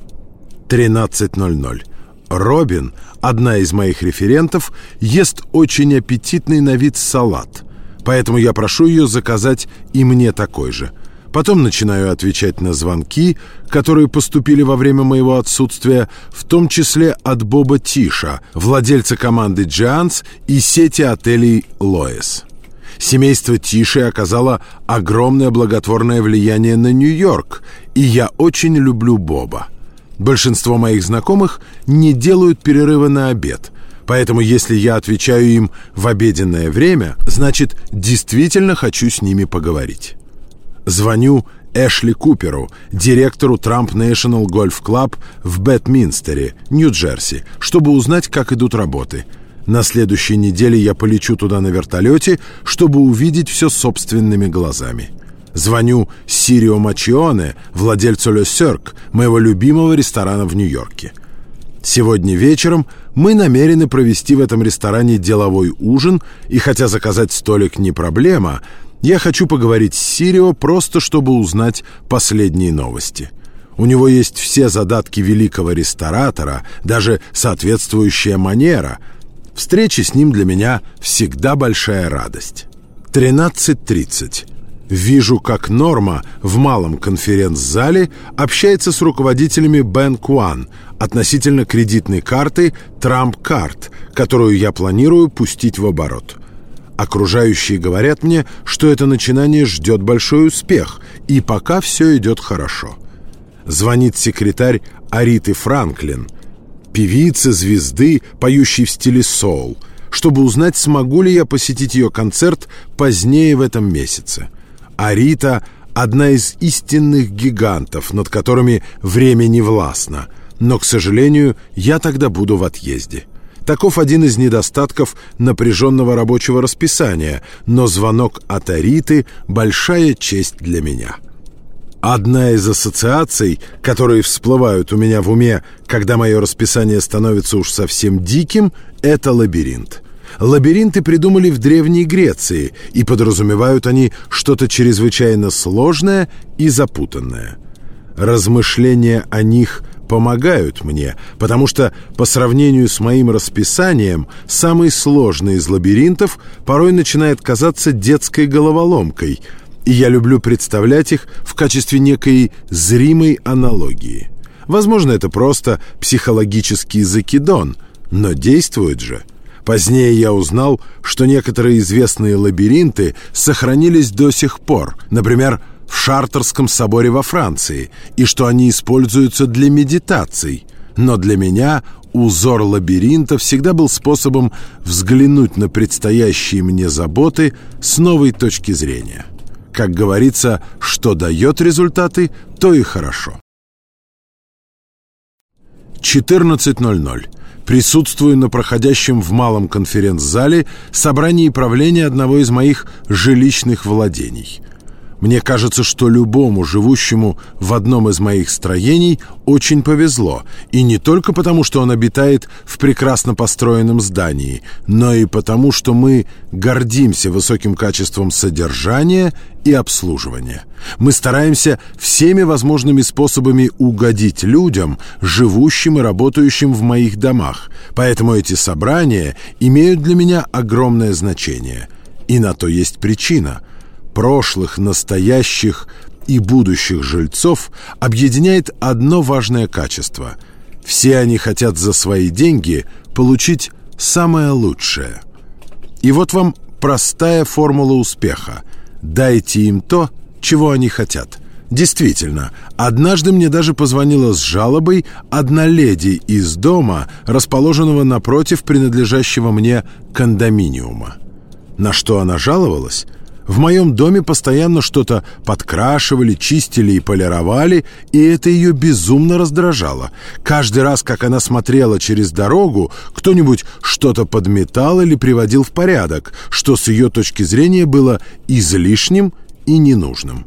тринадцать ноль ноль. Робин, одна из моих референтов, ест очень аппетитный на вид салат, поэтому я прошу ее заказать и мне такой же. Потом начинаю отвечать на звонки, которые поступили во время моего отсутствия, в том числе от Боба Тиша, владельца команды «Giants» и сети отелей «Лоэс». Семейство Тиши оказало огромное благотворное влияние на Нью-Йорк, и я очень люблю Боба. Большинство моих знакомых не делают перерыва на обед, поэтому если я отвечаю им в обеденное время, значит, действительно хочу с ними поговорить. Звоню Эшли Куперу, директору Trump National Golf Club в Бэтминстере, Нью-Джерси, чтобы узнать, как идут работы. На следующей неделе я полечу туда на вертолете, чтобы увидеть все собственными глазами. Звоню Сирио Мачионе, владельцу Le Cirque, моего любимого ресторана в Нью-Йорке. Сегодня вечером мы намерены провести в этом ресторане деловой ужин, и хотя заказать столик не проблема, я хочу поговорить с Сирио просто, чтобы узнать последние новости. У него есть все задатки великого ресторатора, даже соответствующая манера. Встречи с ним для меня всегда большая радость. тринадцать тридцать. Вижу, как Норма в малом конференц-зале общается с руководителями Bank One относительно кредитной карты Trump Card, которую я планирую пустить в оборот. Окружающие говорят мне, что это начинание ждет большой успех, и пока все идет хорошо. Звонит секретарь Ариты Франклин, певицы, звезды, поющей в стиле соул, чтобы узнать, смогу ли я посетить ее концерт позднее в этом месяце. Арита – одна из истинных гигантов, над которыми время не властно, но, к сожалению, я тогда буду в отъезде. Таков один из недостатков напряженного рабочего расписания, но звонок от Ариты – большая честь для меня. Одна из ассоциаций, которые всплывают у меня в уме, когда мое расписание становится уж совсем диким – это лабиринт. Лабиринты придумали в Древней Греции, и подразумевают они что-то чрезвычайно сложное и запутанное. Размышления о них помогают мне, потому что по сравнению с моим расписанием самый сложный из лабиринтов порой начинает казаться детской головоломкой, и я люблю представлять их в качестве некой зримой аналогии. Возможно, это просто психологический закидон, но действует же. Позднее я узнал, что некоторые известные лабиринты сохранились до сих пор, например, в Шартерском соборе во Франции, и что они используются для медитаций. Но для меня узор лабиринта всегда был способом взглянуть на предстоящие мне заботы с новой точки зрения. Как говорится, что дает результаты, то и хорошо. четырнадцать ноль ноль. Присутствую на проходящем в малом конференц-зале собрании правления одного из моих жилищных владений. Мне кажется, что любому живущему в одном из моих строений очень повезло, и не только потому, что он обитает в прекрасно построенном здании, но и потому, что мы гордимся высоким качеством содержания и обслуживания. Мы стараемся всеми возможными способами угодить людям, живущим и работающим в моих домах, поэтому эти собрания имеют для меня огромное значение. И на то есть причина. Прошлых, настоящих и будущих жильцов объединяет одно важное качество. Все они хотят за свои деньги получить самое лучшее. И вот вам простая формула успеха. Дайте им то, чего они хотят. Действительно, однажды мне даже позвонила с жалобой одна леди из дома, расположенного напротив принадлежащего мне кондоминиума. На что она жаловалась? В моем доме постоянно что-то подкрашивали, чистили и полировали, и это ее безумно раздражало. Каждый раз, как она смотрела через дорогу, кто-нибудь что-то подметал или приводил в порядок, что с ее точки зрения было излишним и ненужным.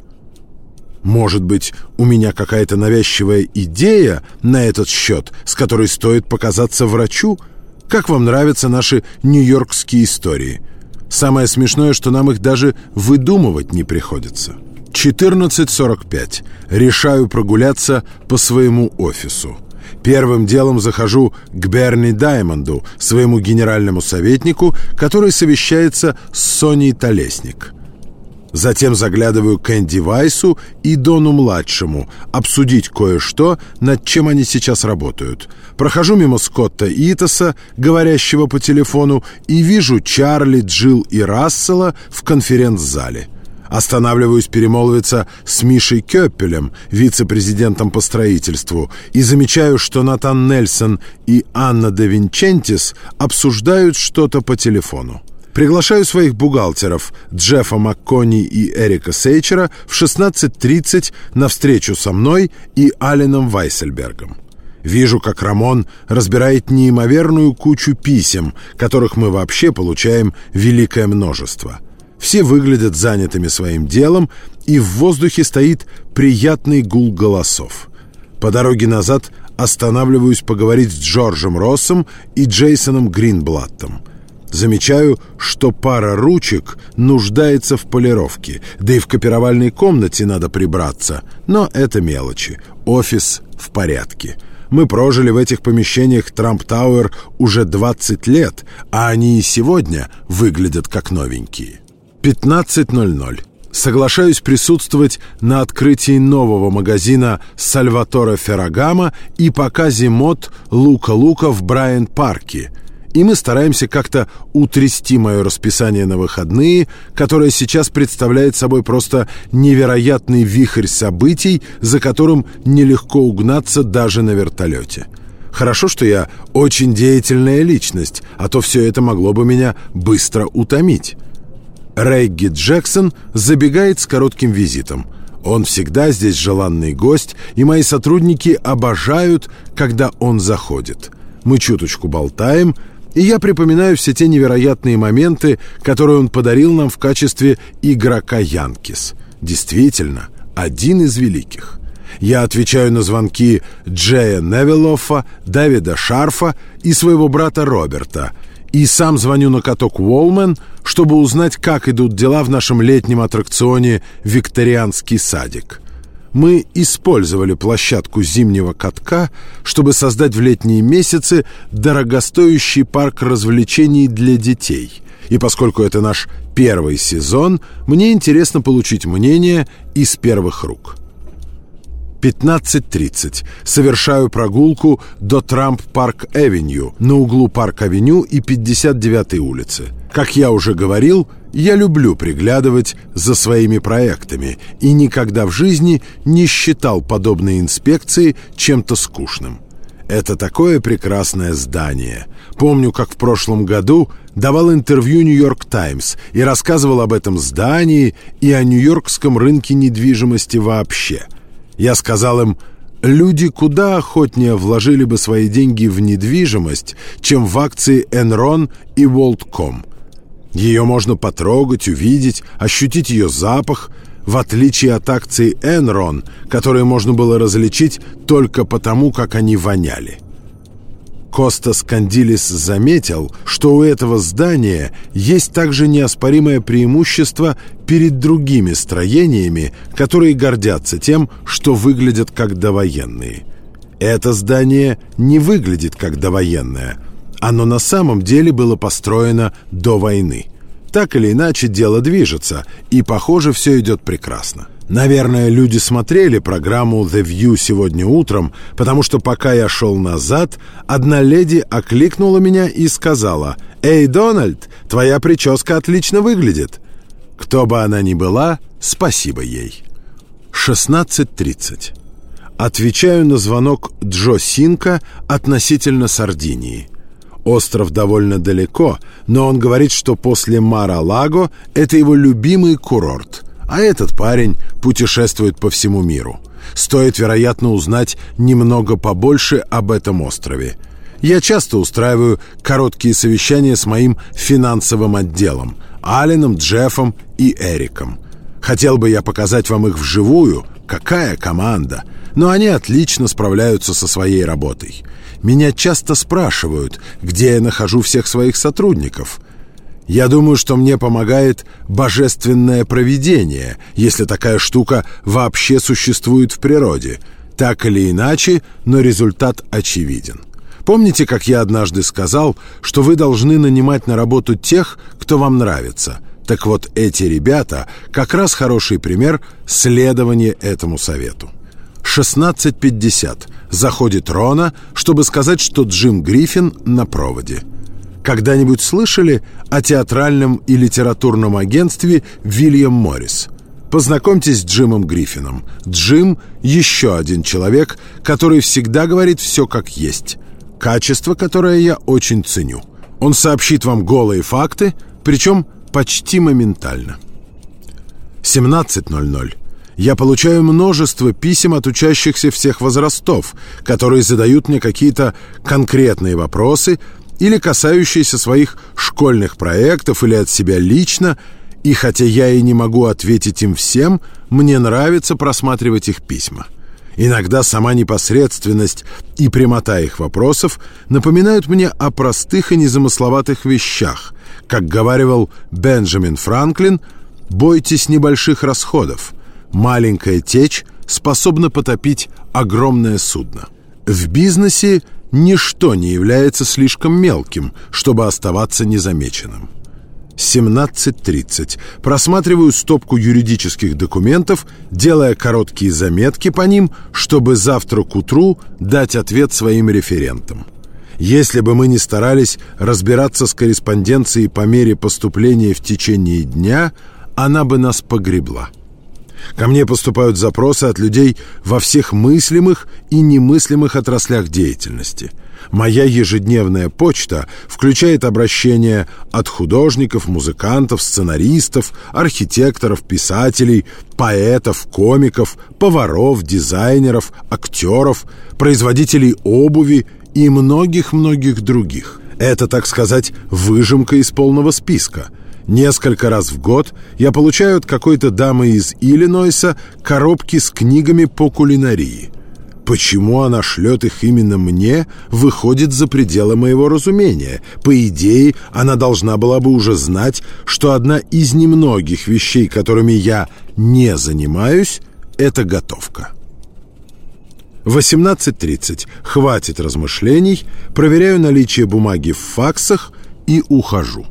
Может быть, у меня какая-то навязчивая идея на этот счет, с которой стоит показаться врачу? Как вам нравятся наши нью-йоркские истории? Самое смешное, что нам их даже выдумывать не приходится. четырнадцать сорок пять. Решаю прогуляться по своему офису. Первым делом захожу к Берни Даймонду, своему генеральному советнику, который совещается с Соней Толесник. Затем заглядываю к Энди Вайсу и Дону-младшему обсудить кое-что, над чем они сейчас работают. Прохожу мимо Скотта Итоса, говорящего по телефону, и вижу Чарли, Джилл и Рассела в конференц-зале. Останавливаюсь перемолвиться с Мишей Кёппелем, вице-президентом по строительству, и замечаю, что Натан Нельсон и Анна де Винчентис обсуждают что-то по телефону. Приглашаю своих бухгалтеров Джеффа МакКонни и Эрика Сейчера в шестнадцать тридцать на встречу со мной и Аленом Вайсельбергом. Вижу, как Рамон разбирает неимоверную кучу писем, которых мы вообще получаем великое множество. Все выглядят занятыми своим делом, и в воздухе стоит приятный гул голосов. По дороге назад останавливаюсь поговорить с Джорджем Россом и Джейсоном Гринблаттом. Замечаю, что пара ручек нуждается в полировке, да и в копировальной комнате надо прибраться, но это мелочи. Офис в порядке. Мы прожили в этих помещениях Трамп Тауэр уже двадцать лет, а они и сегодня выглядят как новенькие. пятнадцать ноль ноль. Соглашаюсь присутствовать на открытии нового магазина Сальваторе Феррагамо и показе мод Лука Лука в Брайант-парке. И мы стараемся как-то утрясти мое расписание на выходные, которое сейчас представляет собой просто невероятный вихрь событий, за которым нелегко угнаться даже на вертолете. Хорошо, что я очень деятельная личность, а то все это могло бы меня быстро утомить. Регги Джексон забегает с коротким визитом. Он всегда здесь желанный гость, и мои сотрудники обожают, когда он заходит. Мы чуточку болтаем, и я припоминаю все те невероятные моменты, которые он подарил нам в качестве игрока Янкис. Действительно, один из великих. Я отвечаю на звонки Джея Невиллоффа, Дэвида Шарфа и своего брата Роберта, и сам звоню на каток Уолмен, чтобы узнать, как идут дела в нашем летнем аттракционе «Викторианский садик». Мы использовали площадку зимнего катка, чтобы создать в летние месяцы дорогостоящий парк развлечений для детей. И поскольку это наш первый сезон, мне интересно получить мнение из первых рук. пятнадцать тридцать. Совершаю прогулку до Трамп-Парк-Авеню на углу Парк-Авеню и пятьдесят девятой улицы. Как я уже говорил, я люблю приглядывать за своими проектами и никогда в жизни не считал подобные инспекции чем-то скучным. Это такое прекрасное здание. Помню, как в прошлом году давал интервью «Нью-Йорк Таймс» и рассказывал об этом здании и о нью-йоркском рынке недвижимости вообще. Я сказал им, люди куда охотнее вложили бы свои деньги в недвижимость, чем в акции Enron и WorldCom. Ее можно потрогать, увидеть, ощутить ее запах, в отличие от акций Enron, которые можно было различить только потому, как они воняли. Костас Кандилис заметил, что у этого здания есть также неоспоримое преимущество перед другими строениями, которые гордятся тем, что выглядят как довоенные. Это здание не выглядит как довоенное. Оно на самом деле было построено до войны. Так или иначе, дело движется, и, похоже, все идет прекрасно. Наверное, люди смотрели программу «The View» сегодня утром, потому что, пока я шел назад, одна леди окликнула меня и сказала: «Эй, Дональд, твоя прическа отлично выглядит». Кто бы она ни была, спасибо ей. шестнадцать тридцать. Отвечаю на звонок Джо Синка относительно Сардинии. Остров довольно далеко, но он говорит, что после Мар-а-Лаго это его любимый курорт, а этот парень путешествует по всему миру. Стоит, вероятно, узнать немного побольше об этом острове. Я часто устраиваю короткие совещания с моим финансовым отделом, Аленом, Джеффом и Эриком. Хотел бы я показать вам их вживую, какая команда, но они отлично справляются со своей работой. Меня часто спрашивают, где я нахожу всех своих сотрудников. Я думаю, что мне помогает божественное провидение, если такая штука вообще существует в природе. Так или иначе, но результат очевиден. Помните, как я однажды сказал, что вы должны нанимать на работу тех, кто вам нравится? Так вот, эти ребята как раз хороший пример следования этому совету. шестнадцать пятьдесят. Заходит Рона, чтобы сказать, что Джим Гриффин на проводе. Когда-нибудь слышали о театральном и литературном агентстве «Вильям Моррис»? Познакомьтесь с Джимом Гриффином. Джим – еще один человек, который всегда говорит все как есть. Качество, которое я очень ценю. Он сообщит вам голые факты, причем почти моментально. семнадцать ноль ноль. Я получаю множество писем от учащихся всех возрастов, которые задают мне какие-то конкретные вопросы или касающиеся своих школьных проектов или от себя лично, и хотя я и не могу ответить им всем, мне нравится просматривать их письма. Иногда сама непосредственность и прямота их вопросов напоминают мне о простых и незамысловатых вещах. Как говаривал Бенджамин Франклин, «Бойтесь небольших расходов. Маленькая течь способна потопить огромное судно». В бизнесе ничто не является слишком мелким, чтобы оставаться незамеченным. семнадцать тридцать. Просматриваю стопку юридических документов, делая короткие заметки по ним, чтобы завтра к утру дать ответ своим референтам. Если бы мы не старались разбираться с корреспонденцией по мере поступления в течение дня, она бы нас погребла. Ко мне поступают запросы от людей во всех мыслимых и немыслимых отраслях деятельности. Моя ежедневная почта включает обращения от художников, музыкантов, сценаристов, архитекторов, писателей, поэтов, комиков, поваров, дизайнеров, актеров, производителей обуви и многих-многих других. Это, так сказать, выжимка из полного списка. Несколько раз в год я получаю от какой-то дамы из Иллинойса коробки с книгами по кулинарии. Почему она шлет их именно мне, выходит за пределы моего разумения. По идее, она должна была бы уже знать, что одна из немногих вещей, которыми я не занимаюсь, это готовка. восемнадцать тридцать. Хватит размышлений, проверяю наличие бумаги в факсах и ухожу.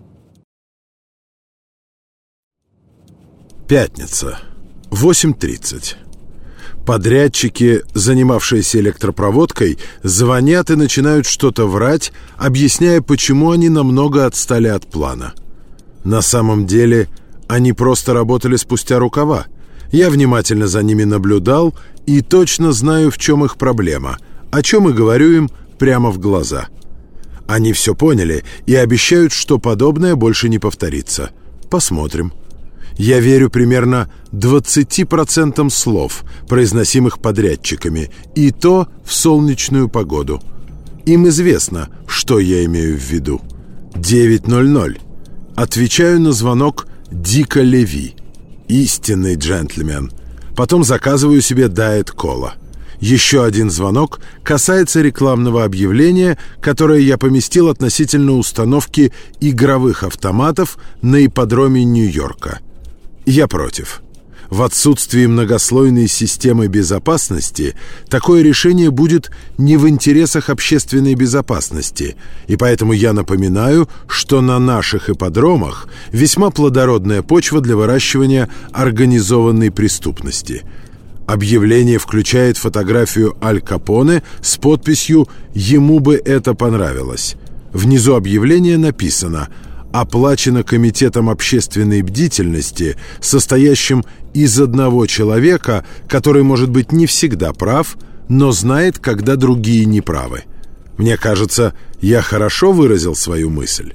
Пятница. восемь тридцать. Подрядчики, занимавшиеся электропроводкой, звонят и начинают что-то врать, объясняя, почему они намного отстали от плана. На самом деле, они просто работали спустя рукава. Я внимательно за ними наблюдал и точно знаю, в чем их проблема, о чем и говорю им прямо в глаза. Они все поняли и обещают, что подобное больше не повторится. Посмотрим. Я верю примерно двадцати процентам слов, произносимых подрядчиками, и то в солнечную погоду. Им известно, что я имею в виду. девять ноль ноль. Отвечаю на звонок Дика Леви. Истинный джентльмен. Потом заказываю себе дайет-кола. Еще один звонок касается рекламного объявления, которое я поместил относительно установки игровых автоматов на ипподроме Нью-Йорка. Я против. В отсутствии многослойной системы безопасности такое решение будет не в интересах общественной безопасности, и поэтому я напоминаю, что на наших ипподромах весьма плодородная почва для выращивания организованной преступности. Объявление включает фотографию Аль Капоне с подписью «Ему бы это понравилось». Внизу объявления написано «Оплачено Комитетом общественной бдительности, состоящим из одного человека, который, может быть, не всегда прав, но знает, когда другие неправы». Мне кажется, я хорошо выразил свою мысль.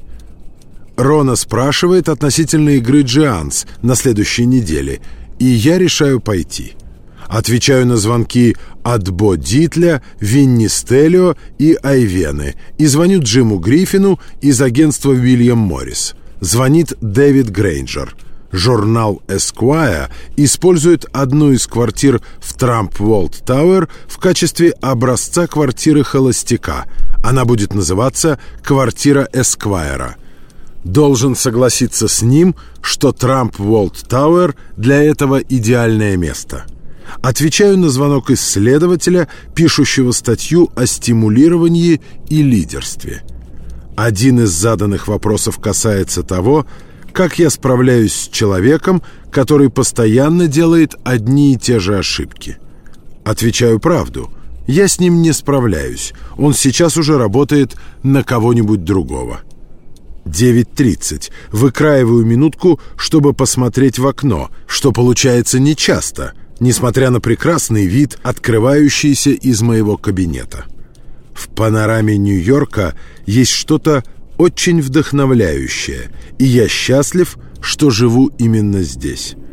Рона спрашивает относительно игры «Джианс» на следующей неделе, и я решаю пойти. Отвечаю на звонки от Бо Дитля, Винни Стеллио и Айвены и звоню Джиму Гриффину из агентства Уильям Моррис. Звонит Дэвид Грейнджер. Журнал Esquire использует одну из квартир в Trump World Tower в качестве образца квартиры холостяка. Она будет называться «Квартира Эсквайра». Должен согласиться с ним, что Trump World Tower для этого идеальное место. Отвечаю на звонок исследователя, пишущего статью о стимулировании и лидерстве. Один из заданных вопросов касается того, как я справляюсь с человеком, который постоянно делает одни и те же ошибки. Отвечаю правду. Я с ним не справляюсь. Он сейчас уже работает на кого-нибудь другого. девять тридцать. Выкраиваю минутку, чтобы посмотреть в окно, что получается нечасто, несмотря на прекрасный вид, открывающийся из моего кабинета. В панораме Нью-Йорка есть что-то очень вдохновляющее, и я счастлив, что живу именно здесь.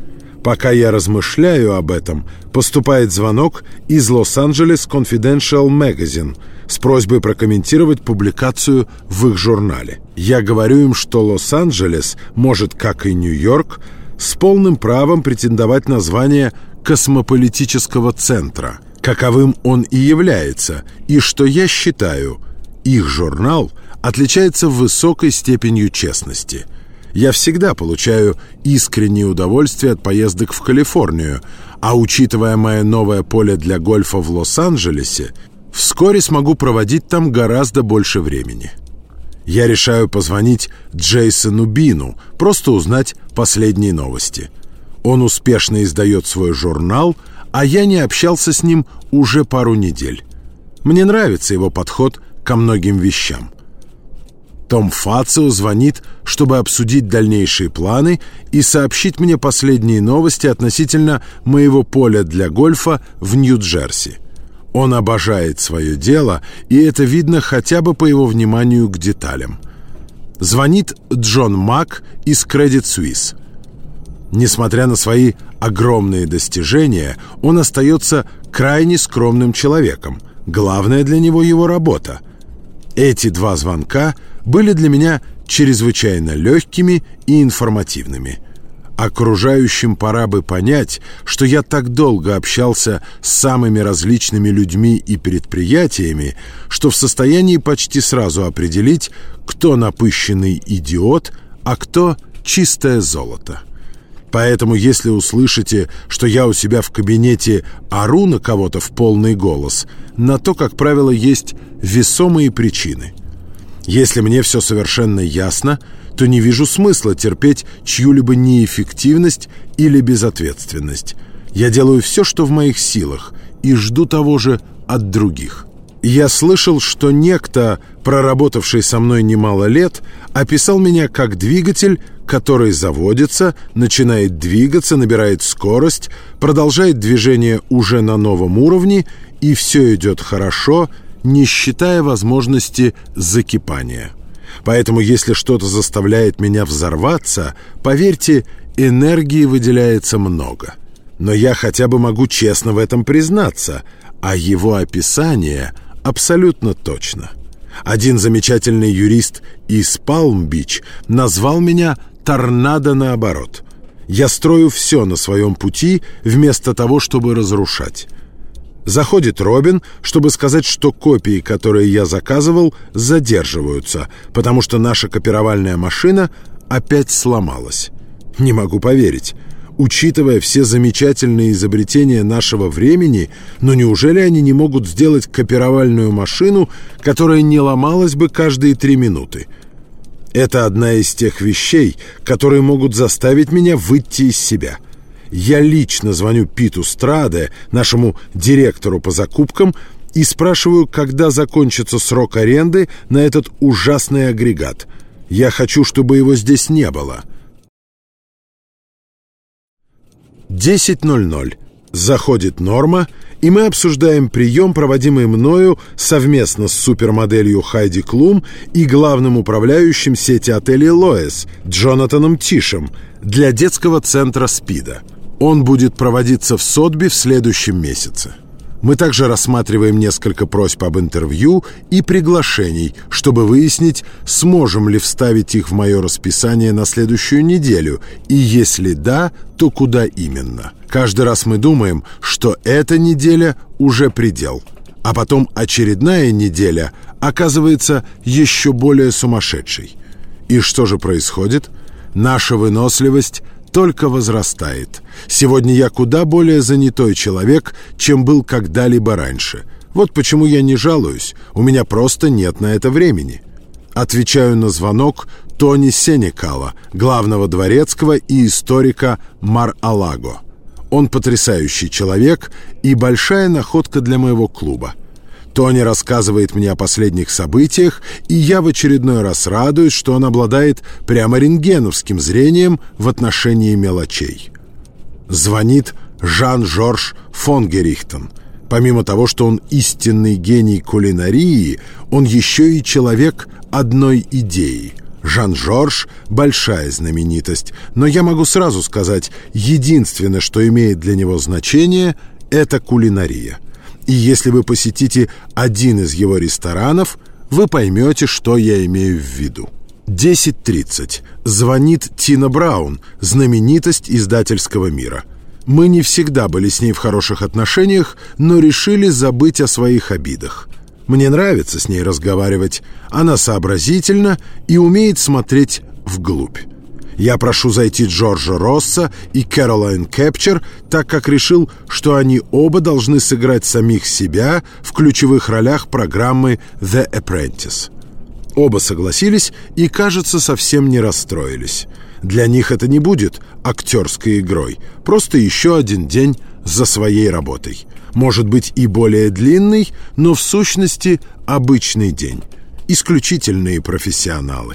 Пока я размышляю об этом, поступает звонок из Los-Angeles Confidential Magazine с просьбой прокомментировать публикацию в их журнале. Я говорю им, что Лос-Анджелес может, как и Нью-Йорк, с полным правом претендовать на звание космополитического центра, каковым он и является, и что я считаю, их журнал отличается высокой степенью честности. Я всегда получаю искреннее удовольствие от поездок в Калифорнию, а учитывая мое новое поле для гольфа в Лос-Анджелесе, вскоре смогу проводить там гораздо больше времени. Я решаю позвонить Джейсону Бину, просто узнать последние новости. Он успешно издает свой журнал, а я не общался с ним уже пару недель. Мне нравится его подход ко многим вещам. Том Фацио звонит, чтобы обсудить дальнейшие планы и сообщить мне последние новости относительно моего поля для гольфа в Нью-Джерси. Он обожает свое дело, и это видно хотя бы по его вниманию к деталям. Звонит Джон Мак из Credit Suisse. Несмотря на свои огромные достижения, он остается крайне скромным человеком. Главное для него его работа. Эти два звонка были для меня чрезвычайно легкими и информативными. Окружающим пора бы понять, что я так долго общался с самыми различными людьми и предприятиями, что в состоянии почти сразу определить, кто напыщенный идиот, а кто чистое золото. Поэтому, если услышите, что я у себя в кабинете ору на кого-то в полный голос, на то, как правило, есть весомые причины. Если мне все совершенно ясно, то не вижу смысла терпеть чью-либо неэффективность или безответственность. Я делаю все, что в моих силах, и жду того же от других. Я слышал, что некто, проработавший со мной немало лет, описал меня как двигатель, который заводится, начинает двигаться, набирает скорость, продолжает движение уже на новом уровне, и все идет хорошо, не считая возможности закипания. Поэтому, если что-то заставляет меня взорваться, поверьте, энергии выделяется много. Но я хотя бы могу честно в этом признаться, а его описание абсолютно точно. Один замечательный юрист из Палм-Бич назвал меня «торнадо наоборот». Я строю все на своем пути, вместо того, чтобы разрушать. Заходит Робин, чтобы сказать, что копии, которые я заказывал, задерживаются, потому что наша копировальная машина опять сломалась. Не могу поверить. Учитывая все замечательные изобретения нашего времени, но неужели они не могут сделать копировальную машину, которая не ломалась бы каждые три минуты? Это одна из тех вещей, которые могут заставить меня выйти из себя. Я лично звоню Питу Страде, нашему директору по закупкам, и спрашиваю, когда закончится срок аренды на этот ужасный агрегат. Я хочу, чтобы его здесь не было. десять ноль ноль. Заходит Норма, и мы обсуждаем прием, проводимый мною совместно с супермоделью Хайди Клум и главным управляющим сети отелей «Лоэс» Джонатаном Тишем для детского центра СПИДа. Он будет проводиться в Сотби в следующем месяце. Мы также рассматриваем несколько просьб об интервью и приглашений, чтобы выяснить, сможем ли вставить их в мое расписание на следующую неделю, и если да, то куда именно. Каждый раз мы думаем, что эта неделя уже предел, а потом очередная неделя оказывается еще более сумасшедшей. И что же происходит? Наша выносливость только возрастает. Сегодня я куда более занятой человек, чем был когда-либо раньше. Вот почему я не жалуюсь. У меня просто нет на это времени. Отвечаю на звонок Тони Сенекала, главного дворецкого и историка Мар-а-Лаго. Он потрясающий человек и большая находка для моего клуба. Тони рассказывает мне о последних событиях, и я в очередной раз радуюсь, что он обладает прямо рентгеновским зрением в отношении мелочей. Звонит Жан-Жорж фон Герихтен. Помимо того, что он истинный гений кулинарии, он еще и человек одной идеи. Жан-Жорж – большая знаменитость, но я могу сразу сказать, единственное, что имеет для него значение – это кулинария. И если вы посетите один из его ресторанов, вы поймете, что я имею в виду. десять тридцать. Звонит Тина Браун, знаменитость издательского мира. Мы не всегда были с ней в хороших отношениях, но решили забыть о своих обидах. Мне нравится с ней разговаривать. Она сообразительна и умеет смотреть вглубь. Я прошу зайти Джорджа Росса и Кэролайн Кэпчер, так как решил, что они оба должны сыграть самих себя в ключевых ролях программы «The Apprentice». Оба согласились и, кажется, совсем не расстроились. Для них это не будет актерской игрой, просто еще один день за своей работой. Может быть и более длинный, но в сущности обычный день. Исключительные профессионалы.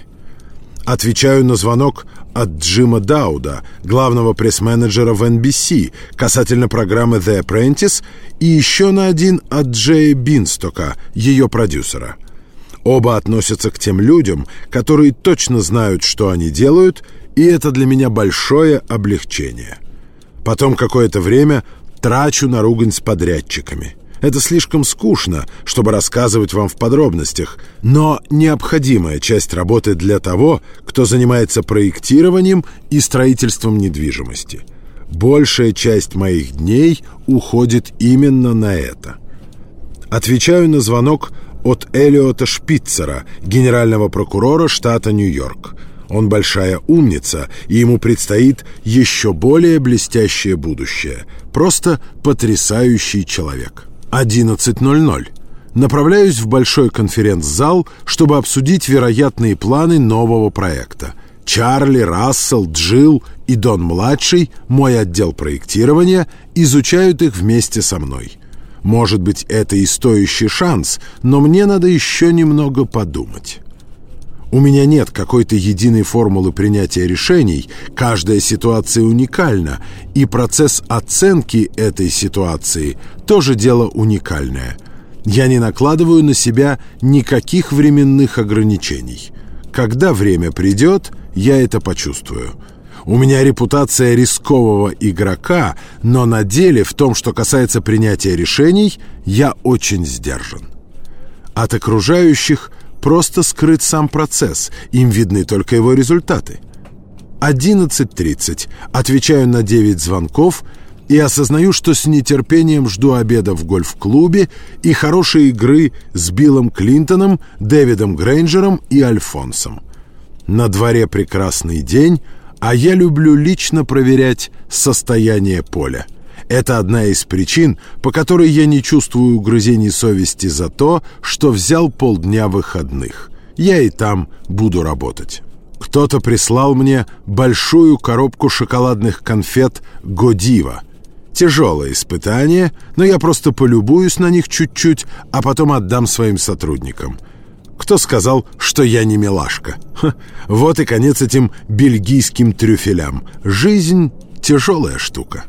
Отвечаю на звонок от Джима Дауда, главного пресс-менеджера в эн би си, касательно программы «The Apprentice», и еще на один от Джея Бинстока, ее продюсера. Оба относятся к тем людям, которые точно знают, что они делают, и это для меня большое облегчение. Потом какое-то время трачу на ругань с подрядчиками. Это слишком скучно, чтобы рассказывать вам в подробностях, но необходимая часть работы для того, кто занимается проектированием и строительством недвижимости. Большая часть моих дней уходит именно на это. Отвечаю на звонок от Элиота Шпицера, генерального прокурора штата Нью-Йорк. Он большая умница, и ему предстоит еще более блестящее будущее. Просто потрясающий человек. одиннадцать ноль ноль. Направляюсь в большой конференц-зал, чтобы обсудить вероятные планы нового проекта. Чарли, Рассел, Джилл и Дон-младший, мой отдел проектирования, изучают их вместе со мной. Может быть, это и стоящий шанс, но мне надо еще немного подумать. У меня нет какой-то единой формулы принятия решений, каждая ситуация уникальна, и процесс оценки этой ситуации тоже дело уникальное. Я не накладываю на себя никаких временных ограничений. Когда время придет, я это почувствую. У меня репутация рискового игрока, но на деле, в том, что касается принятия решений, я очень сдержан. От окружающих просто скрыт сам процесс, им видны только его результаты. одиннадцать тридцать. Отвечаю на девять звонков и осознаю, что с нетерпением жду обеда в гольф-клубе и хорошей игры с Биллом Клинтоном, Дэвидом Грейнджером и Альфонсом. На дворе прекрасный день, а я люблю лично проверять состояние поля. Это одна из причин, по которой я не чувствую угрызений совести за то, что взял полдня выходных. Я и там буду работать. Кто-то прислал мне большую коробку шоколадных конфет «Годива». Тяжелое испытание, но я просто полюбуюсь на них чуть-чуть, а потом отдам своим сотрудникам. Кто сказал, что я не милашка? Ха, вот и конец этим бельгийским трюфелям. Жизнь — тяжелая штука.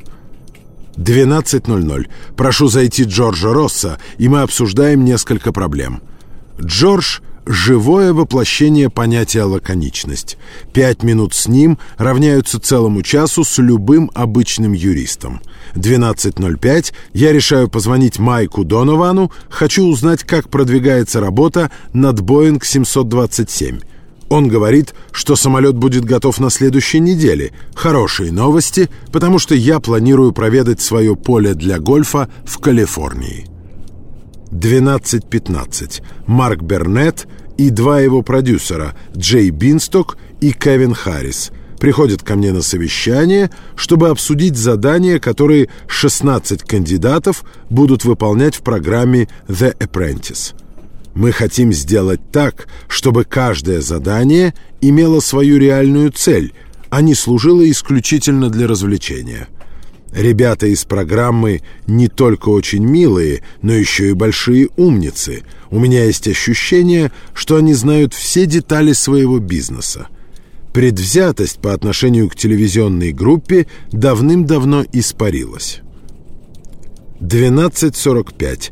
двенадцать ноль ноль. Прошу зайти Джорджа Росса, и мы обсуждаем несколько проблем. Джордж — живое воплощение понятия лаконичность. Пять минут с ним равняются целому часу с любым обычным юристом. двенадцать ноль пять. Я решаю позвонить Майку Доновану. Хочу узнать, как продвигается работа над Боинг семьсот двадцать семь. Он говорит, что самолет будет готов на следующей неделе. Хорошие новости, потому что я планирую проведать свое поле для гольфа в Калифорнии. двенадцать пятнадцать. Марк Бернетт и два его продюсера, Джей Бинсток и Кевин Харрис, приходят ко мне на совещание, чтобы обсудить задания, которые шестнадцать кандидатов будут выполнять в программе «The Apprentice». Мы хотим сделать так, чтобы каждое задание имело свою реальную цель, а не служило исключительно для развлечения. Ребята из программы не только очень милые, но еще и большие умницы. У меня есть ощущение, что они знают все детали своего бизнеса. Предвзятость по отношению к телевизионной группе давным-давно испарилась. двенадцать сорок пять.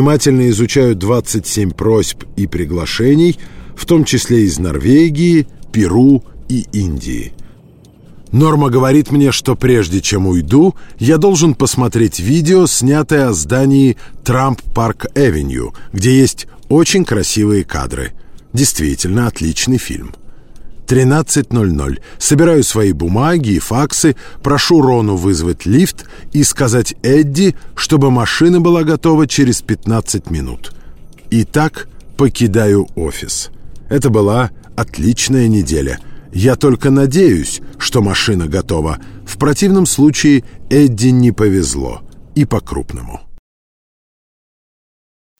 Внимательно изучаю двадцать семь просьб и приглашений, в том числе из Норвегии, Перу и Индии. Норма говорит мне, что прежде чем уйду, я должен посмотреть видео, снятое о здании Трамп Парк Эвеню, где есть очень красивые кадры. Действительно отличный фильм. тринадцать ноль ноль. Собираю свои бумаги и факсы, прошу Рону вызвать лифт и сказать Эдди, чтобы машина была готова через пятнадцать минут. Итак, покидаю офис. Это была отличная неделя. Я только надеюсь, что машина готова. В противном случае Эдди не повезло. И по-крупному.